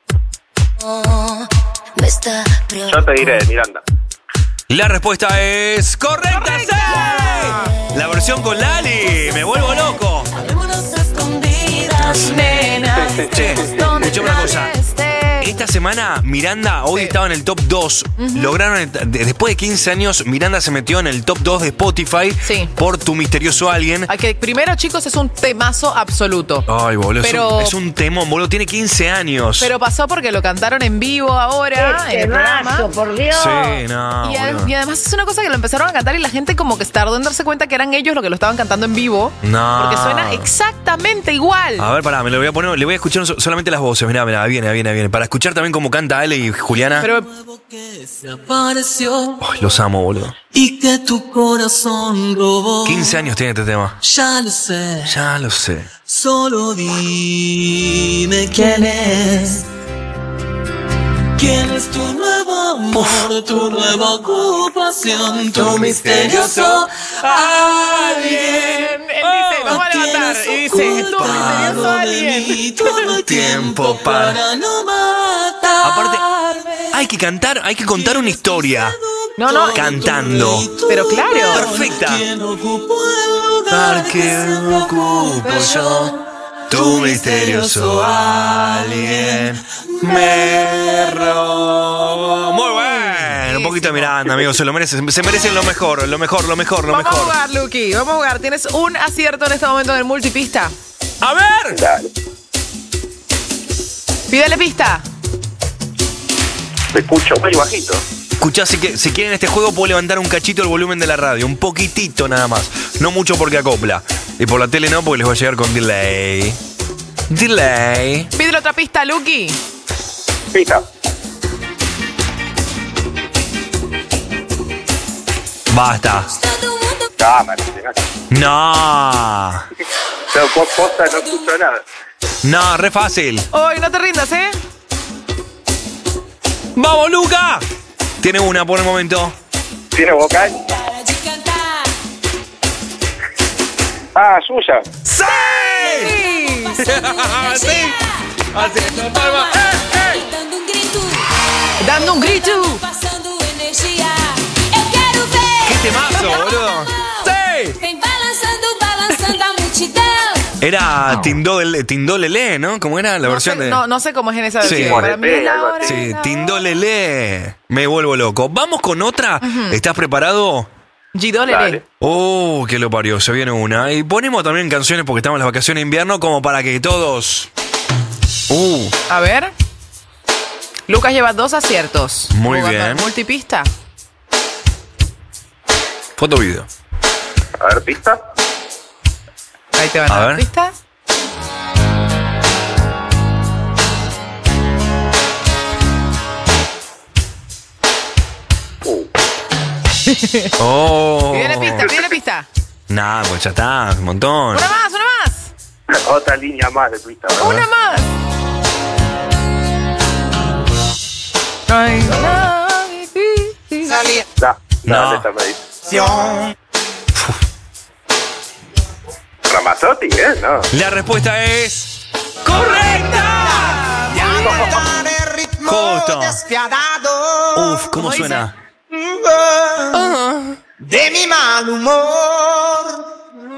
Yo te diré, Miranda. La respuesta es correcta. ¡Sí! La versión con Lali. Me vuelvo loco. Nena, Che, escuchame una cosa. Esta semana Miranda hoy estaba en el top dos. Lograron, de- después de quince años, Miranda se metió en el top dos de Spotify por Tu Misterioso Alguien. Ay, que primero, chicos, es un temazo absoluto. Ay, boludo, es Pero- un- es un temón, boludo, tiene quince años. Pero pasó porque lo cantaron en vivo ahora en el programa. por Dios. Sí, no, Y, ad- boludo. y además es una cosa que lo empezaron a cantar y la gente como que tardó en darse cuenta que eran ellos los que lo estaban cantando en vivo. No. Porque suena exactamente igual. A ver, pará, me lo voy a poner, le voy a escuchar so- solamente las voces. Mirá, mirá, viene, viene, viene. Para escuchar también cómo canta Ale y Juliana. Pero Apareció Ay, los amo, boludo. y que tu corazón robó. quince años tiene este tema. Ya lo sé, Ya lo sé. solo dime quién es. ¿Quién es tu nuevo amor, tu nueva ocupación, tu misterioso alguien? Él dice, vamos a levantar. Y dice, tu misterioso alguien. Todo el tiempo para... para no matar. Aparte, hay que cantar, hay que contar una historia. No, no. Cantando. Pero claro. Perfecta. ¿Quién ocupó el lugar Porque que ocupo yo tu misterioso alguien me robó. Muy bueno. Un poquito de Miranda, amigos. Se lo merecen. Se merecen lo mejor, lo mejor, lo mejor, lo Vamos a mejor. jugar, Luqui. Vamos a jugar. Tienes un acierto en este momento en el multipista. A ver. Dale. Pídele pista. Te escucho muy bajito. Escuchá, si, que, si quieren este juego puedo levantar un cachito el volumen de la radio. Un poquitito nada más. No mucho porque acopla. Y por la tele no, porque les va a llegar con delay. Delay. Pídele otra pista, Luqui. Pista. Basta. No, Martina. No. No, vos posta no escucho nada. No, re fácil. Hoy no te rindas, ¿eh? ¡Vamos, Luca! Tiene una por el momento. ¿Tiene vocal? Ah, suya. ¡Sí! ¡Sí! Haciendo palma. ¡Eh, eh! Dando um grito, Dando un grito. passando energia. Eu quero ver. ¡Qué temazo, boludo! ¡Sí! Vem balançando, balançando a multidão. Era Tindole, Tindolele, ¿no? ¿Cómo era la No versión sé, de...? no, no sé cómo es en esa Sí. versión. Para mí es la Algo hora así. de Sí, la Tindolele. Me vuelvo loco. Vamos con otra. ¿Estás preparado? Gidolele. Dale. Oh, que lo parió. Se viene una. Y ponemos también canciones porque estamos en las vacaciones de invierno como para que todos... Uh, A ver. Lucas lleva dos aciertos. Muy Jugando bien. al multipista. foto video. A ver, pista. Ahí te van a, A dar ver. pistas. Oh. Pídele pista, pídele pista. Nah, pues ya está, un montón. Una más, una más. Otra línea más de pista. ¿verdad? Una más. No hay nada difícil. No, no, No. esta me dice. Ramazzotti, ¿eh? No. La respuesta es correcta. Justo. Uf, ¿cómo suena? De mi mal humor.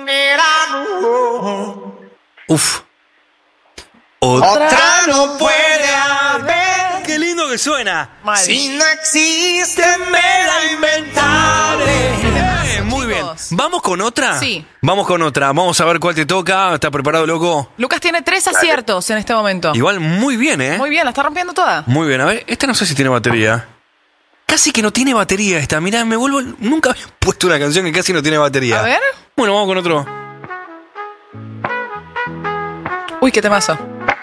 Uf. Otra no puede haber. Qué lindo que suena. Mal. Si no existe, me la inventaré. Eh, muy bien. ¿Vamos con otra? Sí. Vamos con otra. Vamos a ver cuál te toca. ¿Estás preparado, loco? Lucas tiene tres aciertos en este momento. Igual muy bien, ¿eh? Muy bien, la está rompiendo toda. Muy bien. A ver, esta no sé si tiene batería. Casi que no tiene batería esta. Mirá, me vuelvo... Nunca había puesto una canción que casi no tiene batería. A ver. Bueno, vamos con otro. Uy, qué temazo.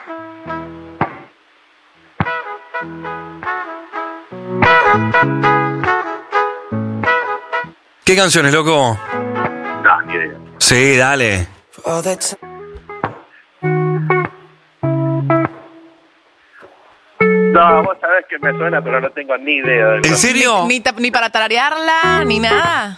¿Qué canciones, loco? No, ni idea. Sí, dale. No, vos sabés que me suena, pero no tengo ni idea. De ¿En serio? Ni, ta- ni para tararearla, ni nada.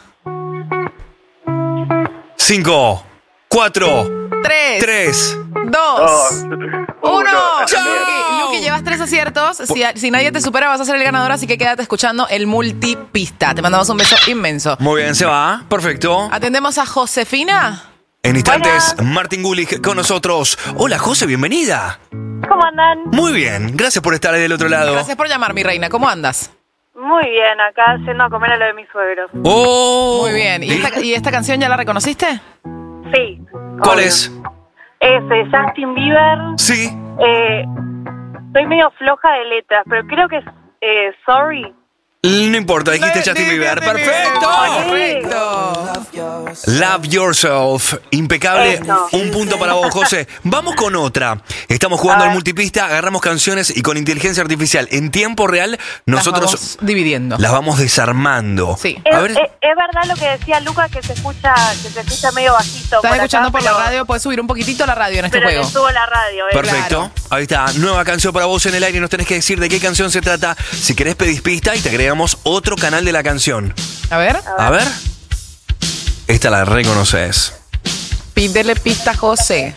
Cinco, cuatro, Tres. tres. Dos. Uno. Uno. Chao. Luqui, Luqui, llevas tres aciertos. Si, si nadie te supera, vas a ser el ganador, así que quédate escuchando el multipista. Te mandamos un beso inmenso. Muy bien, se va. Perfecto. Atendemos a Josefina. En instantes, Martín Gulich con nosotros. Hola, José, bienvenida. ¿Cómo andan? Muy bien, gracias por estar ahí del otro lado. Gracias por llamar, mi reina. ¿Cómo andas? Muy bien, acá yendo a comer a lo de mis suegros. Oh. Muy bien. ¿Y esta, y esta canción ya la reconociste? Sí. ¿Cuál es? Es eh, Justin Bieber. Sí. Eh, soy medio floja de letras, pero creo que es eh, Sorry. No importa, dijiste No, Justin di- Bieber. di- di- ¡Perfecto! Correcto. Love Yourself. Impecable. Eso. Un punto para vos, José. Vamos con otra. Estamos jugando A al ver. multipista, agarramos canciones y con inteligencia artificial en tiempo real nosotros Las vamos dividiendo. las vamos desarmando. Sí. Es, A ver. es- es verdad lo que decía Lucas, que se escucha que se escucha medio bajito. Estás por escuchando acá, por la pero- radio, puedes subir un poquitito la radio en este Pero le juego. subo la radio. eh. Perfecto. Ahí está. Nueva canción para vos en el aire. Nos tenés que decir de qué canción se trata. Si querés pedís pista y te agregamos otro canal de la canción. A ver, A ver. Esta la reconoces. pídele pista a José.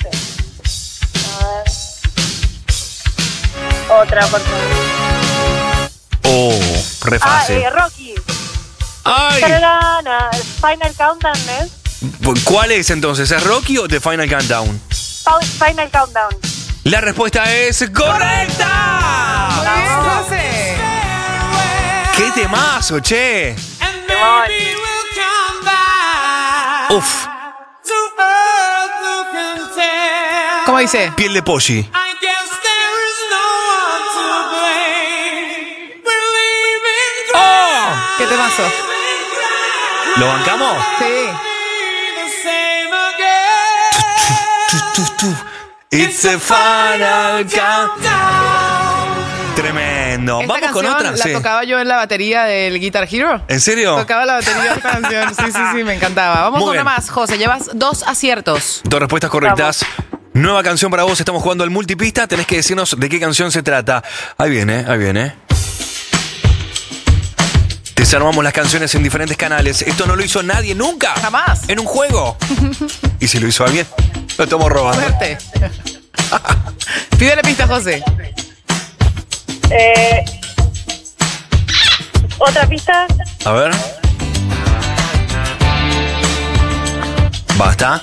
Otra, por favor. Oh, re Ah, fácil. eh, Rocky. Ay. Tararana, Final Countdown, ¿es? ¿Cuál es entonces? ¿Es Rocky o The Final Countdown? Pa- Final Countdown. La respuesta es correcta. Muy bien, José. ¡Qué temazo, che! Uf, ¿Cómo dice? piel de polli. ¡Oh! ¿Qué temazo? ¿Lo bancamos? Sí. It's a final countdown. Tremendo. Esta Vamos con canción otra. la Sí. tocaba yo en la batería del Guitar Hero. ¿En serio? Tocaba la batería de esta canción. Sí, sí, sí, me encantaba. Vamos Muy con una bien. más, José. Llevas dos aciertos. Dos respuestas correctas. Nueva canción para vos. Estamos jugando al multipista. Tenés que decirnos de qué canción se trata. Ahí viene, ahí viene. Desarmamos las canciones en diferentes canales. Esto no lo hizo nadie nunca. Jamás. En un juego. Y si lo hizo alguien, lo estamos robando. Suerte. Pídele pista, José. Eh, Otra pista. A ver. ¿Basta?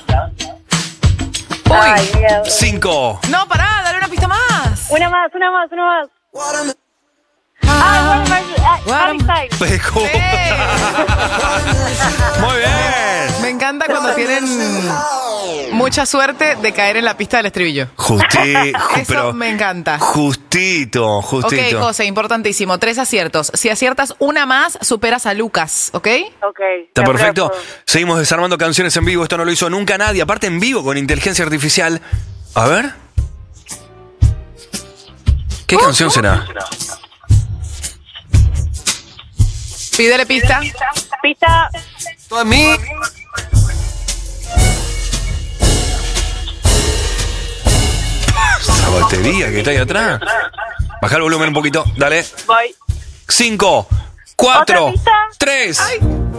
Ay, miedo. Cinco. No, pará, dale una pista más. Una más, una más, una más. Ah, Harry Styles. Pejo. Muy bien. Me encanta cuando tienen mucha suerte de caer en la pista del estribillo. Justi- ju- Eso pero me encanta. justito, Ok, justito. José, importantísimo. Tres aciertos. Si aciertas una más, superas a Lucas, ¿ok? Ok. Está perfecto. Seguimos desarmando canciones en vivo. Esto no lo hizo nunca nadie. Aparte en vivo con inteligencia artificial. A ver. ¿Qué canción será? Pídele pista. Pista. Tú a mí. Esa batería que está ahí atrás. Baja el volumen un poquito, dale. Voy. Cinco, cuatro, ¿Otra pista? tres. Ay,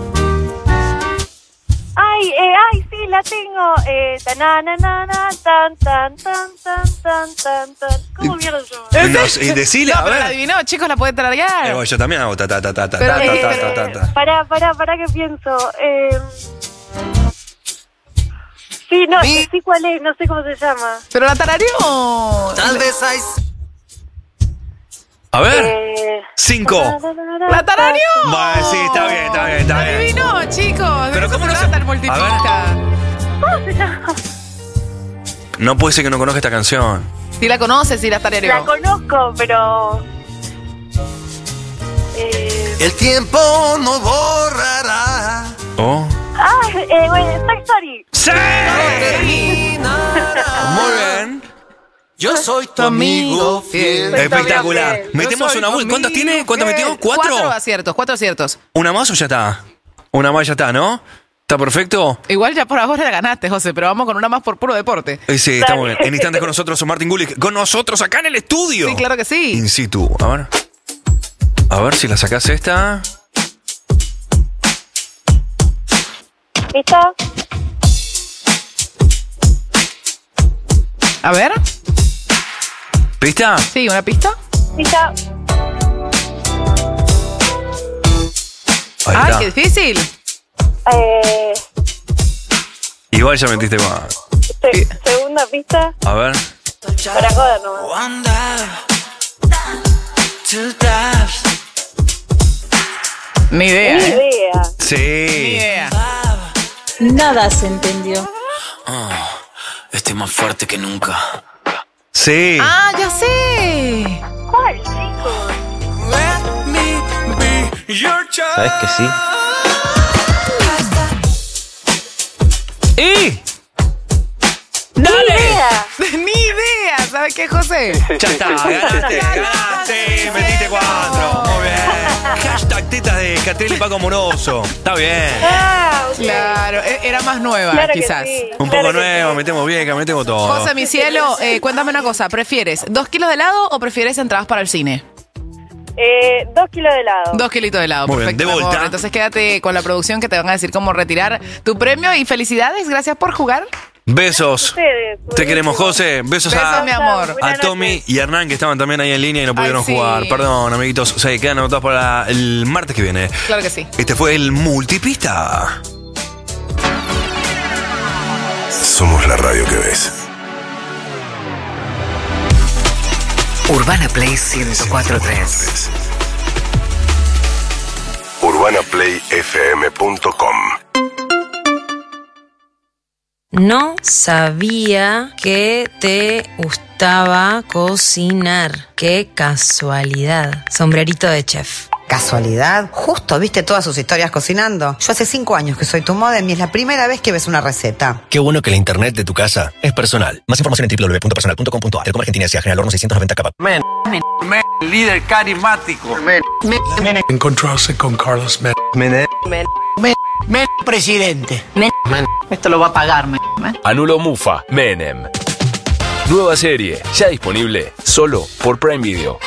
ay, eh, ay, sí, la tengo. Eh, tananana, tan, tan, tan, tan, tan, tan, tan. ¿Cómo mierda se llama? No sé, y decile, No, a pero ver. la adivinó, chicos, la puede tararear. Eh, bueno, yo también hago ta ta ta ta ta Pero, ta eh, ta ta ta ta. Pará, pará, pará, que pienso. Eh... Sí, no, sí cuál es, no sé cómo se llama. Pero la tarareó. Tal vez hay. A ver. Eh... Cinco. La tarareó. Bueno, sí, está bien, está bien, está bien. Adivinó, chicos. Pero ¿cómo no se trata el multipista? ¿Cómo se llama? No puede ser que no conozca esta canción. Si la conoces, si la tarareó. La conozco, pero... Eh... El tiempo no borrará. Oh. Ah, eh, bueno, Toy Story. ¡Sí! Muy bien. Yo soy tu amigo fiel. Espectacular. Metemos una vuelta. ¿Cuántos tiene? ¿Cuántos metió? ¿Cuatro? Cuatro aciertos, cuatro aciertos. ¿Una más o ya está? Una más ya está, ¿no? ¿Está perfecto? Igual ya por ahora la ganaste, José, pero vamos con una más por puro deporte. Eh, sí, está muy bien. En instantes con nosotros, Martín Gulick. Con nosotros acá en el estudio. Sí, claro que sí. In situ. A ver. A ver si la sacás esta. ¿Pista? A ver. ¿Pista? Sí, ¿una pista? Pista. Ahí Ay, está. qué difícil. Eh... Igual ya metiste más. se- segunda pista. A ver. Para joder nomás. Ni idea. Ni ¿eh? idea. Sí. Ni idea. Nada se entendió. Estoy más fuerte que nunca. Sí. Ah, ya sé. ¿Cuál, chicos? ¿Sabes que sí? ¡Y! Ni idea. Ni idea. ¿Sabes qué, José? Ya está, ganaste, ganaste, metiste cuatro. Muy bien. Hashtag tetas de Catriel y Paco Moroso. Está bien. Ah, ok. Claro, e- era más nueva, Claro que quizás. sí. Un Claro poco que nuevo, sí. metemos vieja, metemos todo. José, mi cielo, eh, cuéntame una cosa. ¿Prefieres dos kilos de helado o prefieres entradas para el cine? Eh, dos kilos de helado. Dos kilitos de helado, Muy bien, perfecto. de mi amor. vuelta. Entonces quédate con la producción que te van a decir cómo retirar tu premio y felicidades, gracias por jugar. Besos. Ustedes, Te queremos, José. Besos, Besos, a, mi amor. a Tommy y Hernán, que estaban también ahí en línea y no pudieron sí. jugar. Perdón, amiguitos. O sea, quedan anotados para el martes que viene. Claro que sí. Este fue el Multipista. Somos la radio que ves. Urbana Play ciento cuatro punto tres. urbana play f m punto com. No sabía que te gustaba cocinar. Qué casualidad. Sombrerito de chef. ¿Casualidad? Justo viste todas sus historias cocinando. Yo hace cinco años que soy tu modem y es la primera vez que ves una receta. Qué bueno que la internet de tu casa es personal. Más información en w w w punto personal punto com punto a r. Telecom Argentina S A General Horno seiscientos noventa K. Men, men, líder carismático. Men, men, Encontrarse con Carlos Men. men, Men, men presidente. men. Esto lo va a pagar, men. Anulo Mufa, Menem. Nueva serie, ya disponible, solo por Prime Video.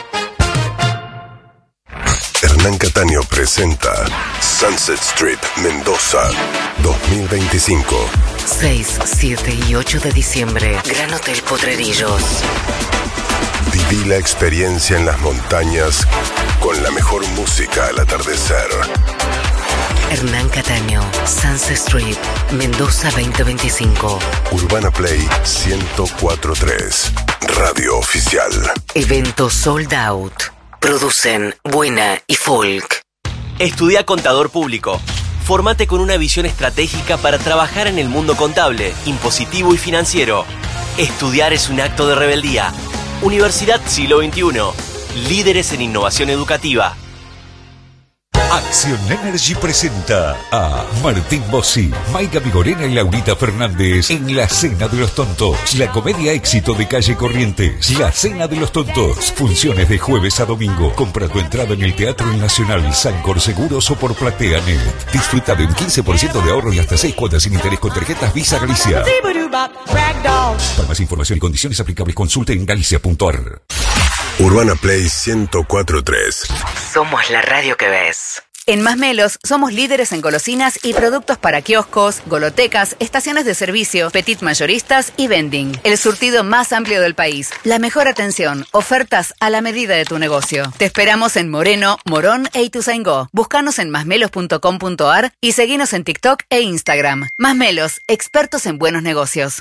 Hernán Cataño presenta Sunset Strip Mendoza dos mil veinticinco. seis, siete y ocho de diciembre. Gran Hotel Potrerillos. Viví la experiencia en las montañas con la mejor música al atardecer. Hernán Cataño, Sunset Strip, Mendoza veinte veinticinco. Urbana Play ciento cuatro punto tres. Radio oficial. Evento sold out. Producen Buena y Folk. Estudia Contador Público. Fórmate con una visión estratégica para trabajar en el mundo contable, impositivo y financiero. Estudiar es un acto de rebeldía. Universidad Siglo veintiuno. Líderes en innovación educativa. Action Energy presenta a Martín Bossi, Maica Vigorena y Laurita Fernández en La Cena de los Tontos, la comedia éxito de Calle Corrientes. La Cena de los Tontos, funciones de jueves a domingo. Compra tu entrada en el Teatro El Nacional, Sancor Seguros o por PlateaNet. Disfruta de un quince por ciento de ahorro y hasta seis cuotas sin interés con tarjetas Visa Galicia. Para más información y condiciones aplicables, consulte en galicia punto ar. Urbana Play ciento cuatro punto tres. Somos la radio que ves. En Masmelos somos líderes en golosinas y productos para kioscos, golotecas, estaciones de servicio, petit mayoristas y vending. El surtido más amplio del país. La mejor atención, ofertas a la medida de tu negocio. Te esperamos en Moreno, Morón e Ituzaingó. Búscanos en masmelos punto com punto ar y seguinos en TikTok e Instagram. Masmelos, expertos en buenos negocios.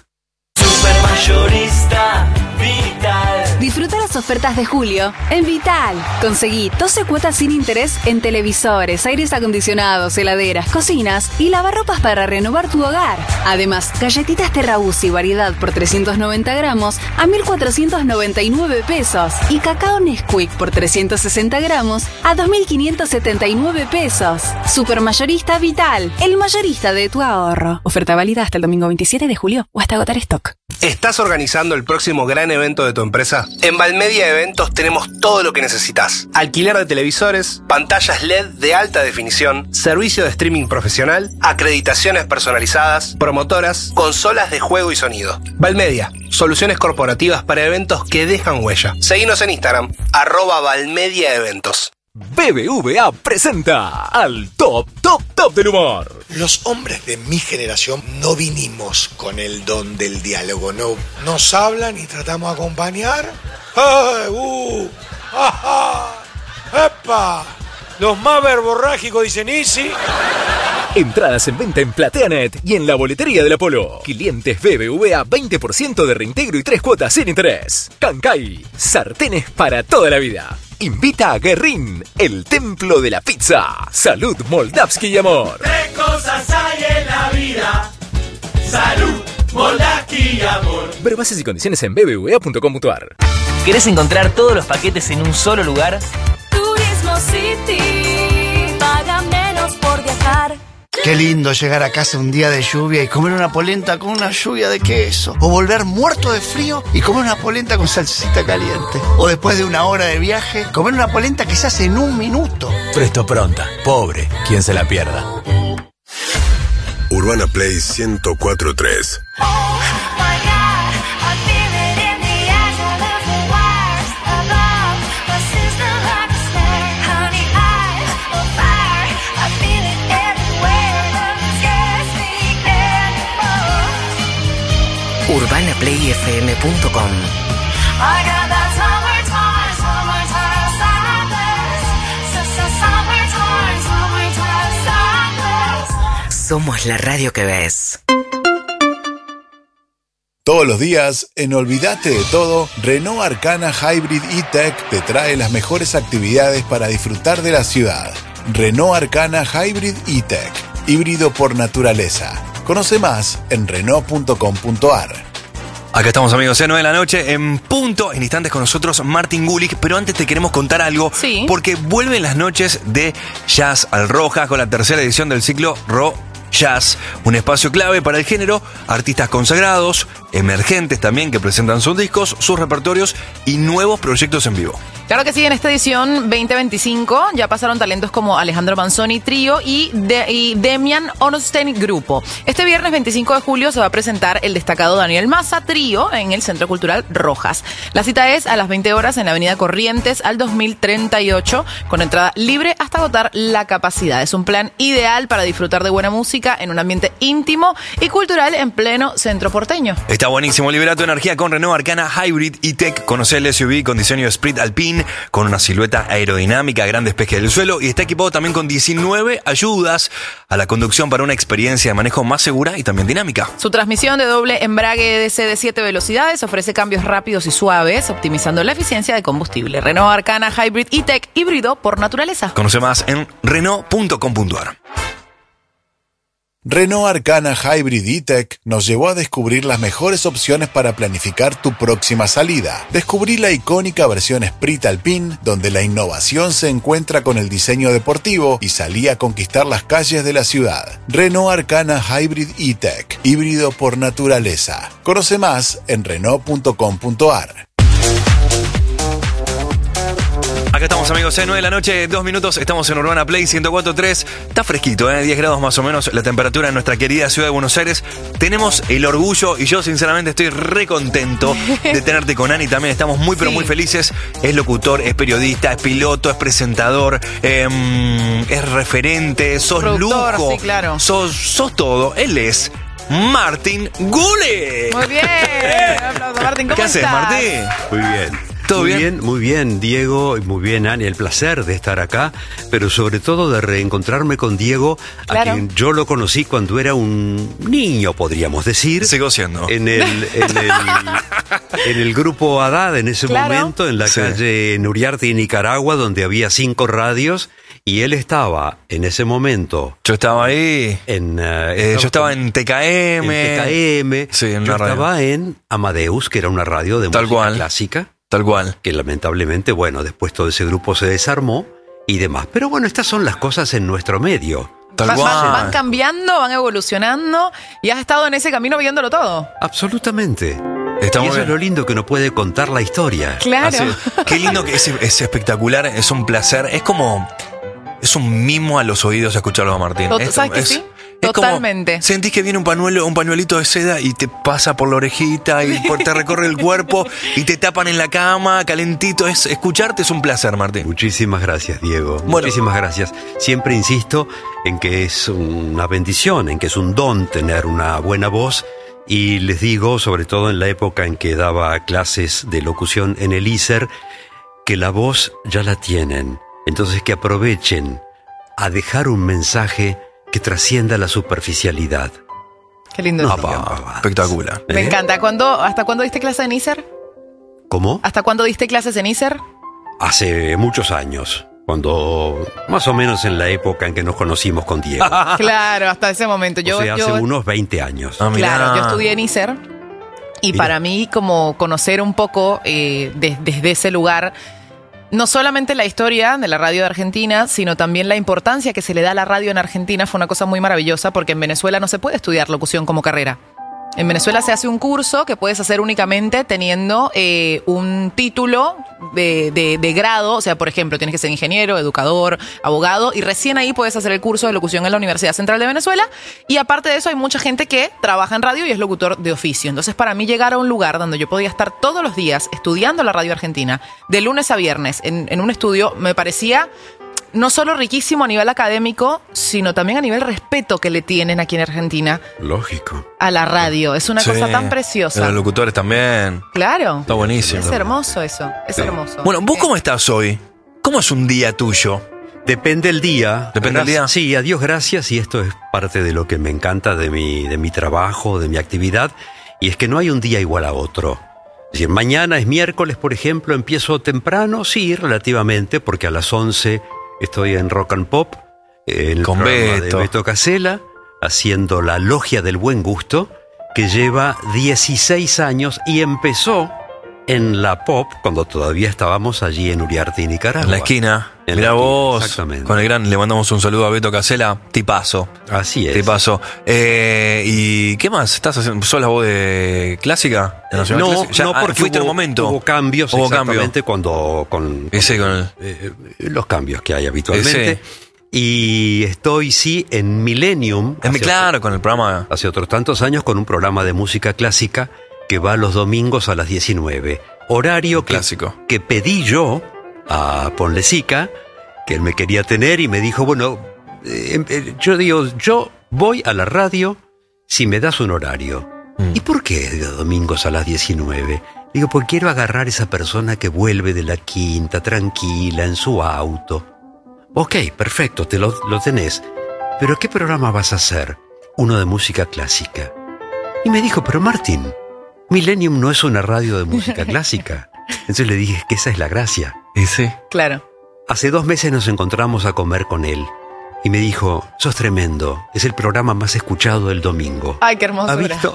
Supermayorista Vital. Disfruta las ofertas de julio en Vital. Conseguí doce cuotas sin interés en televisores, aires acondicionados, heladeras, cocinas y lavarropas para renovar tu hogar. Además, galletitas Terrabusi variedad por trescientos noventa gramos a mil cuatrocientos noventa y nueve pesos y cacao Nesquik por trescientos sesenta gramos a dos mil quinientos setenta y nueve pesos. Supermayorista Vital, el mayorista de tu ahorro. Oferta válida hasta el domingo veintisiete de julio o hasta agotar stock. ¿Estás organizando el próximo gran evento de tu empresa? En Valmedia Eventos tenemos todo lo que necesitas. Alquiler de televisores, pantallas L E D de alta definición, servicio de streaming profesional, acreditaciones personalizadas, promotoras, consolas de juego y sonido. Valmedia, soluciones corporativas para eventos que dejan huella. Seguinos en Instagram, arroba Valmedia Eventos. B B V A presenta al top, top, top del humor. Los hombres de mi generación no vinimos con el don del diálogo, no. Nos hablan y tratamos de acompañar. ¡Ay, uh! ¡Ajá! ¡Epa! Los más verborrágicos dicen Easy. Entradas en venta en PlateaNet y en la boletería del Apolo. Clientes B B V A veinte por ciento de reintegro y tres cuotas sin interés. Cancay, sartenes para toda la vida. Invita a Guerrín, el templo de la pizza. Salud, Moldavsky y amor. Tres cosas hay en la vida: salud, Moldavsky y amor. Ver bases y condiciones en b b v a punto com punto ar. ¿Querés encontrar todos los paquetes en un solo lugar? Turismo City, paga menos por viajar. Qué lindo llegar a casa un día de lluvia y comer una polenta con una lluvia de queso. O volver muerto de frío y comer una polenta con salsita caliente. O después de una hora de viaje, comer una polenta que se hace en un minuto. Presto Pronta, pobre, quien se la pierda. Urbana Play ciento cuatro punto tres. urbana play f m punto com. Somos la radio que ves. Todos los días, en Olvídate de Todo, Renault Arcana Hybrid E-Tech te trae las mejores actividades para disfrutar de la ciudad. Renault Arcana Hybrid E-Tech, híbrido por naturaleza. Conoce más en renault punto com punto ar. Acá estamos, amigos, a nueve de la noche, en punto, en instantes con nosotros Martín Gulick, pero antes te queremos contar algo, sí. Porque vuelven las noches de Jazz al Rojas con la tercera edición del ciclo Ro Jazz, un espacio clave para el género, artistas consagrados, emergentes también que presentan sus discos, sus repertorios y nuevos proyectos en vivo. Claro que sí, en esta edición veinte veinticinco ya pasaron talentos como Alejandro Manzoni Trío y, de, y Demian Ornstein Grupo. Este viernes veinticinco de julio se va a presentar el destacado Daniel Massa Trío en el Centro Cultural Rojas. La cita es a las veinte horas en la avenida Corrientes al dos mil treinta y ocho, con entrada libre hasta agotar la capacidad. Es un plan ideal para disfrutar de buena música en un ambiente íntimo y cultural en pleno centro porteño. Está buenísimo, libera tu energía con Renault Arcana Hybrid E-Tech. Conoce el S U V con diseño Sprint Alpine, con una silueta aerodinámica, gran despeje del suelo, y está equipado también con diecinueve ayudas a la conducción para una experiencia de manejo más segura y también dinámica. Su transmisión de doble embrague E D C de siete velocidades ofrece cambios rápidos y suaves, optimizando la eficiencia de combustible. Renault Arcana Hybrid E-Tech, híbrido por naturaleza. Conoce más en renault punto com punto ar. Renault Arcana Hybrid E-Tech nos llevó a descubrir las mejores opciones para planificar tu próxima salida. Descubrí la icónica versión Sprint Alpine, donde la innovación se encuentra con el diseño deportivo y salí a conquistar las calles de la ciudad. Renault Arcana Hybrid E-Tech, híbrido por naturaleza. Conoce más en renault punto com punto a r. Acá estamos, amigos, ¿eh? nueve de la noche, dos minutos, estamos en Urbana Play ciento cuatro punto tres. Está fresquito, ¿eh? diez grados más o menos la temperatura en nuestra querida ciudad de Buenos Aires. Tenemos el orgullo, y yo sinceramente estoy re contento de tenerte con Ani también. Estamos muy, pero sí. muy felices. Es locutor, es periodista, es piloto, es presentador, eh, es referente, sos Productor, lujo. Sí, claro. Sos, sos todo. Él es Martín Gule. Muy bien. Un aplauso, Martín. ¿Cómo ¿Qué haces, estás? Martín? Muy bien. ¿Todo muy bien? bien? Muy bien, Diego, y muy bien, Ani. El placer de estar acá, pero sobre todo de reencontrarme con Diego, Claro. a quien yo lo conocí cuando era un niño, podríamos decir. Sigo siendo. En el, en el, en el grupo Haddad, en ese Claro. momento, en la Sí. calle Nuriarte y Nicaragua, donde había cinco radios, y él estaba en ese momento. Yo estaba ahí. En, uh, Eh, yo estaba en T K M. en T K M. Sí, en yo una radio. estaba en Amadeus, que era una radio de Tal música cual. clásica. Tal cual. Que lamentablemente, bueno, después todo ese grupo se desarmó y demás. Pero bueno, estas son las cosas en nuestro medio. Tal Van, cual. van- van cambiando, van evolucionando y has estado en ese camino viéndolo todo. Absolutamente. Está y muy eso es bien. lo lindo que uno puede contar la historia. Claro. Así es. Qué lindo que es, es espectacular, es un placer, es como, es un mimo a los oídos escucharlo a Martín. Tot- Es- ¿Sabes que es- sí? es como- Totalmente. sentís que viene un pañuelo, un pañuelito de seda y te pasa por la orejita y por- te recorre el cuerpo y te tapan en la cama, calentito. Es, escucharte es un placer, Martín. Muchísimas gracias, Diego. Bueno. Muchísimas gracias. Siempre insisto en que es una bendición, en que es un don tener una buena voz. Y les digo, sobre todo en la época en que daba clases de locución en el I S E R, que la voz ya la tienen. Entonces que aprovechen a dejar un mensaje que trascienda la superficialidad. Qué lindo. No eso. digan pavadas. Espectacular. Me ¿Eh? encanta. ¿Cuándo, ¿Hasta cuándo diste clases en I S E R? ¿Cómo? ¿Hasta cuándo diste clases en I S E R? Hace muchos años, cuando más o menos en la época en que nos conocimos con Diego. Claro, hasta ese momento. Yo, o sea, yo- hace unos veinte años. Ah, mirá. Claro, yo estudié en I S E R y Mira. para mí como conocer un poco eh, de- desde ese lugar, no solamente la historia de la radio de Argentina, sino también la importancia que se le da a la radio en Argentina fue una cosa muy maravillosa porque en Venezuela no se puede estudiar locución como carrera. En Venezuela se hace un curso que puedes hacer únicamente teniendo eh, un título de, de- de grado. O sea, por ejemplo, tienes que ser ingeniero, educador, abogado, y recién ahí puedes hacer el curso de locución en la Universidad Central de Venezuela. Y aparte de eso, hay mucha gente que trabaja en radio y es locutor de oficio. Entonces, para mí llegar a un lugar donde yo podía estar todos los días estudiando la radio argentina, de lunes a viernes, en, en un estudio, me parecía no solo riquísimo a nivel académico, sino también a nivel respeto que le tienen aquí en Argentina Lógico. a la radio. Es una Sí. cosa tan Y preciosa. los locutores también. Claro. Está buenísimo. Es hermoso eso. Es hermoso. Bueno, ¿vos Eh, cómo estás hoy? ¿Cómo es un día tuyo? Depende del día. Depende del día. Sí, a Dios gracias, y esto es parte de lo que me encanta de mi, de mi trabajo, de mi actividad, y es que no hay un día igual a otro. Es decir, mañana es miércoles, por ejemplo, empiezo temprano, sí, relativamente, porque a las once estoy en Rock and Pop, eh, en el Con programa Beto. de Beto Casella, haciendo la Logia del Buen Gusto, que lleva dieciséis años y empezó en la Pop, cuando todavía estábamos allí en Uriarte y Nicaragua. En la esquina. En Mirá la esquina, vos. exactamente. Con el gran, le mandamos un saludo a Beto Casella. Tipazo. Así es. Tipazo. Eh, ¿Y qué más? ¿Estás haciendo? ¿Sos la voz de clásica? ¿De Nacional No, Clásica? Ya, no, ah, porque fuiste hubo, en un momento. hubo cambios Hubo exactamente cuando con, Y sí, con el- eh, los cambios que hay habitualmente. Eh, Y estoy sí en Millennium. Es mi- hace claro, con el programa. hace otros tantos años con un programa de música clásica que va los domingos a las diecinueve. Horario que, Clásico. que pedí yo a Ponlecica, que él me quería tener y me dijo, bueno, eh, eh, yo digo, yo voy a la radio si me das un horario. Mm. ¿Y por qué de domingos a las diecinueve? Digo, porque quiero agarrar esa persona que vuelve de la quinta tranquila en su auto. Ok, perfecto, te lo, lo tenés. ¿Pero qué programa vas a hacer? Uno de música clásica. Y me dijo, pero Martín, Millennium no es una radio de música clásica. Entonces le dije que esa es la gracia. Y sí. Claro. Hace dos meses nos encontramos a comer con él y me dijo, sos tremendo, es el programa más escuchado del domingo. Ay, qué hermosura. ¿Ha visto?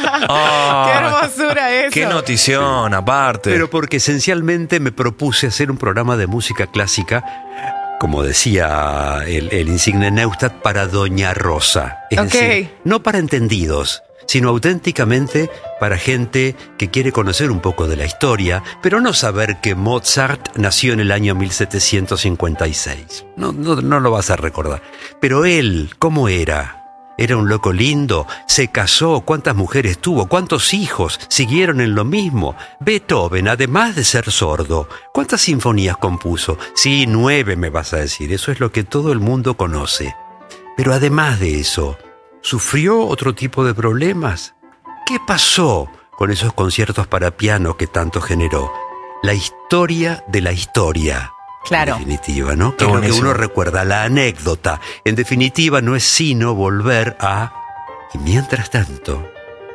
Qué hermosura eso. Qué notición, aparte. Pero porque esencialmente me propuse hacer un programa de música clásica, como decía el, el insigne Neustadt, para Doña Rosa. Es Ok. decir, no para entendidos, sino auténticamente para gente que quiere conocer un poco de la historia, pero no saber que Mozart nació en el año mil setecientos cincuenta y seis. No, no, no lo vas a recordar. Pero él, ¿cómo era? Era un loco lindo, se casó, cuántas mujeres tuvo, cuántos hijos siguieron en lo mismo. Beethoven, además de ser sordo, ¿cuántas sinfonías compuso? Sí, nueve me vas a decir, eso es lo que todo el mundo conoce. Pero además de eso, ¿sufrió otro tipo de problemas? ¿Qué pasó con esos conciertos para piano que tanto generó? La historia de la historia. Claro. En definitiva, ¿no? Que es lo que uno recuerda, la anécdota. En definitiva, no es sino volver a... Y mientras tanto,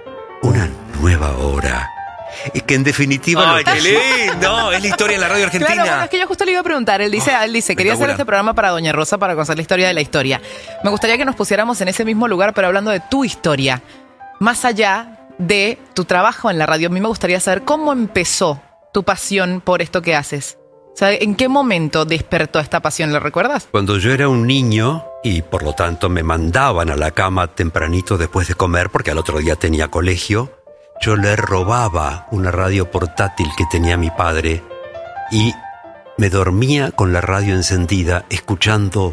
una nueva hora. Es que en definitiva... ¡Ay, lo qué lindo! Es la historia de la radio argentina. Claro, bueno, es que yo justo le iba a preguntar. Él dice, él dice, quería hacer espectacular. este programa para Doña Rosa para conocer la historia de la historia. Me gustaría que nos pusiéramos en ese mismo lugar, pero hablando de tu historia. Más allá de tu trabajo en la radio, a mí me gustaría saber cómo empezó tu pasión por esto que haces. O sea, ¿en qué momento despertó esta pasión? ¿Lo recuerdas? Cuando yo era un niño y por lo tanto me mandaban a la cama tempranito después de comer porque al otro día tenía colegio, yo le robaba una radio portátil que tenía mi padre y me dormía con la radio encendida escuchando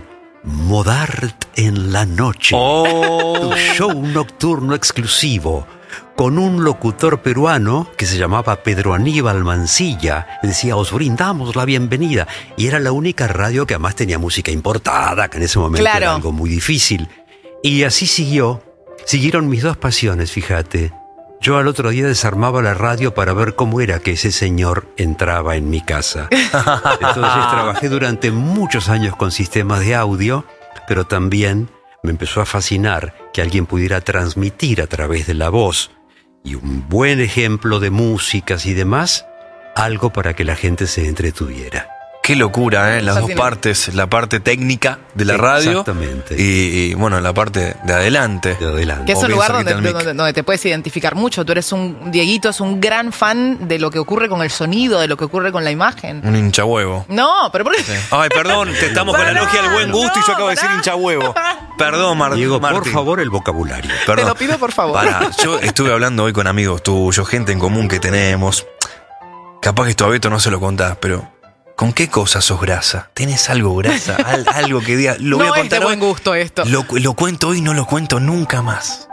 Modart en la noche. Oh. Un show nocturno exclusivo con un locutor peruano que se llamaba Pedro Aníbal Mancilla. Decía, os brindamos la bienvenida. Y era la única radio que además tenía música importada, que en ese momento Claro. era algo muy difícil. Y así siguió. Siguieron mis dos pasiones, fíjate. Yo al otro día desarmaba la radio para ver cómo era que ese señor entraba en mi casa. Entonces trabajé durante muchos años con sistemas de audio, pero también me empezó a fascinar que alguien pudiera transmitir a través de la voz y un buen ejemplo de músicas y demás, algo para que la gente se entretuviera. Qué locura, ¿eh? Las dos Fascinante. partes, la parte técnica de la radio Exactamente. y, y, bueno, la parte de adelante. De adelante. Que es O un bien lugar cerquita donde, al mic. donde, donde te puedes identificar mucho. Tú eres un, Dieguito es un gran fan de lo que ocurre con el sonido, de lo que ocurre con la imagen. Un hincha huevo. No, pero ¿por qué? Ay, perdón, te estamos con la Pará, logia del buen gusto y yo no, acabo de decir pará. hincha huevo. Perdón, Mar Diego, Martín. por favor, el vocabulario. Perdón. Te lo pido, por favor. Pará, yo estuve hablando hoy con amigos tuyos, gente en común que tenemos. Capaz que esto a Beto no se lo contás, pero ¿con qué cosas sos grasa? ¿Tenés algo grasa? Al- algo que diga, lo voy no a es contar de hoy. buen gusto esto. Lo, lo cuento hoy y no lo cuento nunca más.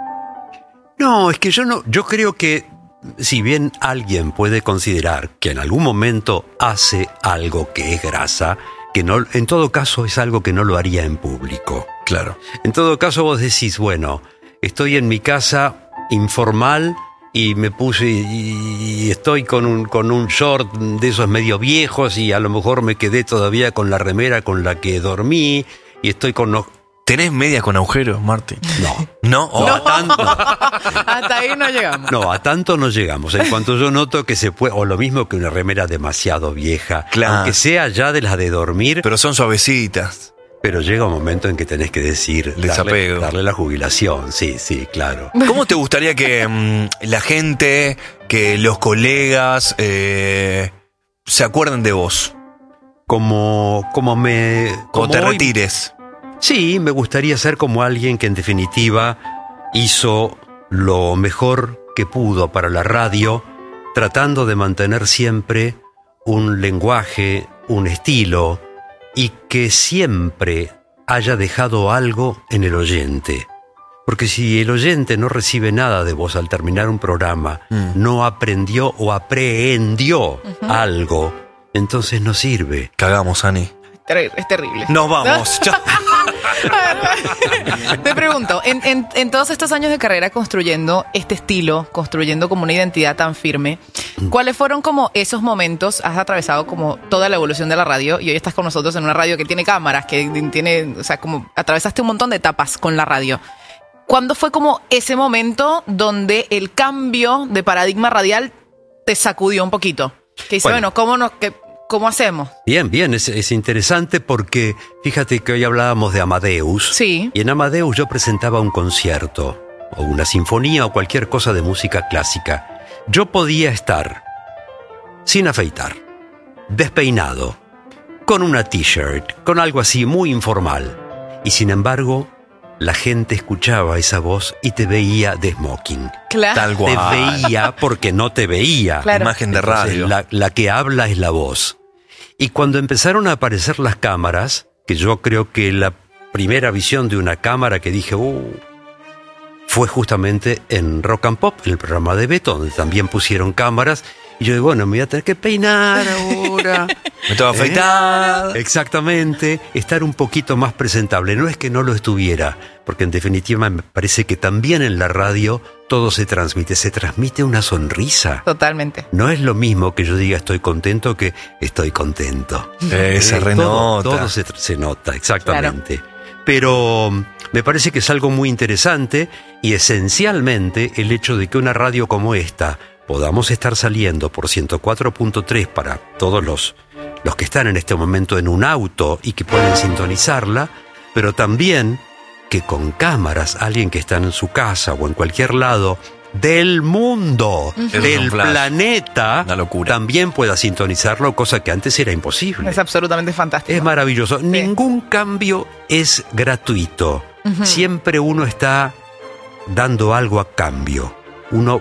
No, es que yo no, yo creo que si bien alguien puede considerar que en algún momento hace algo que es grasa, que no, en todo caso es algo que no lo haría en público. Claro. En todo caso vos decís, bueno, estoy en mi casa informal y me puse y, y estoy con un, con un short de esos medio viejos y a lo mejor me quedé todavía con la remera con la que dormí y estoy con... los- ¿Tenés medias con agujeros, Martín? No. ¿No? Oh. No, a tanto, Hasta ahí no llegamos. no, a tanto no llegamos. En cuanto yo noto que se puede, o lo mismo que una remera demasiado vieja, Claro. aunque sea ya de las de dormir, Pero son suavecitas. pero llega un momento en que tenés que decir, darle, Desapego. darle la jubilación, sí, sí, claro. ¿Cómo te gustaría que mm, la gente, que los colegas eh, se acuerden de vos? Como, como me... O como te hoy- retires. Sí, me gustaría ser como alguien que en definitiva hizo lo mejor que pudo para la radio, tratando de mantener siempre un lenguaje, un estilo, y que siempre haya dejado algo en el oyente. Porque si el oyente no recibe nada de vos al terminar un programa, Mm. no aprendió o aprehendió algo, entonces no sirve. Cagamos, Ani. Terri- Es terrible. Nos vamos. Chao. Te pregunto, en, en- en todos estos años de carrera construyendo este estilo, construyendo como una identidad tan firme, ¿cuáles fueron como esos momentos? Has atravesado como toda la evolución de la radio y hoy estás con nosotros en una radio que tiene cámaras, que tiene, o sea, como atravesaste un montón de etapas con la radio. ¿Cuándo fue como ese momento donde el cambio de paradigma radial te sacudió un poquito? Que dice, Bueno. bueno, ¿cómo nos, que, ¿Cómo hacemos? Bien, bien, es, es interesante porque fíjate que hoy hablábamos de Amadeus. Sí. Y en Amadeus yo presentaba un concierto, o una sinfonía, o cualquier cosa de música clásica. Yo podía estar sin afeitar, despeinado, con una t-shirt, con algo así muy informal. Y sin embargo, la gente escuchaba esa voz y te veía de smoking. Claro. Tal cual. Te veía porque no te veía. Claro. Imagen de Entonces, radio. La, la que habla es la voz. Y cuando empezaron a aparecer las cámaras, que yo creo que la primera visión de una cámara que dije, uh, fue justamente en Rock and Pop, en el programa de Beto, donde también pusieron cámaras. Y yo digo, bueno, me voy a tener que peinar ahora. Me tengo que afeitar. ¿Eh? Exactamente, estar un poquito más presentable. No es que no lo estuviera, porque en definitiva me parece que también en la radio todo se transmite, se transmite una sonrisa. Totalmente. No es lo mismo que yo diga estoy contento que estoy contento. Eh, se Eh, renota. Todo, todo se, se nota, exactamente. Pero mm, me parece que es algo muy interesante y esencialmente el hecho de que una radio como esta podamos estar saliendo por ciento cuatro punto tres para todos los, los que están en este momento en un auto y que pueden sintonizarla, pero también que con cámaras alguien que está en su casa o en cualquier lado del mundo, Ujú. del Es un flash. planeta, Una locura. también pueda sintonizarlo, cosa que antes era imposible. Es absolutamente fantástico. Es maravilloso. Ningún cambio es gratuito. Ujú. Siempre uno está dando algo a cambio. Uno,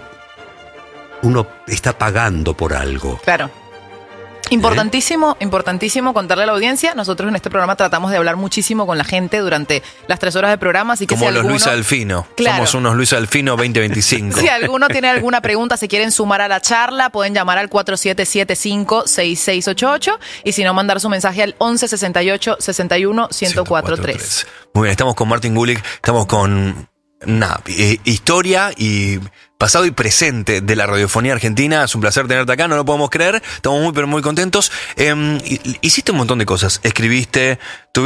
uno está pagando por algo. Claro. Importantísimo, importantísimo contarle a la audiencia. Nosotros en este programa tratamos de hablar muchísimo con la gente durante las tres horas de programa, así que Como si los alguno, Luis Alfino. Claro. Somos unos Luis Alfino veinte veinticinco. si alguno tiene alguna pregunta, se quieren sumar a la charla, pueden llamar al cuatro siete siete cinco seis seis ocho ocho y si no, mandar su mensaje al once sesenta y ocho sesenta y uno ciento cuatro tres. Muy bien, estamos con Martín Gulick, estamos con nada, eh, historia y pasado y presente de la radiofonía argentina. Es un placer tenerte acá, no lo podemos creer. Estamos muy, pero muy contentos. Eh, hiciste un montón de cosas. Escribiste,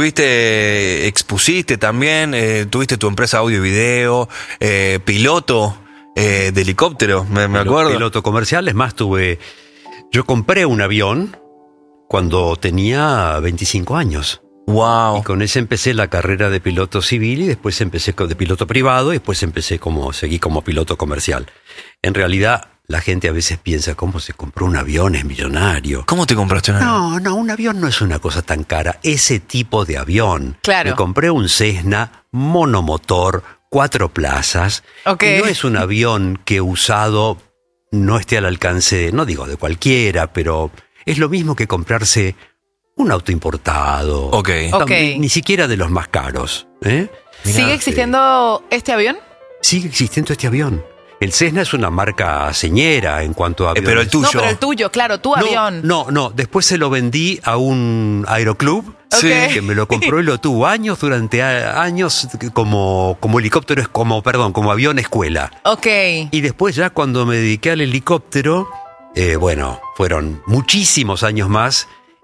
tuviste, expusiste también, eh, tuviste tu empresa audio y video, eh, piloto eh, de helicóptero, me, me acuerdo. Piloto comercial, es más, tuve... Yo compré un avión cuando tenía veinticinco años. Wow. Y con ese empecé la carrera de piloto civil y después empecé de piloto privado y después empecé como, seguí como piloto comercial. En realidad, la gente a veces piensa, ¿cómo se compró un avión? Es millonario. ¿Cómo te compraste un avión? No, no, un avión no es una cosa tan cara. Ese tipo de avión. Claro. Me compré un Cessna monomotor, cuatro plazas. Ok. Y no es un avión que usado no esté al alcance, no digo de cualquiera, pero es lo mismo que comprarse un auto importado. Ok. Ok. Ni, ni siquiera de los más caros. ¿eh? ¿Sigue Mirá, existiendo este avión? Sigue existiendo este avión. El Cessna es una marca señera en cuanto a aviones. pero el tuyo. No, pero el tuyo, claro, tu No, avión. No, no, después se lo vendí a un aeroclub Sí. que me lo compró y lo tuvo años, durante a- años como, como helicóptero, es como, perdón, como avión escuela. Ok. Y después ya cuando me dediqué al helicóptero, eh, bueno, fueron muchísimos años más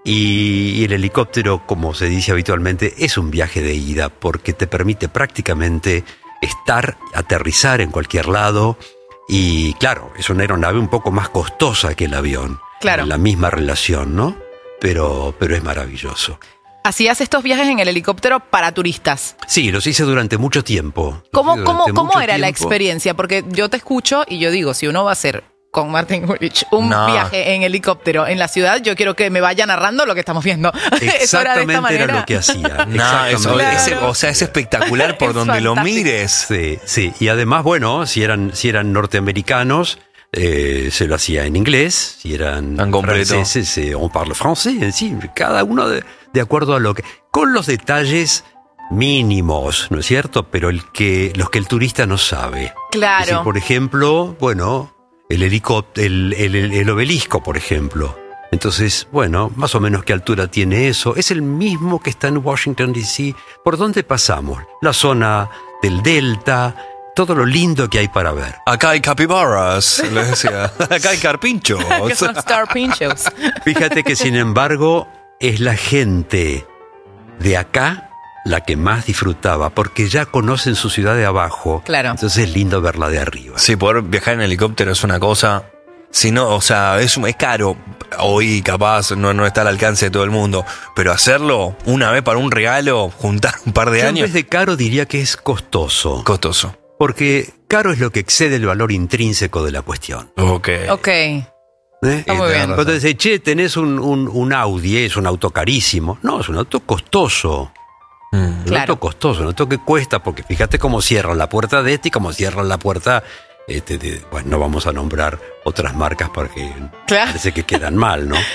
y, y el helicóptero, como se dice habitualmente, es un viaje de ida porque te permite prácticamente estar, aterrizar en cualquier lado y claro, es una aeronave un poco más costosa que el avión. Claro. La misma relación, ¿no? Pero, pero es maravilloso. Hacías estos viajes en el helicóptero para turistas. Sí, los hice durante mucho tiempo. Los ¿Cómo, hice cómo, durante cómo mucho era la tiempo. experiencia? Porque yo te escucho y yo digo, si uno va a hacer con Martin Gulich un No. viaje en helicóptero en la ciudad, yo quiero que me vaya narrando lo que estamos viendo. Eso era de esta Exactamente manera. era lo que hacía. No, eso, Exactamente. ese- o sea, es espectacular por Es donde lo fantástico. mires. Sí, sí. Y además, bueno, si eran, si eran norteamericanos, eh, se lo hacía en inglés. Si eran En completo. franceses, eh, on parle français. Sí, cada uno de, de acuerdo a lo que... Con los detalles mínimos, ¿no es cierto? Pero el que, los que el turista no sabe. Claro. Es decir, por ejemplo, bueno, el helicóptero, el, el, el- el obelisco, por ejemplo. Entonces, bueno, más o menos qué altura tiene eso. Es el mismo que está en Washington, D C ¿Por dónde pasamos? La zona del Delta, todo lo lindo que hay para ver. Acá hay capibaras, les decía. Acá hay carpinchos. que son Star Pinchos. Fíjate que, sin embargo, es la gente de acá la que más disfrutaba, porque ya conocen su ciudad de abajo. Claro. Entonces es lindo verla de arriba. Sí, poder viajar en helicóptero es una cosa. Si no, o sea, es, es caro. hoy capaz no, no está al alcance de todo el mundo, pero hacerlo una vez para un regalo, juntar un par de Yo años. en vez de caro diría que es costoso. Costoso. Porque caro es lo que excede el valor intrínseco de la cuestión. Ok. Ok. ¿Eh? Está muy bien. Entonces dice, che, tenés un, un, un Audi, es un auto carísimo. No, es un auto costoso. Mm. Un Claro. auto costoso, un auto que cuesta, porque fíjate cómo cierran la puerta de este y cómo cierran la puerta este, de, bueno, no vamos a nombrar otras marcas porque Claro. parece que quedan mal, ¿no?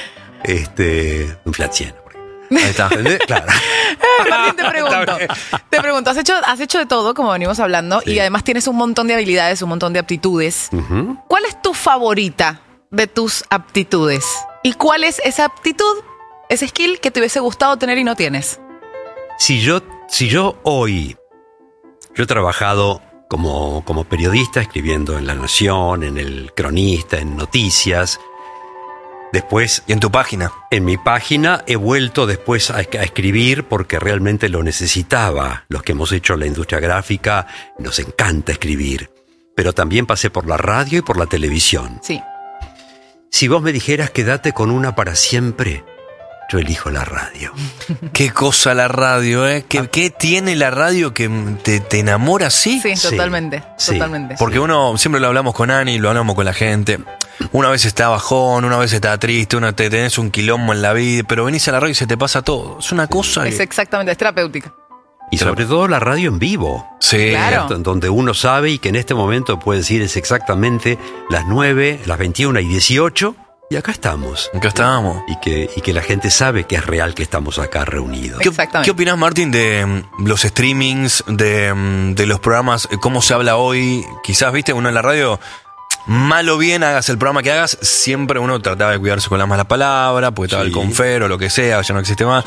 Este, un Fiat Siena. Ahí está. ¿Entendés? Claro. Martín, te pregunto, te pregunto, has hecho, has hecho de todo, como venimos hablando, y además tienes un montón de habilidades, un montón de aptitudes. Ujú. ¿Cuál es tu favorita de tus aptitudes? ¿Y cuál es esa aptitud, ese skill que te hubiese gustado tener y no tienes? Si yo, si yo hoy, yo he trabajado como, como periodista, escribiendo en La Nación, en El Cronista, en Noticias. Después... ¿Y en tu página? En mi página he vuelto después a, a escribir porque realmente lo necesitaba. Los que hemos hecho la industria gráfica nos encanta escribir. Pero también pasé por la radio y por la televisión. Sí. Si vos me dijeras quédate con una para siempre, yo elijo la radio. Qué cosa la radio, ¿eh? ¿Qué, qué tiene la radio que te, te enamora así? Sí, totalmente, Sí. totalmente. Porque uno, siempre lo hablamos con Ani, lo hablamos con la gente. Una vez está bajón, una vez está triste, una te tenés un quilombo en la vida, pero venís a la radio y se te pasa todo. Es una cosa Es que... exactamente, es terapéutica. Y sobre todo la radio en vivo. Sí. Claro. ¿Cierto? En donde uno sabe y que en este momento puede decir es exactamente las nueve, las veintiuna y dieciocho. Y acá estamos. Acá estamos. Y que, y que la gente sabe que es real que estamos acá reunidos. ¿Qué, ¿Qué opinás, Martín, de mm, los streamings, de, mm, de los programas, eh, cómo se habla hoy? Quizás, viste, uno en la radio, mal o bien hagas el programa que hagas, siempre uno trataba de cuidarse con la mala palabra, porque estaba Sí. el confer o lo que sea, ya no existe más.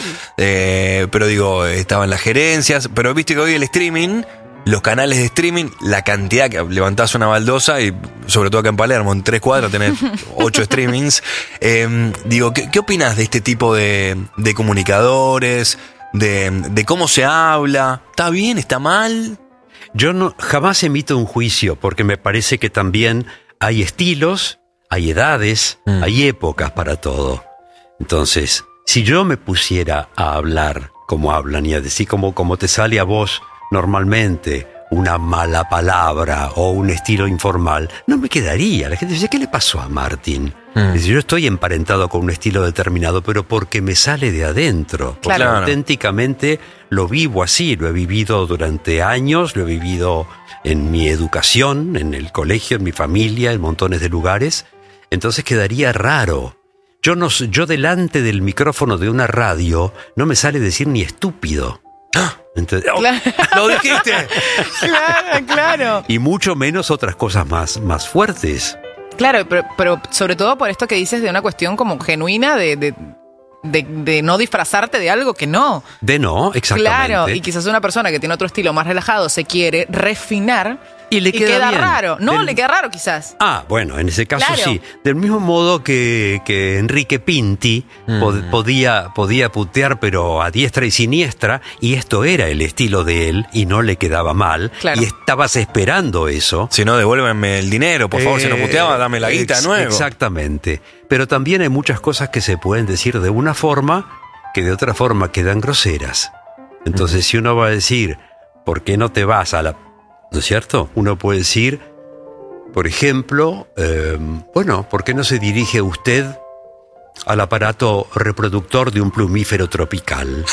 Eh, pero digo, estaban las gerencias. Pero viste que hoy el streaming, los canales de streaming, la cantidad que levantás una baldosa y sobre todo acá en Palermo, en tres cuadras tenés ocho streamings. Eh, digo, ¿qué, ¿qué opinás de este tipo de, de comunicadores? De, de cómo se habla. ¿Está bien? ¿Está mal? Yo no, jamás emito un juicio porque me parece que también hay estilos, hay edades, Mm. hay épocas para todo. Entonces, si yo me pusiera a hablar como hablan y a decir como, como te sale a vos normalmente una mala palabra o un estilo informal, no me quedaría. La gente dice, ¿qué le pasó a Martín? Mm. Dice, yo estoy emparentado con un estilo determinado, pero porque me sale de adentro. Porque Claro. auténticamente lo vivo así, lo he vivido durante años, lo he vivido en mi educación, en el colegio, en mi familia, en montones de lugares. Entonces quedaría raro. Yo, no, yo delante del micrófono de una radio no me sale decir ni estúpido. Entonces, oh, Claro. ¡Lo dijiste! Claro, claro. y mucho menos otras cosas más, más fuertes. Claro, pero, pero sobre todo por esto que dices de una cuestión como genuina de, de, de, de no disfrazarte de algo que no. De no, exactamente. Claro, y quizás una persona que tiene otro estilo más relajado se quiere refinar Y le queda queda bien. raro. No, Del- le queda raro quizás. Ah, bueno, en ese caso Claro. sí. Del mismo modo que, que Enrique Pinti pod- podía, podía putear, pero a diestra y siniestra, y esto era el estilo de él, y no le quedaba mal, Claro. y estabas esperando eso. Si no, devuélveme el dinero, por favor. Si no Eh, puteaba, dame la guita de ex- nuevo. Exactamente. Pero también hay muchas cosas que se pueden decir de una forma que de otra forma quedan groseras. Entonces, si uno va a decir, ¿por qué no te vas a la... ¿No es cierto? Uno puede decir, por ejemplo, eh, bueno, ¿por qué no se dirige usted al aparato reproductor de un plumífero tropical?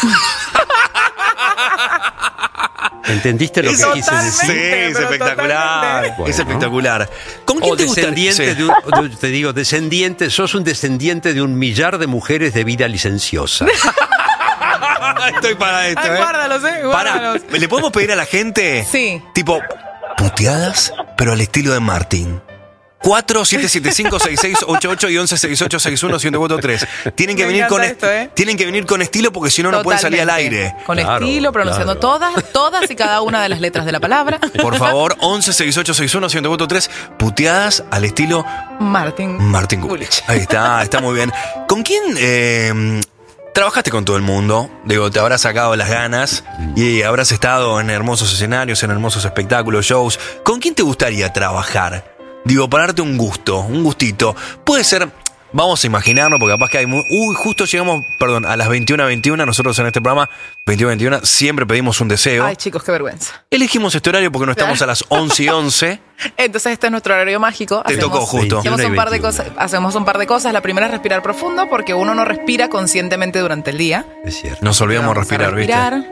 ¿Entendiste lo que Eso- quise decir? Sí, es pero espectacular. totalmente. Es espectacular. ¿Con quién O te gusta? descendiente Sí. de un, de- te digo, descendiente, sos un descendiente de un millar de mujeres de vida licenciosa. Estoy para esto, Ay, ¿eh? guárdalos, eh, Pará, guárdalos. ¿le podemos pedir a la gente? Sí. Tipo, puteadas, pero al estilo de Martín. cuatro siete siete cinco seis seis ocho ocho y once sesenta y ocho sesenta y uno ciento cuatro tres. Tienen que Me venir con encanta est- esto, ¿eh? tienen que venir con estilo porque si no no pueden salir al Totalmente. aire. Con Claro, estilo, pronunciando claro. todas, todas y cada una de las letras de la palabra. Por favor, once sesenta y ocho sesenta y uno ciento cuatro tres, puteadas al estilo Martín. Martín Gulich. Ahí está, está muy bien. ¿Con quién eh, trabajaste con todo el mundo? Digo, te habrás sacado las ganas y habrás estado en hermosos escenarios, en hermosos espectáculos, shows. ¿Con quién te gustaría trabajar? Digo, para darte un gusto, un gustito. Puede ser Vamos a imaginarnos, porque capaz que hay... Muy, uy, justo llegamos, perdón, a las veintiuna veintiuna. Nosotros en este programa, veintiuna veintiuna, siempre pedimos un deseo. Ay, chicos, qué vergüenza. Elegimos este horario porque no estamos a las once y once. Entonces este es nuestro horario mágico. Te tocó justo. Hacemos un, par de cosas, hacemos un par de cosas. La primera es respirar profundo, porque uno no respira conscientemente durante el día. Es cierto. Nos olvidamos de respirar, respirar, ¿viste?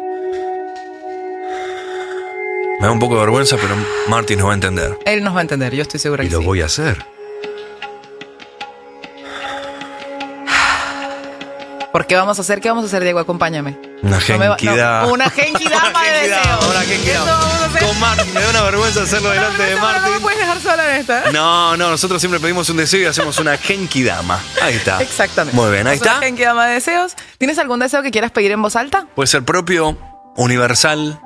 Me da un poco de vergüenza, pero Martín nos va a entender. Él nos va a entender, yo estoy segura y que lo sí. voy a hacer. ¿Por qué vamos a hacer? ¿Qué vamos a hacer, Diego? Acompáñame. Una No me va- genkidama. no, una genkidama de deseos. Una genkidama. Eso vamos a hacer. Con Martín, me da una vergüenza hacerlo delante de No Martín. me puedes dejar sola en esta. No, no, nosotros siempre pedimos un deseo y hacemos una genkidama. Ahí está. Exactamente. Muy bien, ahí Hacemos está. una genkidama de deseos. ¿Tienes algún deseo que quieras pedir en voz alta? Puede ser propio, universal.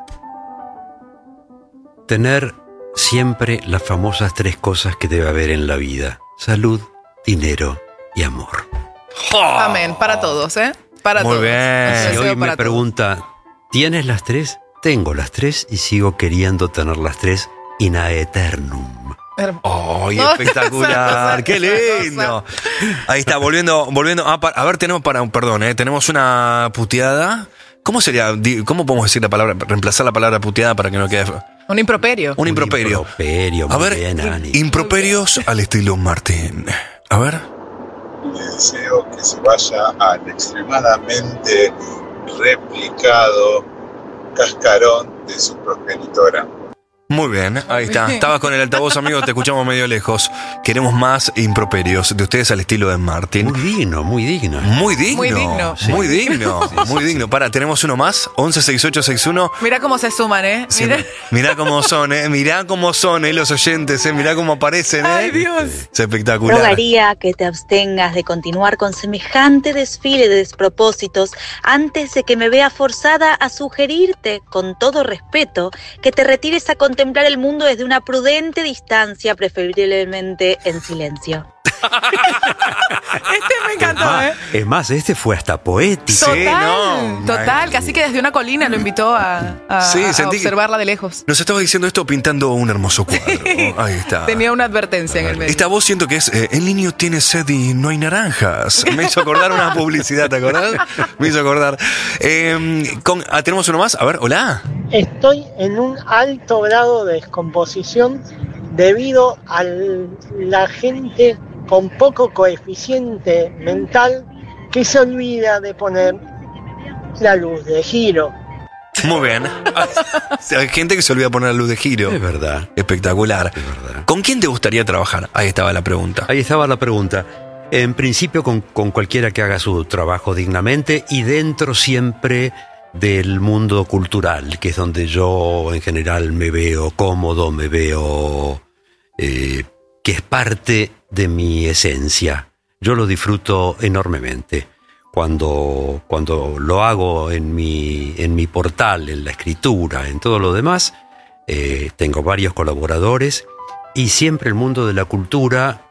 Tener siempre las famosas tres cosas que debe haber en la vida: salud, dinero y amor. Amén. Para todos, ¿eh? Para Muy todos. bien. Un Si deseo hoy me para todos. pregunta, ¿tienes las tres? Tengo las tres y sigo queriendo tener las tres in aeternum. ¡Ay, No, espectacular! esa ¡Qué cosa, lindo! Ahí está, volviendo, volviendo. A, a ver, tenemos para, perdón, eh, tenemos una puteada. ¿Cómo sería? Di- ¿Cómo podemos decir la palabra, reemplazar la palabra puteada para que no quede? Un improperio. Un improperio. Improperio, A muy ver, bien, Ani. improperios al estilo Martín. A ver. Le deseo que se vaya al extremadamente replicado cascarón de su progenitora. Muy bien, ahí está. Estabas con el altavoz, amigo, te escuchamos medio lejos. Queremos más improperios de ustedes al estilo de Martín. Muy digno, muy digno. Muy digno. Muy digno. Muy digno. Muy digno. Para, tenemos uno más. once sesenta y ocho sesenta y uno. Mira cómo se suman, ¿eh? Mira. Mirá cómo son, eh. Mirá cómo son, eh, los oyentes, eh. Mirá cómo aparecen, eh. Ay, Dios. Es espectacular. Rogaría que te abstengas de continuar con semejante desfile de despropósitos antes de que me vea forzada a sugerirte, con todo respeto, que te retires a contemplar el mundo desde una prudente distancia, preferiblemente en silencio. Este me encantó, Es más, ¿eh? es más, este fue hasta poético. Total, total. Casi que desde una colina lo invitó a, a- Sí, a sentí que- observarla de lejos. Nos estaba diciendo esto pintando un hermoso cuadro. Ahí está. Tenía una advertencia en el medio. Esta voz siento que es eh, el niño tiene sed y no hay naranjas. Me hizo acordar una publicidad, ¿te acordás? Me hizo acordar. Eh, con- ah, tenemos uno más. A ver, hola. Estoy en un alto grado de descomposición debido a la gente con poco coeficiente mental que se olvida de poner la luz de giro. Muy bien. Hay gente que se olvida poner la luz de giro. Es verdad. Espectacular. Es verdad. ¿Con quién te gustaría trabajar? Ahí estaba la pregunta. Ahí estaba la pregunta. En principio con, con cualquiera que haga su trabajo dignamente y dentro siempre del mundo cultural, que es donde yo en general me veo cómodo, me veo eh, que es parte de mi esencia. Yo lo disfruto enormemente. Cuando, cuando lo hago en mi, en mi portal, en la escritura, en todo lo demás, eh, tengo varios colaboradores y siempre el mundo de la cultura,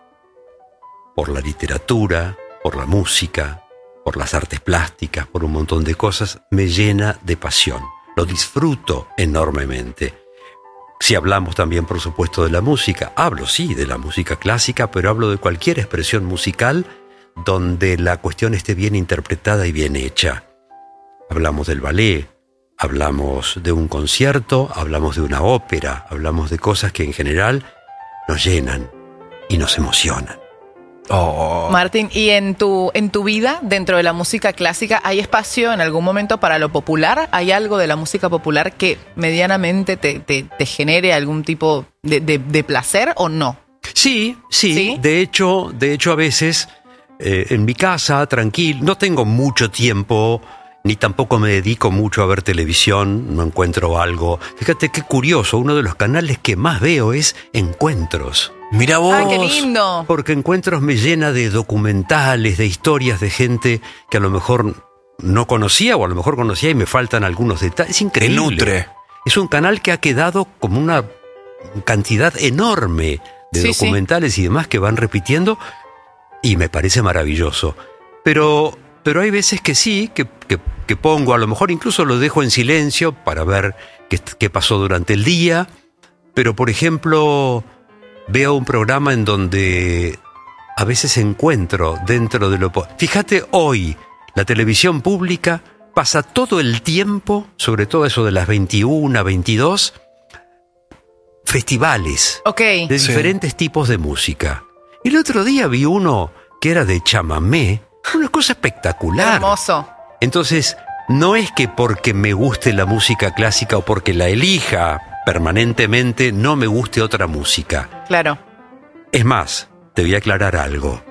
por la literatura, por la música, por las artes plásticas, por un montón de cosas, me llena de pasión. Lo disfruto enormemente. Si hablamos también, por supuesto, de la música, hablo sí de la música clásica, pero hablo de cualquier expresión musical donde la cuestión esté bien interpretada y bien hecha. Hablamos del ballet, hablamos de un concierto, hablamos de una ópera, hablamos de cosas que en general nos llenan y nos emocionan. Oh. Martín, ¿y en tu, en tu vida, dentro de la música clásica, hay espacio en algún momento para lo popular? ¿Hay algo de la música popular que medianamente te, te, te genere algún tipo de, de, de placer o no? Sí, sí, ¿Sí? De hecho, de hecho a veces eh, en mi casa, tranquilo, no tengo mucho tiempo, ni tampoco me dedico mucho a ver televisión, no encuentro algo. Fíjate qué curioso, uno de los canales que más veo es Encuentros. Mira vos. ¡Ay, qué lindo! Porque Encuentros me llena de documentales, de historias de gente que a lo mejor no conocía o a lo mejor conocía y me faltan algunos detalles. Es increíble. Te nutre. Es un canal que ha quedado como una cantidad enorme de Sí, documentales y demás que van repitiendo y me parece maravilloso. Pero, pero hay veces que sí, que, que, que pongo, a lo mejor incluso lo dejo en silencio para ver qué, qué pasó durante el día. Pero, por ejemplo, veo un programa en donde a veces encuentro dentro de lo... po- Fíjate, hoy la televisión pública pasa todo el tiempo, sobre todo eso de las veintiuna, veintidós, festivales Ok. de Sí. diferentes tipos de música. El otro día vi uno que era de chamamé, una cosa espectacular. Hermoso. Entonces, no es que porque me guste la música clásica o porque la elija permanentemente no me guste otra música. Claro. Es más, te voy a aclarar algo.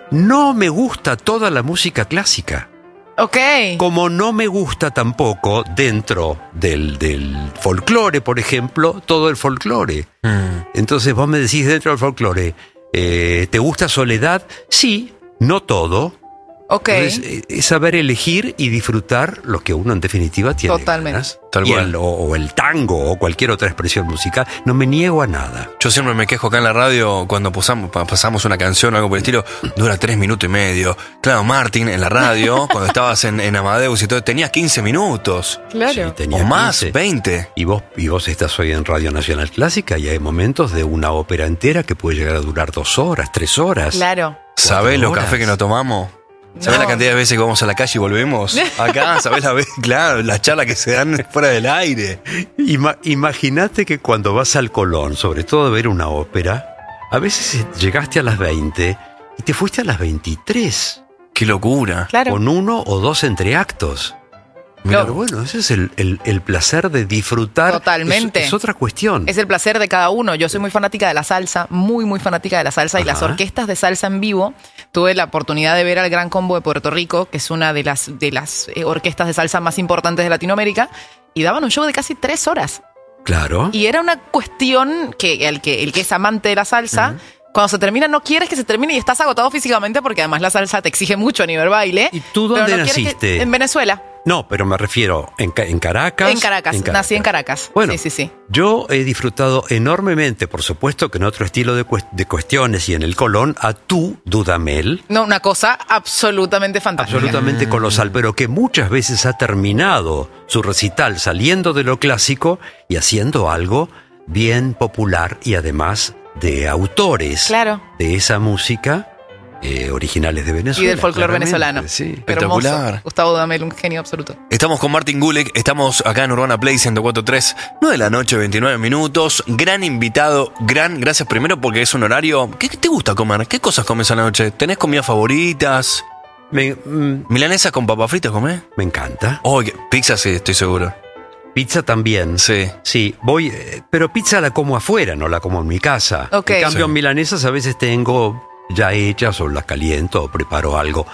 No me gusta toda la música clásica. Ok. Como no me gusta tampoco dentro del, del folclore, por ejemplo, todo el folclore. Entonces vos me decís dentro del folclore, eh, ¿te gusta Soledad? Sí, no todo. Ok. Entonces, eh, es saber elegir y disfrutar lo que uno en definitiva tiene. Totalmente. ganas. Tal Y cual. el- o, o el tango o cualquier otra expresión musical. No me niego a nada. Yo siempre me quejo acá en la radio cuando pasamos, pasamos una canción o algo por el estilo, dura tres minutos y medio. Claro, Martín, en la radio, cuando estabas en, en Amadeus y todo, tenías quince minutos. Claro. Tenía O más, quince. veinte. Y vos, y vos estás hoy en Radio Nacional Clásica y hay momentos de una ópera entera que puede llegar a durar dos horas, tres horas. Claro. ¿Sabés los horas. cafés que nos tomamos? ¿Sabés No. la cantidad de veces que vamos a la calle y volvemos? Acá, ¿sabés la vez? Claro, las charlas que se dan fuera del aire. Ima- Imagínate que cuando vas al Colón, sobre todo a ver una ópera, a veces llegaste a las veinte y te fuiste a las veintitrés. ¡Qué locura! Claro. Con uno o dos entreactos. Mira, Pero bueno, ese es el, el- el placer de disfrutar. Totalmente. Es, es otra cuestión. Es el placer de cada uno. Yo soy muy fanática de la salsa, muy, muy fanática de la salsa y las Ajá. orquestas de salsa en vivo. Tuve la oportunidad de ver al Gran Combo de Puerto Rico, que es una de las, de las eh, orquestas de salsa más importantes de Latinoamérica, y daban un show de casi tres horas. Claro. Y era una cuestión que el que, el que es amante de la salsa, cuando se termina no quieres que se termine y estás agotado físicamente porque además la salsa te exige mucho a nivel baile. ¿Y tú pero dónde no quieres que- naciste? en Venezuela. No, pero me refiero en, Ca- en Caracas. En Caracas. Nací en Caracas. Bueno, sí, sí, sí. Yo he disfrutado enormemente, por supuesto que en otro estilo de, cues- de cuestiones y en el Colón, a tú, Dudamel, No, una cosa absolutamente fantástica. absolutamente colosal, pero que muchas veces ha terminado su recital saliendo de lo clásico y haciendo algo bien popular y además de autores Claro. de esa música eh, originales de Venezuela. Y del folclore claramente, venezolano. Sí. Hermoso. Espectacular. Gustavo Dudamel, un genio absoluto. Estamos con Martín Gulek, estamos acá en Urbana Play ciento cuatro punto tres, nueve de la noche, veintinueve minutos. Gran invitado, gran, gracias primero porque es un horario. ¿Qué, qué te gusta comer? ¿Qué cosas comes a la noche? ¿Tenés comidas favoritas? Me, mm, ¿Milanesa con papas fritas comés? me encanta. Oh, que- pizza sí, estoy seguro. Pizza también. Sí. Sí, voy, eh, pero pizza la como afuera, no la como en mi casa. Ok. En cambio, Sí. milanesas a veces tengo ya hechas o las caliento o preparo algo.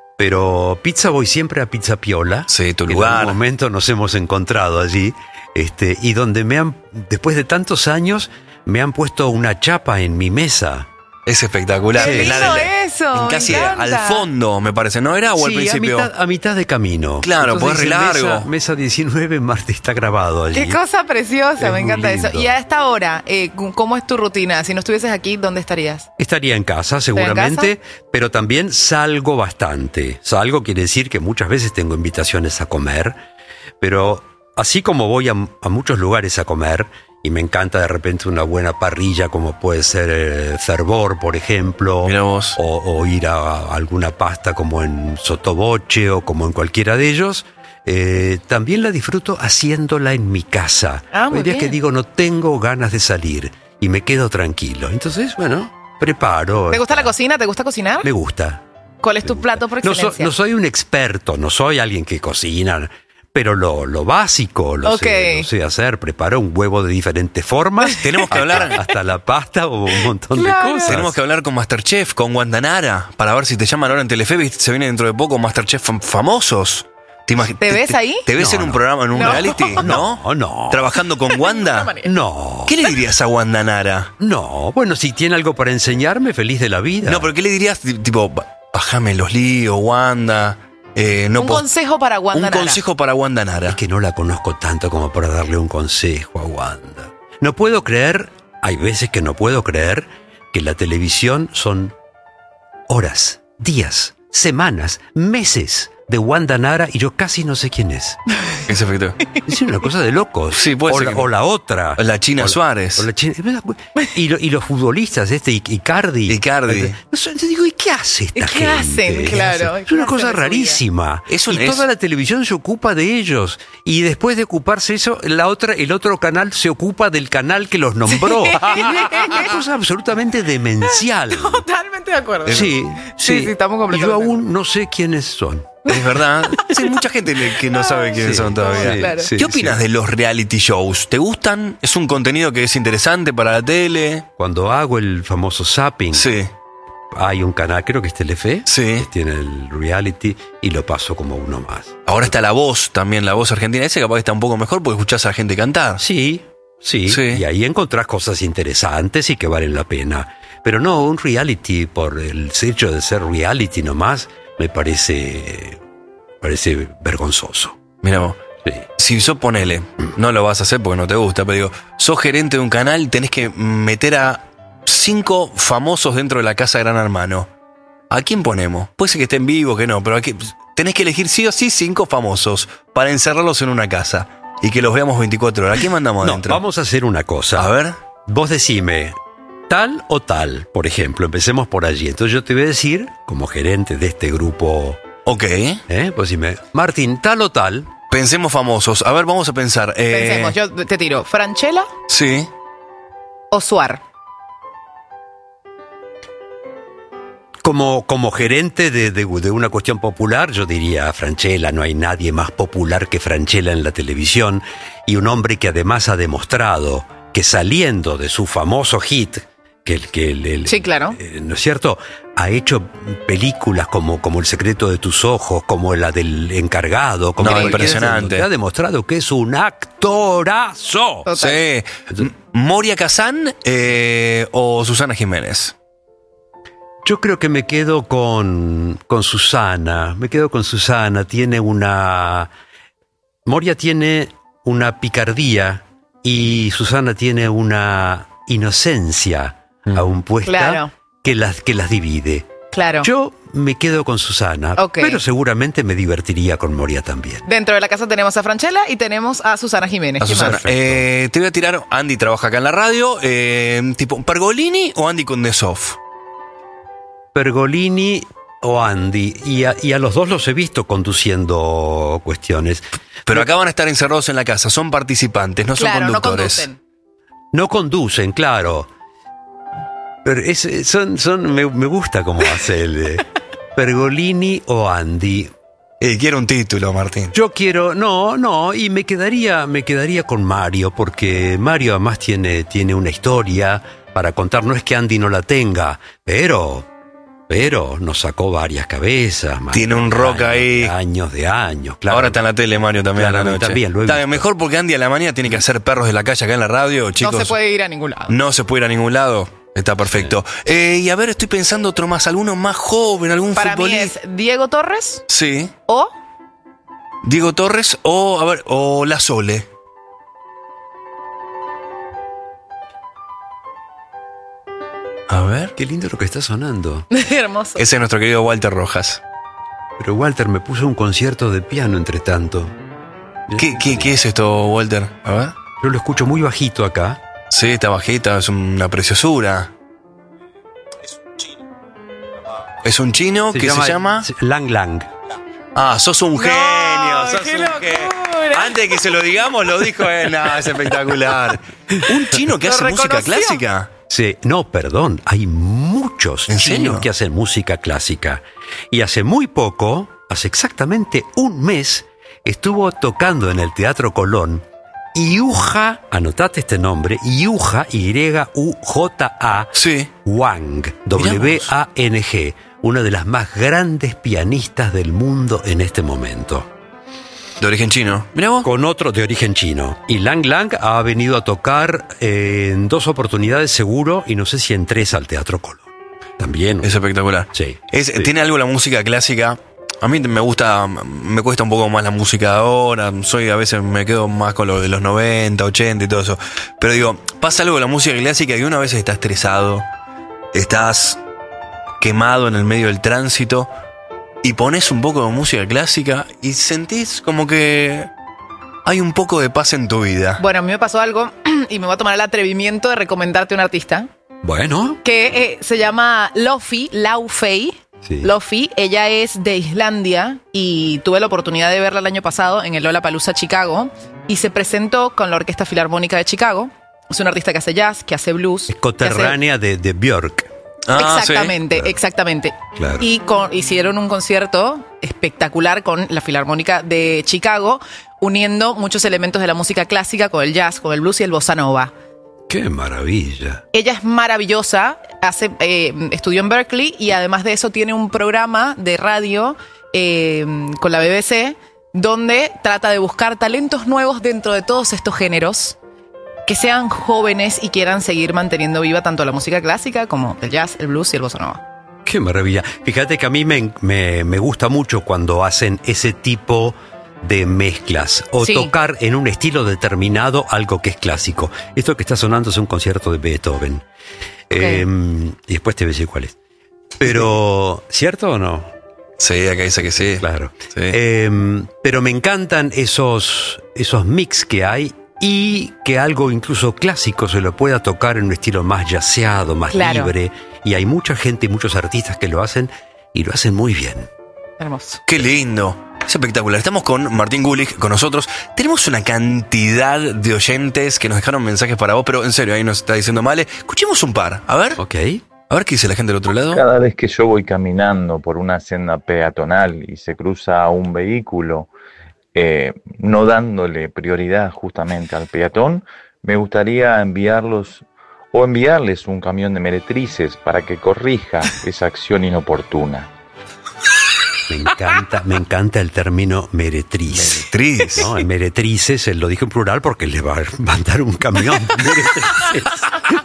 Pero pizza voy siempre a Pizza Piola. Sí, tu que lugar. En algún momento nos hemos encontrado allí. Este, y donde me han, después de tantos años, me han puesto una chapa en mi mesa. Es espectacular. ¡Qué Es la lindo de- eso! en casi me encanta. al fondo, me parece, ¿no era? ¿O al Sí, principio? A mitad, a mitad de camino. Claro, Entonces podés re dice largo. Mesa, mesa diecinueve, Marte está grabado allí. Qué cosa preciosa, Es me muy encanta lindo. eso. Y a esta hora, eh, ¿cómo es tu rutina? Si no estuvieses aquí, ¿dónde estarías? Estaría en casa, seguramente, pero también salgo bastante. Salgo quiere decir que muchas veces tengo invitaciones a comer, pero así como voy a, a muchos lugares a comer, y me encanta de repente una buena parrilla como puede ser eh, Fervor, por ejemplo, Mira vos. O, o ir a alguna pasta como en Sotoboche o como en cualquiera de ellos, eh, también la disfruto haciéndola en mi casa. Ah, muy Hay días que bien. digo no tengo ganas de salir y me quedo tranquilo. Entonces, bueno, preparo. ¿Te gusta la cocina? ¿Te gusta cocinar? Me gusta. ¿Cuál es tu plato por No, so- excelencia? no soy un experto, no soy alguien que cocina, pero lo, lo básico lo, Ok. sé, lo sé hacer. Preparo un huevo de diferentes formas. Tenemos que hablar. Hasta la pasta o un montón Claro. de cosas. Tenemos que hablar con Masterchef, con Guandanara, para ver si te llaman ahora en Telefe. ¿Viste? Se viene dentro de poco Masterchef fam- famosos. ¿Te, imagi- ¿Te ves ahí? ¿Te ves No, en un no. programa, en un No. reality? ¿No? No, no. ¿Trabajando con Wanda? No. ¿Qué le dirías a Guandanara? No, bueno, si tiene algo para enseñarme, feliz de la vida. No, pero ¿qué le dirías? T- Tipo, "Ba- bájame los líos, Wanda. Eh, no un pos- consejo para Wanda un Nara. consejo para Guandanara. Es que no la conozco tanto como para darle un consejo a Wanda. No puedo creer, hay veces que no puedo creer, que la televisión son horas, días, semanas, meses de Wanda Nara y yo casi no sé quién es. Ese efecto. Es una cosa de locos. Sí, puede o, ser la, que- o la otra. La China O- Suárez. o la China- y, lo- y los futbolistas, este, I- Icardi. Icardi. Yo digo, ¿y qué hace esta ¿Qué gente? hacen? Claro. Es una cosa rarísima. Es un- y es- toda la televisión se ocupa de ellos. Y después de ocuparse eso, la otra, el otro canal se ocupa del canal que los nombró. Sí. Es una cosa absolutamente demencial. Totalmente de acuerdo. Sí, sí. Sí, sí, estamos y yo completamente. aún no sé quiénes son. Es verdad. Sí, hay mucha gente que no sabe quiénes Sí, son todavía. sí, claro. sí, ¿Qué opinas sí. de los reality shows? ¿Te gustan? ¿Es un contenido que es interesante para la tele? Cuando hago el famoso zapping, Sí. hay un canal, creo que es Telefe, Sí. que tiene el reality y lo paso como uno más. Ahora está La Voz también, La Voz Argentina. Ese capaz que está un poco mejor porque escuchás a la gente cantar. Sí, sí, Sí. y ahí encontrás cosas interesantes y que valen la pena. Pero no, un reality por el hecho de ser reality nomás me parece, parece vergonzoso. Mira vos. Sí. Si sos, ponele, no lo vas a hacer porque no te gusta, pero digo, sos gerente de un canal, tenés que meter a cinco famosos dentro de la casa de Gran Hermano. ¿A quién ponemos? Puede ser que estén vivos, que no, pero aquí tenés que elegir sí o sí cinco famosos para encerrarlos en una casa y que los veamos veinticuatro horas. ¿A quién mandamos No, adentro? vamos a hacer una cosa. A ver. Vos decime, tal o tal, por ejemplo, empecemos por allí. Entonces yo te voy a decir, como gerente de este grupo, Ok. ¿eh? Vos decime, Martín, tal o tal. Pensemos famosos. A ver, vamos a pensar. Eh, Pensemos, yo te tiro. ¿Franchella Sí. o Suar? Como, como gerente de, de, de una cuestión popular, yo diría Franchella, no hay nadie más popular que Franchella en la televisión, y un hombre que además ha demostrado que saliendo de su famoso hit, que el que el, el- Sí, claro. eh, ¿no es cierto? Ha hecho películas como, como El secreto de tus ojos, como la del encargado, como No, cualquiera, impresionante. donde ha demostrado que es un actorazo. Total. Sí. M- ¿Moria Kazán eh, o Susana Jiménez? Yo creo que me quedo con, con Susana, me quedo con Susana, tiene una... Moria tiene una picardía y Susana tiene una inocencia aún puesta Claro. que, las, que las divide. Claro. Yo me quedo con Susana, Ok. pero seguramente me divertiría con Moria también. Dentro de la casa tenemos a Franchella y tenemos a Susana Jiménez. A ¿Qué Susana. más? Eh, te voy a tirar. Andy trabaja acá en la radio. Eh, tipo, ¿Pergolini o Andy Kondesov? Pergolini o Andy, y a, y a los dos los he visto conduciendo cuestiones. Pero acá van a estar encerrados en la casa. Son participantes, no son Claro, no conductores. conducen. No conducen, claro. Pero es, son, son, me, me gusta cómo hace el de Pergolini o Andy. Eh, quiero un título, Martín. Yo quiero, no, no, y me quedaría, me quedaría con Mario, porque Mario además tiene, tiene una historia para contar. No es que Andy no la tenga, pero, pero nos sacó varias cabezas. Mario, Tiene un de rock años, ahí. de años de años, claro. Ahora está en la tele, Mario, también Claro, a la noche. también, lo he Está visto. bien, mejor porque Andy a la mañana tiene que hacer perros de la calle acá en la radio, chicos. No se puede ir a ningún lado. No se puede ir a ningún lado. Está perfecto. Eh, y a ver, estoy pensando otro más. ¿Alguno más joven? ¿Algún Para mí futbolista? es Diego Torres Sí. o Diego Torres o, a ver, o La Sole. A ver. Qué lindo lo que está sonando. hermoso. Ese es nuestro querido Walter Rojas. Pero Walter me puso un concierto de piano entre tanto. ¿Qué, qué, qué es esto, Walter? A ver. Yo lo escucho muy bajito acá. Sí, está bajita, es una preciosura. Es un chino que se llama... Lang Lang. Ah, sos un genio, sos qué un locura. genio. Antes de que se lo digamos, lo dijo él. No, es espectacular. Un chino que Lo hace música reconoció. clásica. Sí, no, perdón, hay muchos ¿En chinos serio? que hacen música clásica. Y hace muy poco, hace exactamente un mes, estuvo tocando en el Teatro Colón Yuja, anotate este nombre, Yuja, Y U J A, Sí. Wang, W A N G, una de las más grandes pianistas del mundo en este momento. De origen chino. Mirá vos. Con otro de origen chino. Y Lang Lang ha venido a tocar eh, en dos oportunidades seguro, y no sé si en tres al Teatro Colón. También. Es espectacular. Sí. Es, Sí. Tiene algo la música clásica. A mí me gusta, me cuesta un poco más la música de ahora. Soy, a veces me quedo más con lo de los noventa, ochenta y todo eso. Pero digo, pasa algo con la música clásica que uno a veces está estresado, estás quemado en el medio del tránsito y pones un poco de música clásica y sentís como que hay un poco de paz en tu vida. Bueno, a mí me pasó algo y me voy a tomar el atrevimiento de recomendarte un artista Bueno. que eh, se llama Lofi, Laufey. Sí. Lofi, ella es de Islandia y tuve la oportunidad de verla el año pasado en el Lollapalooza Chicago y se presentó con la Orquesta Filarmónica de Chicago. Es una artista que hace jazz, que hace blues. Es coterránea de, de Björk. Ah, exactamente, sí. Claro. exactamente. Claro. Y con, hicieron un concierto espectacular con la Filarmónica de Chicago, uniendo muchos elementos de la música clásica con el jazz, con el blues y el bossa nova. ¡Qué maravilla! Ella es maravillosa, hace, eh, estudió en Berkeley y además de eso tiene un programa de radio eh, con la B B C donde trata de buscar talentos nuevos dentro de todos estos géneros que sean jóvenes y quieran seguir manteniendo viva tanto la música clásica como el jazz, el blues y el bossa nova. ¡Qué maravilla! Fíjate que a mí me, me, me gusta mucho cuando hacen ese tipo de mezclas o Sí. tocar en un estilo determinado algo que es clásico. Esto que está sonando es un concierto de Beethoven. Eh, y después te voy a decir cuál es. Pero, ¿cierto o no? Sí, acá dice que sí. Claro. Sí. Eh, pero me encantan esos, esos mix que hay y que algo incluso clásico se lo pueda tocar en un estilo más jazzeado, más Claro. libre. Y hay mucha gente y muchos artistas que lo hacen y lo hacen muy bien. Hermoso. Qué lindo. Es espectacular. Estamos con Martín Gulich, con nosotros. Tenemos una cantidad de oyentes que nos dejaron mensajes para vos, pero en serio, ahí nos está diciendo Male. Escuchemos un par. A ver. Ok. A ver qué dice la gente del otro lado. Cada vez que yo voy caminando por una senda peatonal y se cruza un vehículo, eh, no dándole prioridad justamente al peatón, me gustaría enviarlos o enviarles un camión de meretrices para que corrija esa acción inoportuna. Me encanta, me encanta el término meretriz. Meretriz. No, el meretrices, él lo dijo en plural porque le va a mandar un camión. Meretrices.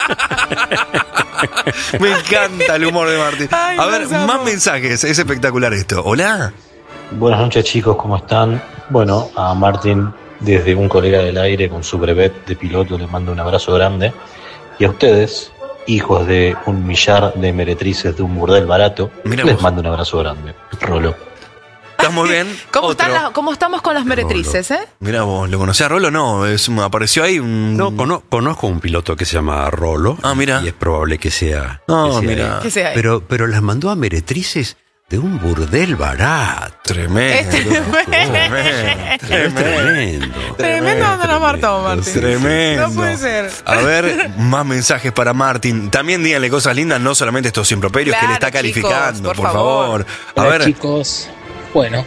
Me encanta el humor de Martín. Ay, A ver, los amo. más mensajes. Es espectacular esto. Hola. Buenas noches chicos, ¿cómo están? Bueno, a Martín desde un colega del aire con su brevet de piloto le mando un abrazo grande. Y a ustedes, hijos de un millar de meretrices de un burdel barato, Mirá les vos. mando un abrazo grande. Rolo. ¿Estás muy bien? ¿Cómo, Otro. están las- ¿Cómo estamos con las meretrices, eh? Mirá vos, ¿lo conocés a Rolo? No, es, apareció ahí un... No, cono- conozco un piloto que se llama Rolo. Ah, mira. Y es probable que sea. Ah, que sea mira. él. Que sea él. Pero, pero las mandó a meretrices de un burdel barato. Tremendo. Tremendo. Es tremendo. Tremendo donde nos martó, Martín. Tremendo. No puede ser. A ver, más mensajes para Martín. También díganle cosas lindas, no solamente estos improperios que él está Claro, chicos, calificando, por por, favor. favor. A Hola ver, chicos, bueno,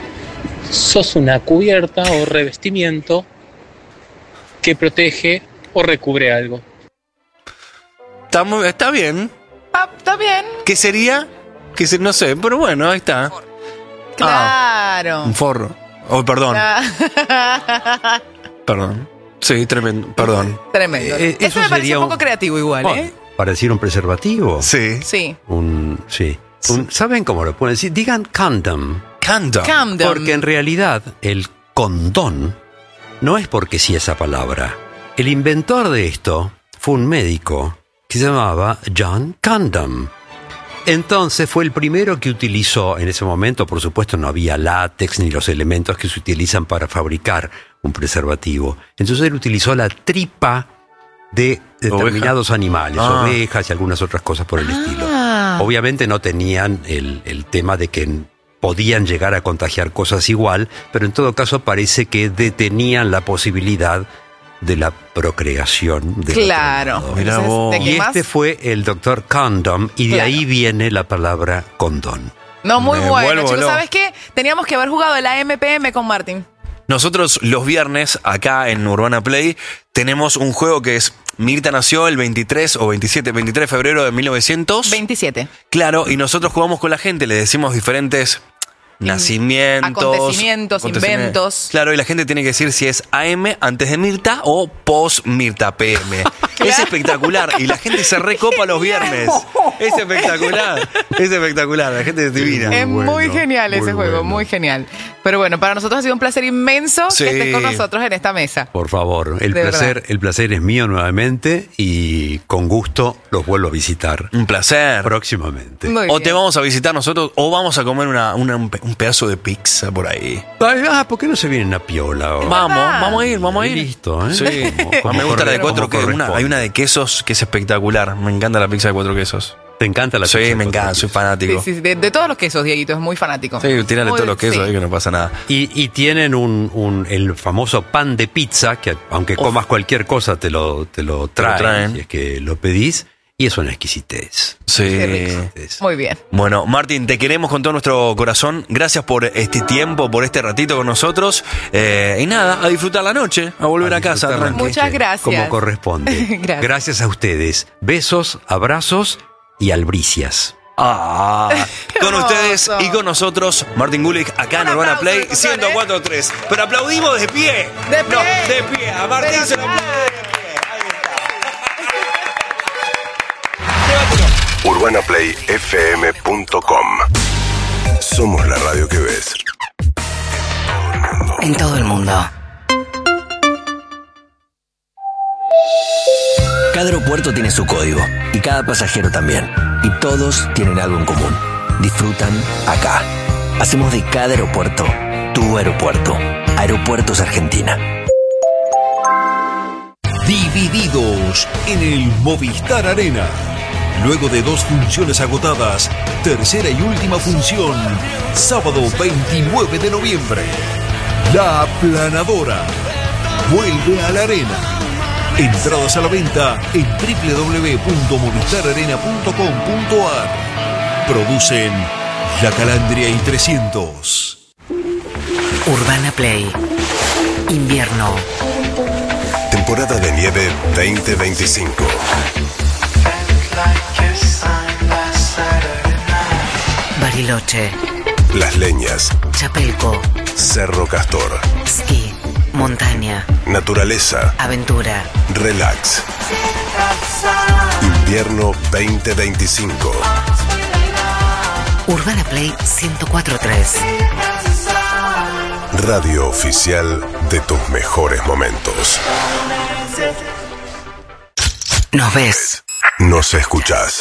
sos una cubierta o revestimiento que protege o recubre algo. está, muy- está bien. Ah, está bien. ¿Qué sería? Que se- no sé, pero bueno, ahí está. Claro. Un forro. Oh, perdón, Ah. perdón. Sí, tremendo, perdón. Tremendo. Eh, eh, Eso eso me pareció sería un un- poco creativo igual, Bueno, ¿eh? para decir un preservativo. Sí. Sí. Un, sí. Un- ¿Saben cómo lo pueden decir? Digan condom. Condom. Condom. Porque en realidad el condón no es porque sí esa palabra. El inventor de esto fue un médico que se llamaba John Condom. Entonces fue el primero que utilizó, en ese momento por supuesto no había látex ni los elementos que se utilizan para fabricar un preservativo. Entonces él utilizó la tripa de determinados animales, Ah. ovejas y algunas otras cosas por el estilo. Ah. Obviamente no tenían el, el tema de que podían llegar a contagiar cosas igual, pero en todo caso parece que detenían la posibilidad de la procreación. del Claro. otro lado. Mirá Entonces, vos. ¿de qué Y más? este fue el doctor Condom, y de Claro. ahí viene la palabra condón. No, muy Me bueno, vuelvo chicos. loco. ¿Sabes qué? Teníamos que haber jugado el A M P M con Martín. Nosotros los viernes, acá en Urbana Play, tenemos un juego que es... Mirta nació el veintitrés o veintisiete, veintitrés de febrero de mil novecientos. veintisiete. Claro, y nosotros jugamos con la gente, le decimos diferentes nacimientos, Acontecimientos, inventos. Claro, y la gente tiene que decir si es A M antes de Mirta o post Mirta P M. Es espectacular. Y la gente se recopa los viernes. Es espectacular. Es espectacular. La gente es divina. Es muy, muy genial ese muy juego, bueno. muy genial. Pero bueno, para nosotros ha sido un placer inmenso sí. que estés con nosotros en esta mesa. Por favor, el De placer, verdad. el placer es mío nuevamente y con gusto los vuelvo a visitar. Un placer. Próximamente. Muy o bien. te vamos a visitar nosotros o vamos a comer una, una- un pe- un pedazo de pizza por ahí. Ay, ah, ¿por qué no se vienen a piola ahora? Vamos, vamos a ir, vamos a ir. Listo, ¿eh? Sí. Como- como me gusta la de corre- cuatro como quesos. Una- corresponde. hay una de quesos que es espectacular. Me encanta la pizza de cuatro quesos. ¿Te encanta la Sí, pizza de me cuatro encanta, soy quesos? fanático. Sí, sí, de, de todos los quesos, Dieguito, es muy fanático. Sí, tírale Muy- todos los quesos sí. ahí que no pasa nada. Y, y tienen un, un- el famoso pan de pizza, que aunque comas cualquier cosa te lo, te lo traen, traen. si es que lo pedís, y es una exquisitez. Sí. Muy bien. Bueno, Martín, te queremos con todo nuestro corazón. Gracias por este tiempo, por este ratito con nosotros. Eh, y nada, a disfrutar la noche, a volver a, casa. disfrutar la tranqui. Muchas gracias. Como corresponde. Gracias. Gracias a ustedes. Besos, abrazos y albricias. Ah, con hermoso. ustedes y con nosotros, Martín Gulick, acá en Un Urbana aplauso, Play doctor, ciento cuatro punto tres. Pero aplaudimos de pie. De pie. No, de pie. A Martín Pero se lo claro. aplaude de pie. Ahí está. urbana play f m punto com. Somos la radio que ves. En todo el mundo. Cada aeropuerto tiene su código y cada pasajero también. Y todos tienen algo en común. Disfrutan acá. Hacemos de cada aeropuerto tu aeropuerto. Aeropuertos Argentina. Divididos en el Movistar Arena. Luego de dos funciones agotadas, tercera y última función, sábado veintinueve de noviembre. La Aplanadora vuelve a la arena. Entradas a la venta en doble u doble u doble u punto movistar arena punto com punto a r. Producen La Calandria y trescientos. Urbana Play. Invierno. Temporada de nieve veinte veinticinco. Bariloche. Las Leñas. Chapelco. Cerro Castor. Ski. Montaña. Naturaleza. Aventura. Relax. Invierno veinte veinticinco. Urbana Play ciento cuatro punto tres. Radio oficial de tus mejores momentos. Nos ves. Nos escuchás.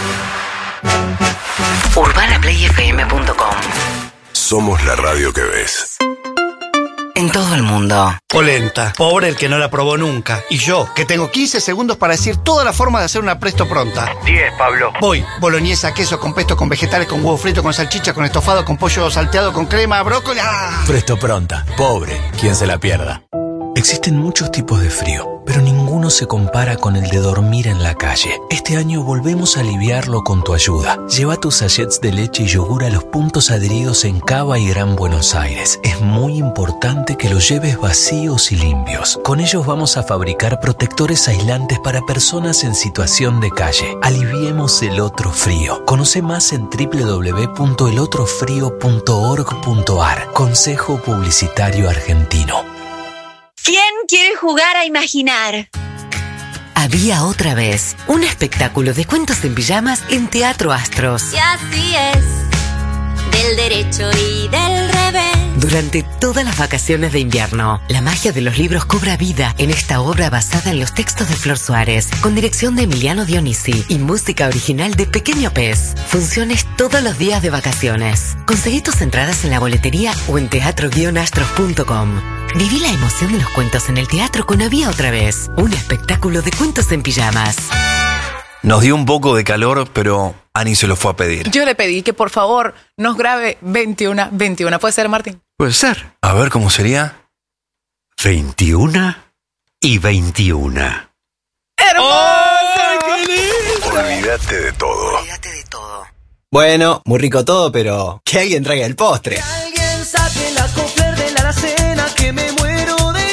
urbana play f m punto com. Somos la radio que ves. En todo el mundo. Polenta. Pobre el que no la probó nunca. Y yo, que tengo quince segundos para decir toda la forma de hacer una presto pronta. diez, Pablo. Voy. Boloñesa, queso con pesto, con vegetales, con huevo frito, con salchicha, con estofado, con pollo salteado, con crema, brócoli. ¡Ah! Presto pronta. Pobre, quien se la pierda. Existen muchos tipos de frío, pero ninguno se compara con el de dormir en la calle. Este año volvemos a aliviarlo con tu ayuda. Lleva tus sachets de leche y yogur a los puntos adheridos en Cava y Gran Buenos Aires. Es muy importante que los lleves vacíos y limpios. Con ellos vamos a fabricar protectores aislantes para personas en situación de calle. Aliviemos el otro frío. Conoce más en doble u doble u doble u punto el otro frío punto org punto a r. Consejo Publicitario Argentino. ¿Quién quiere jugar a imaginar? Había otra vez un espectáculo de cuentos en pijamas en Teatro Astros. Y así es, del derecho y del revés. Durante todas las vacaciones de invierno, la magia de los libros cobra vida en esta obra basada en los textos de Flor Suárez, con dirección de Emiliano Dionisi y música original de Pequeño Pez. Funciones todos los días de vacaciones. Conseguí tus entradas en la boletería o en teatro guion astros punto com. Viví la emoción de los cuentos en el teatro con Había otra vez, un espectáculo de cuentos en pijamas. Nos dio un poco de calor, pero Ani se lo fue a pedir. Yo le pedí que por favor nos grabe veintiuno veintiuno. ¿Puede ser, Martín? Puede ser. A ver cómo sería. veintiuno y veintiuno. ¡Hermoso! Olvídate de todo. Bueno, muy rico todo, pero que alguien traiga el postre. Alguien saque la cofler de la alacena que me muero de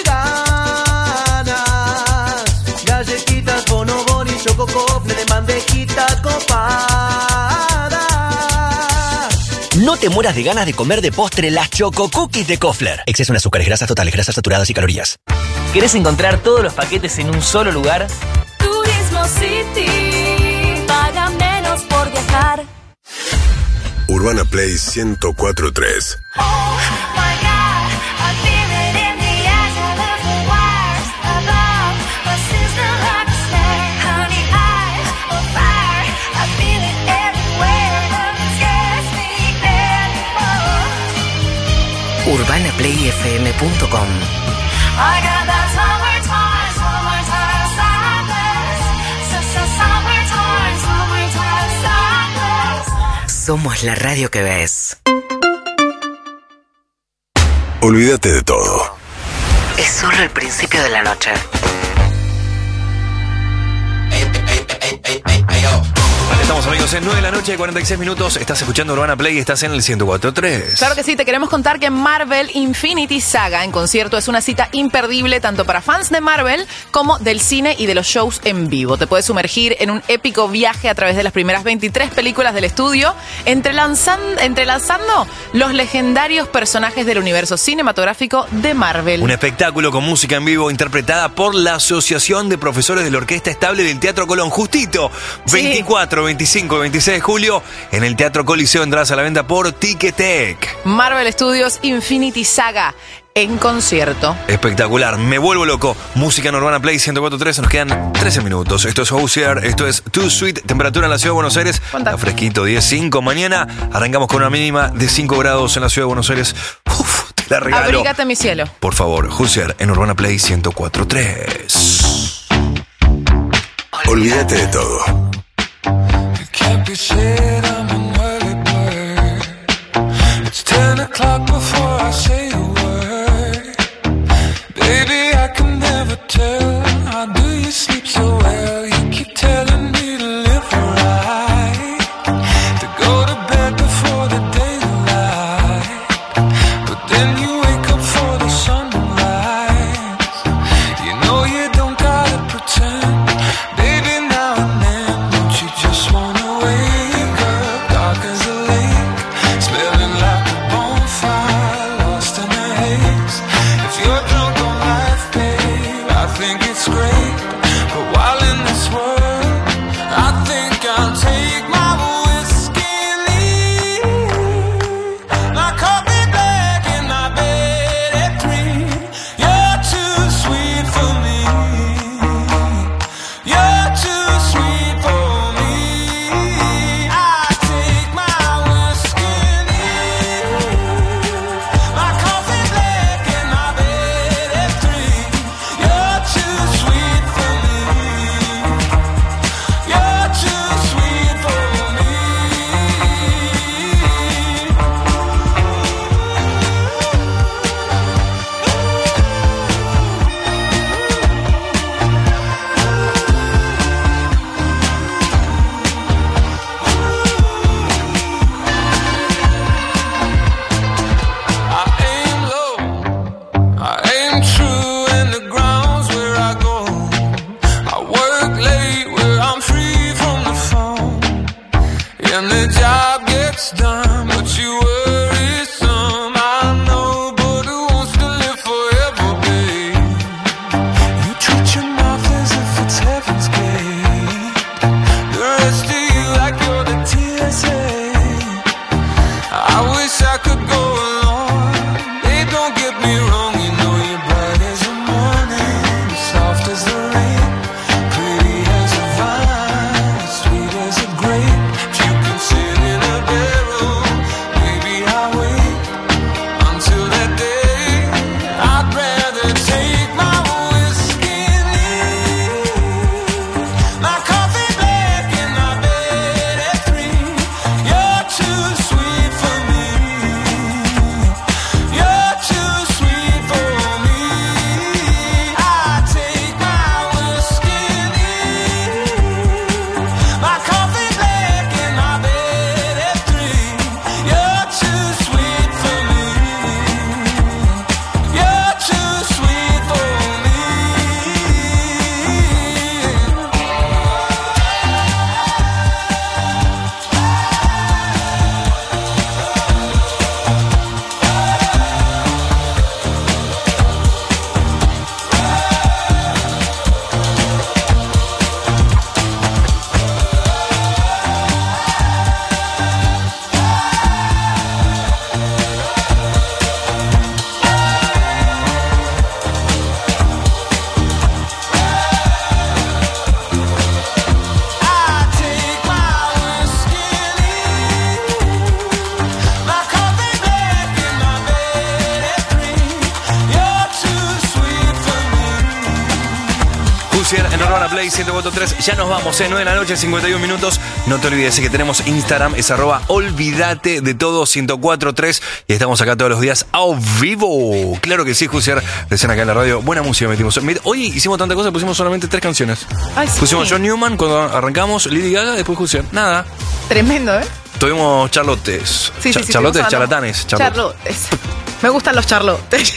ganas. Galletitas, bonobón y chococofre de bandejita copada. No te mueras de ganas de comer de postre las Choco Cookies de Kofler. Exceso en azúcares, grasas totales, grasas saturadas y calorías. ¿Querés encontrar todos los paquetes en un solo lugar? Tu City. Paga menos por viajar. Urbana Play ciento cuatro punto tres. urbana play f m punto com. Somos la radio que ves. Olvídate de todo. Es solo el principio de la noche. Estamos, amigos, en nueve de la noche, cuarenta y seis minutos. Estás escuchando Urbana Play y estás en el ciento cuatro punto tres. Claro que sí, te queremos contar que Marvel Infinity Saga en concierto es una cita imperdible tanto para fans de Marvel como del cine y de los shows en vivo. Te puedes sumergir en un épico viaje a través de las primeras veintitrés películas del estudio, entrelazando, entrelazando los legendarios personajes del universo cinematográfico de Marvel. Un espectáculo con música en vivo interpretada por la Asociación de Profesores de la Orquesta Estable del Teatro Colón. Justito, veinticuatro, veinticinco y veintiséis de julio en el Teatro Coliseo. Entradas a la venta por Ticketek. Marvel Studios Infinity Saga en concierto. Espectacular, me vuelvo loco. Música en Urbana Play ciento cuatro punto tres, nos quedan trece minutos. Esto es Housear, esto es Too Sweet. Temperatura en la Ciudad de Buenos Aires, está fresquito, diez punto cinco. Mañana arrancamos con una mínima de cinco grados en la Ciudad de Buenos Aires. Uf, te la regalo. Abrígate, mi cielo. Por favor, Housear en Urbana Play ciento cuatro punto tres. Olvídate de todo. Can't be said I'm an early bird. It's ten o'clock before I say a word. Baby, I can never tell. How do you sleep so well? You keep telling me to live right, to go to bed before the daylight, but then you wake up for the sunrise. You know you don't gotta pretend. Baby, now and then, don't you just wanna wake up dark as a lake, smelling like a bonfire, lost in a haze. If you're drunk on life, babe, I think it's great. But while in this world, I think I'll take my whiskey and leave. My coffee black in my bed at three. You're too sweet for me. You're too sweet for me. I take my whiskey and leave. My coffee black in my bed at three. You're too sweet Hoosier en Urbana Play ciento cuatro punto tres. Ya nos vamos, ¿eh? nueve de la noche, cincuenta y un minutos. No te olvides que tenemos Instagram, es arroba olvídate de todo ciento cuatro punto tres. Y estamos acá todos los días a vivo. Claro que sí, Hoosier. Recién acá en la radio. Buena música metimos. Hoy hicimos tanta cosa, pusimos solamente tres canciones. Ay, sí. Pusimos John Newman cuando arrancamos, Lady Gaga, después Hoosier. Nada. Tremendo, ¿eh? Tuvimos charlotes. Sí, Cha- sí, sí, charlotes, estuvimos hablando- charlatanes. Charlotes. Charlotes. Me gustan los charlotes.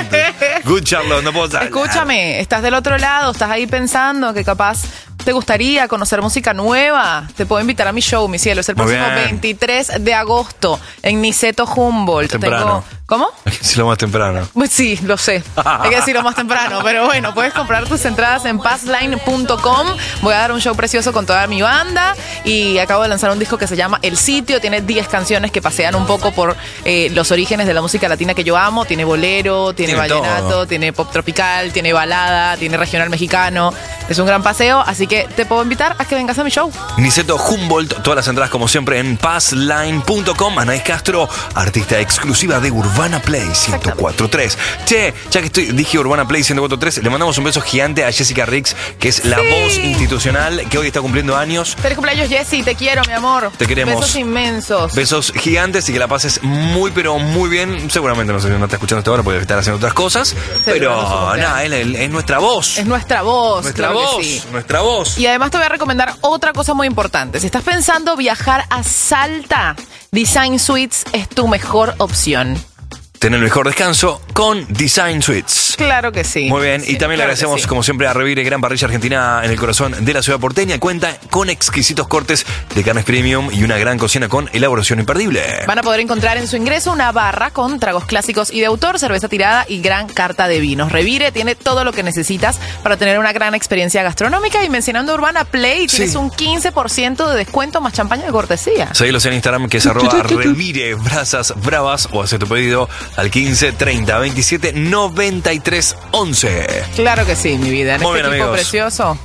Good Charlotte, no puedo saber. Escúchame, estás del otro lado, estás ahí pensando que capaz te gustaría conocer música nueva. Te puedo invitar a mi show, mi cielo. Es el Muy próximo bien. veintitrés de agosto en Niceto Humboldt. Temprano. Tengo- ¿Cómo? Si lo más temprano. Pues sí, lo sé. Hay que decirlo más temprano. Pero bueno, puedes comprar tus entradas en passline punto com. Voy a dar un show precioso con toda mi banda. Y acabo de lanzar un disco que se llama El Sitio. Tiene diez canciones que pasean un poco por eh, los orígenes de la música latina que yo amo. Tiene bolero, tiene, Tiene vallenato, todo. tiene pop tropical, tiene balada, tiene regional mexicano. Es un gran paseo. Así que te puedo invitar a que vengas a mi show. Niceto Humboldt, todas las entradas como siempre en passline punto com. Anaís Castro, artista exclusiva de Urbana Play ciento cuatro punto tres. Che, ya que estoy, dije Urbana Play ciento cuatro punto tres, le mandamos un beso gigante a Jessica Rix, que es la Sí. voz institucional, que hoy está cumpliendo años. Feliz cumpleaños, Jessy. Te quiero, mi amor. Te queremos. Besos inmensos. Besos gigantes y que la pases muy, pero muy bien. Seguramente no sé si no está escuchando esto ahora porque estar haciendo otras cosas. Seguro, no Pero supo nada, es, es nuestra voz. Es nuestra voz. Nuestra claro que voz. sí. Nuestra voz. Y además te voy a recomendar otra cosa muy importante. Si estás pensando viajar a Salta, Design Suites es tu mejor opción. Tener el mejor descanso con Design Suites. Claro que sí. Muy bien, Sí, y también le claro que agradecemos sí. como siempre a Revire, gran parrilla argentina en el corazón de la ciudad porteña. Cuenta con exquisitos cortes de carnes premium y una gran cocina con elaboración imperdible. Van a poder encontrar en su ingreso una barra con tragos clásicos y de autor, cerveza tirada y gran carta de vinos. Revire tiene todo lo que necesitas para tener una gran experiencia gastronómica. Y mencionando Urbana Play, tienes Sí. un quince por ciento de descuento más champaña de cortesía. Seguilos en Instagram que es arroba Revire Brasas Bravas o hace tu pedido al quince treinta veintisiete noventa y tres once. Claro que sí, mi vida. En Muy este bien, equipo amigos. precioso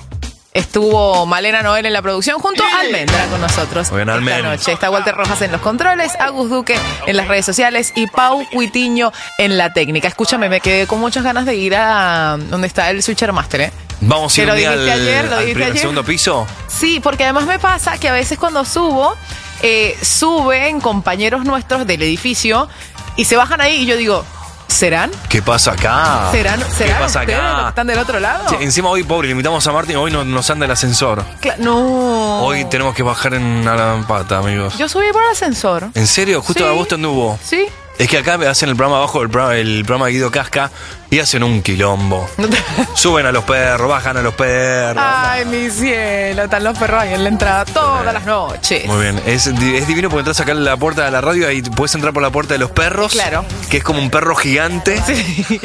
estuvo Malena Noel en la producción junto a Almendra con nosotros Muy bien, esta Almen. noche. Está Walter Rojas en los controles, Agus Duque en las redes sociales y Pau Cuitiño en la técnica. Escúchame, me quedé con muchas ganas de ir a donde está el Switcher Master, ¿eh? Vamos a Que ir lo un día al, dijiste ayer, lo al dijiste primer- ayer. segundo piso. Sí, porque además me pasa que a veces cuando subo, eh, suben compañeros nuestros del edificio y se bajan ahí y yo digo, ¿serán? ¿Qué pasa acá? ¿Serán, ¿Qué serán pasa ustedes los que acá? están del otro lado? Che, encima hoy, pobre, le invitamos a Martín, hoy no, nos anda el ascensor. Cla- no. Hoy tenemos que bajar en la pata, amigos. Yo subí por el ascensor. ¿En serio? Justo Sí. a vos te anduvo. Sí. Es que acá hacen el programa abajo, el programa, el programa de Guido Casca, y hacen un quilombo. Suben a los perros, bajan a los perros. Ay, mi cielo, están los perros ahí en la entrada todas las noches. Muy bien, es, di- es divino porque entras acá en la puerta de la radio y puedes entrar por la puerta de los perros. Claro. Que es como un perro gigante. Sí.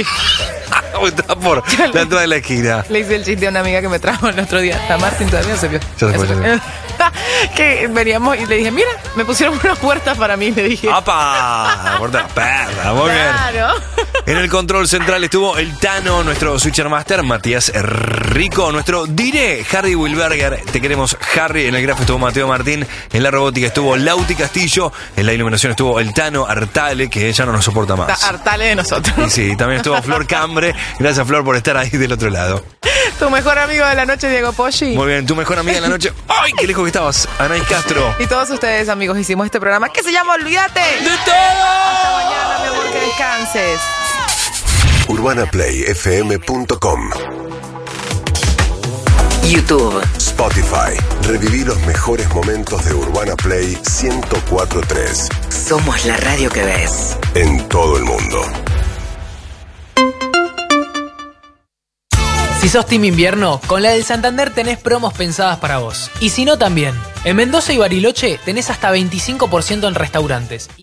Está por la entrada de la esquina. Le hice el chiste a una amiga que me trajo el otro día. A Martín todavía se vio. Ya se fue, ya se fue. Que veníamos y le dije, mira, me pusieron una puerta para mí. Le dije, ¡Apa! La puerta de la perra, muy bien. claro. En el control central estuvo el Tano, nuestro Switcher Master, Matías Rico, nuestro Dire, Harry Wilberger. Te queremos, Harry. En el grafo estuvo Mateo Martín. En la robótica estuvo Lauti Castillo. En la iluminación estuvo el Tano Artale, que ya no nos soporta más. Está hartale de nosotros. Y sí, también estuvo Flor Cambre. Gracias, Flor, por estar ahí del otro lado. Tu mejor amigo de la noche, Diego Poggi. Muy bien, tu mejor amiga en la noche. ¡Ay, qué lejos que estabas! Anaís Castro. Y todos ustedes, amigos, hicimos este programa que se llama Olvídate. ¡De todo! Hasta mañana, mi amor, que descanses. urbana play f m punto com. YouTube. Spotify. Reviví los mejores momentos de Urbana Play ciento cuatro punto tres. Somos la radio que ves. En todo el mundo. Si sos team invierno, con la del Santander tenés promos pensadas para vos. Y si no, también. En Mendoza y Bariloche tenés hasta veinticinco por ciento en restaurantes.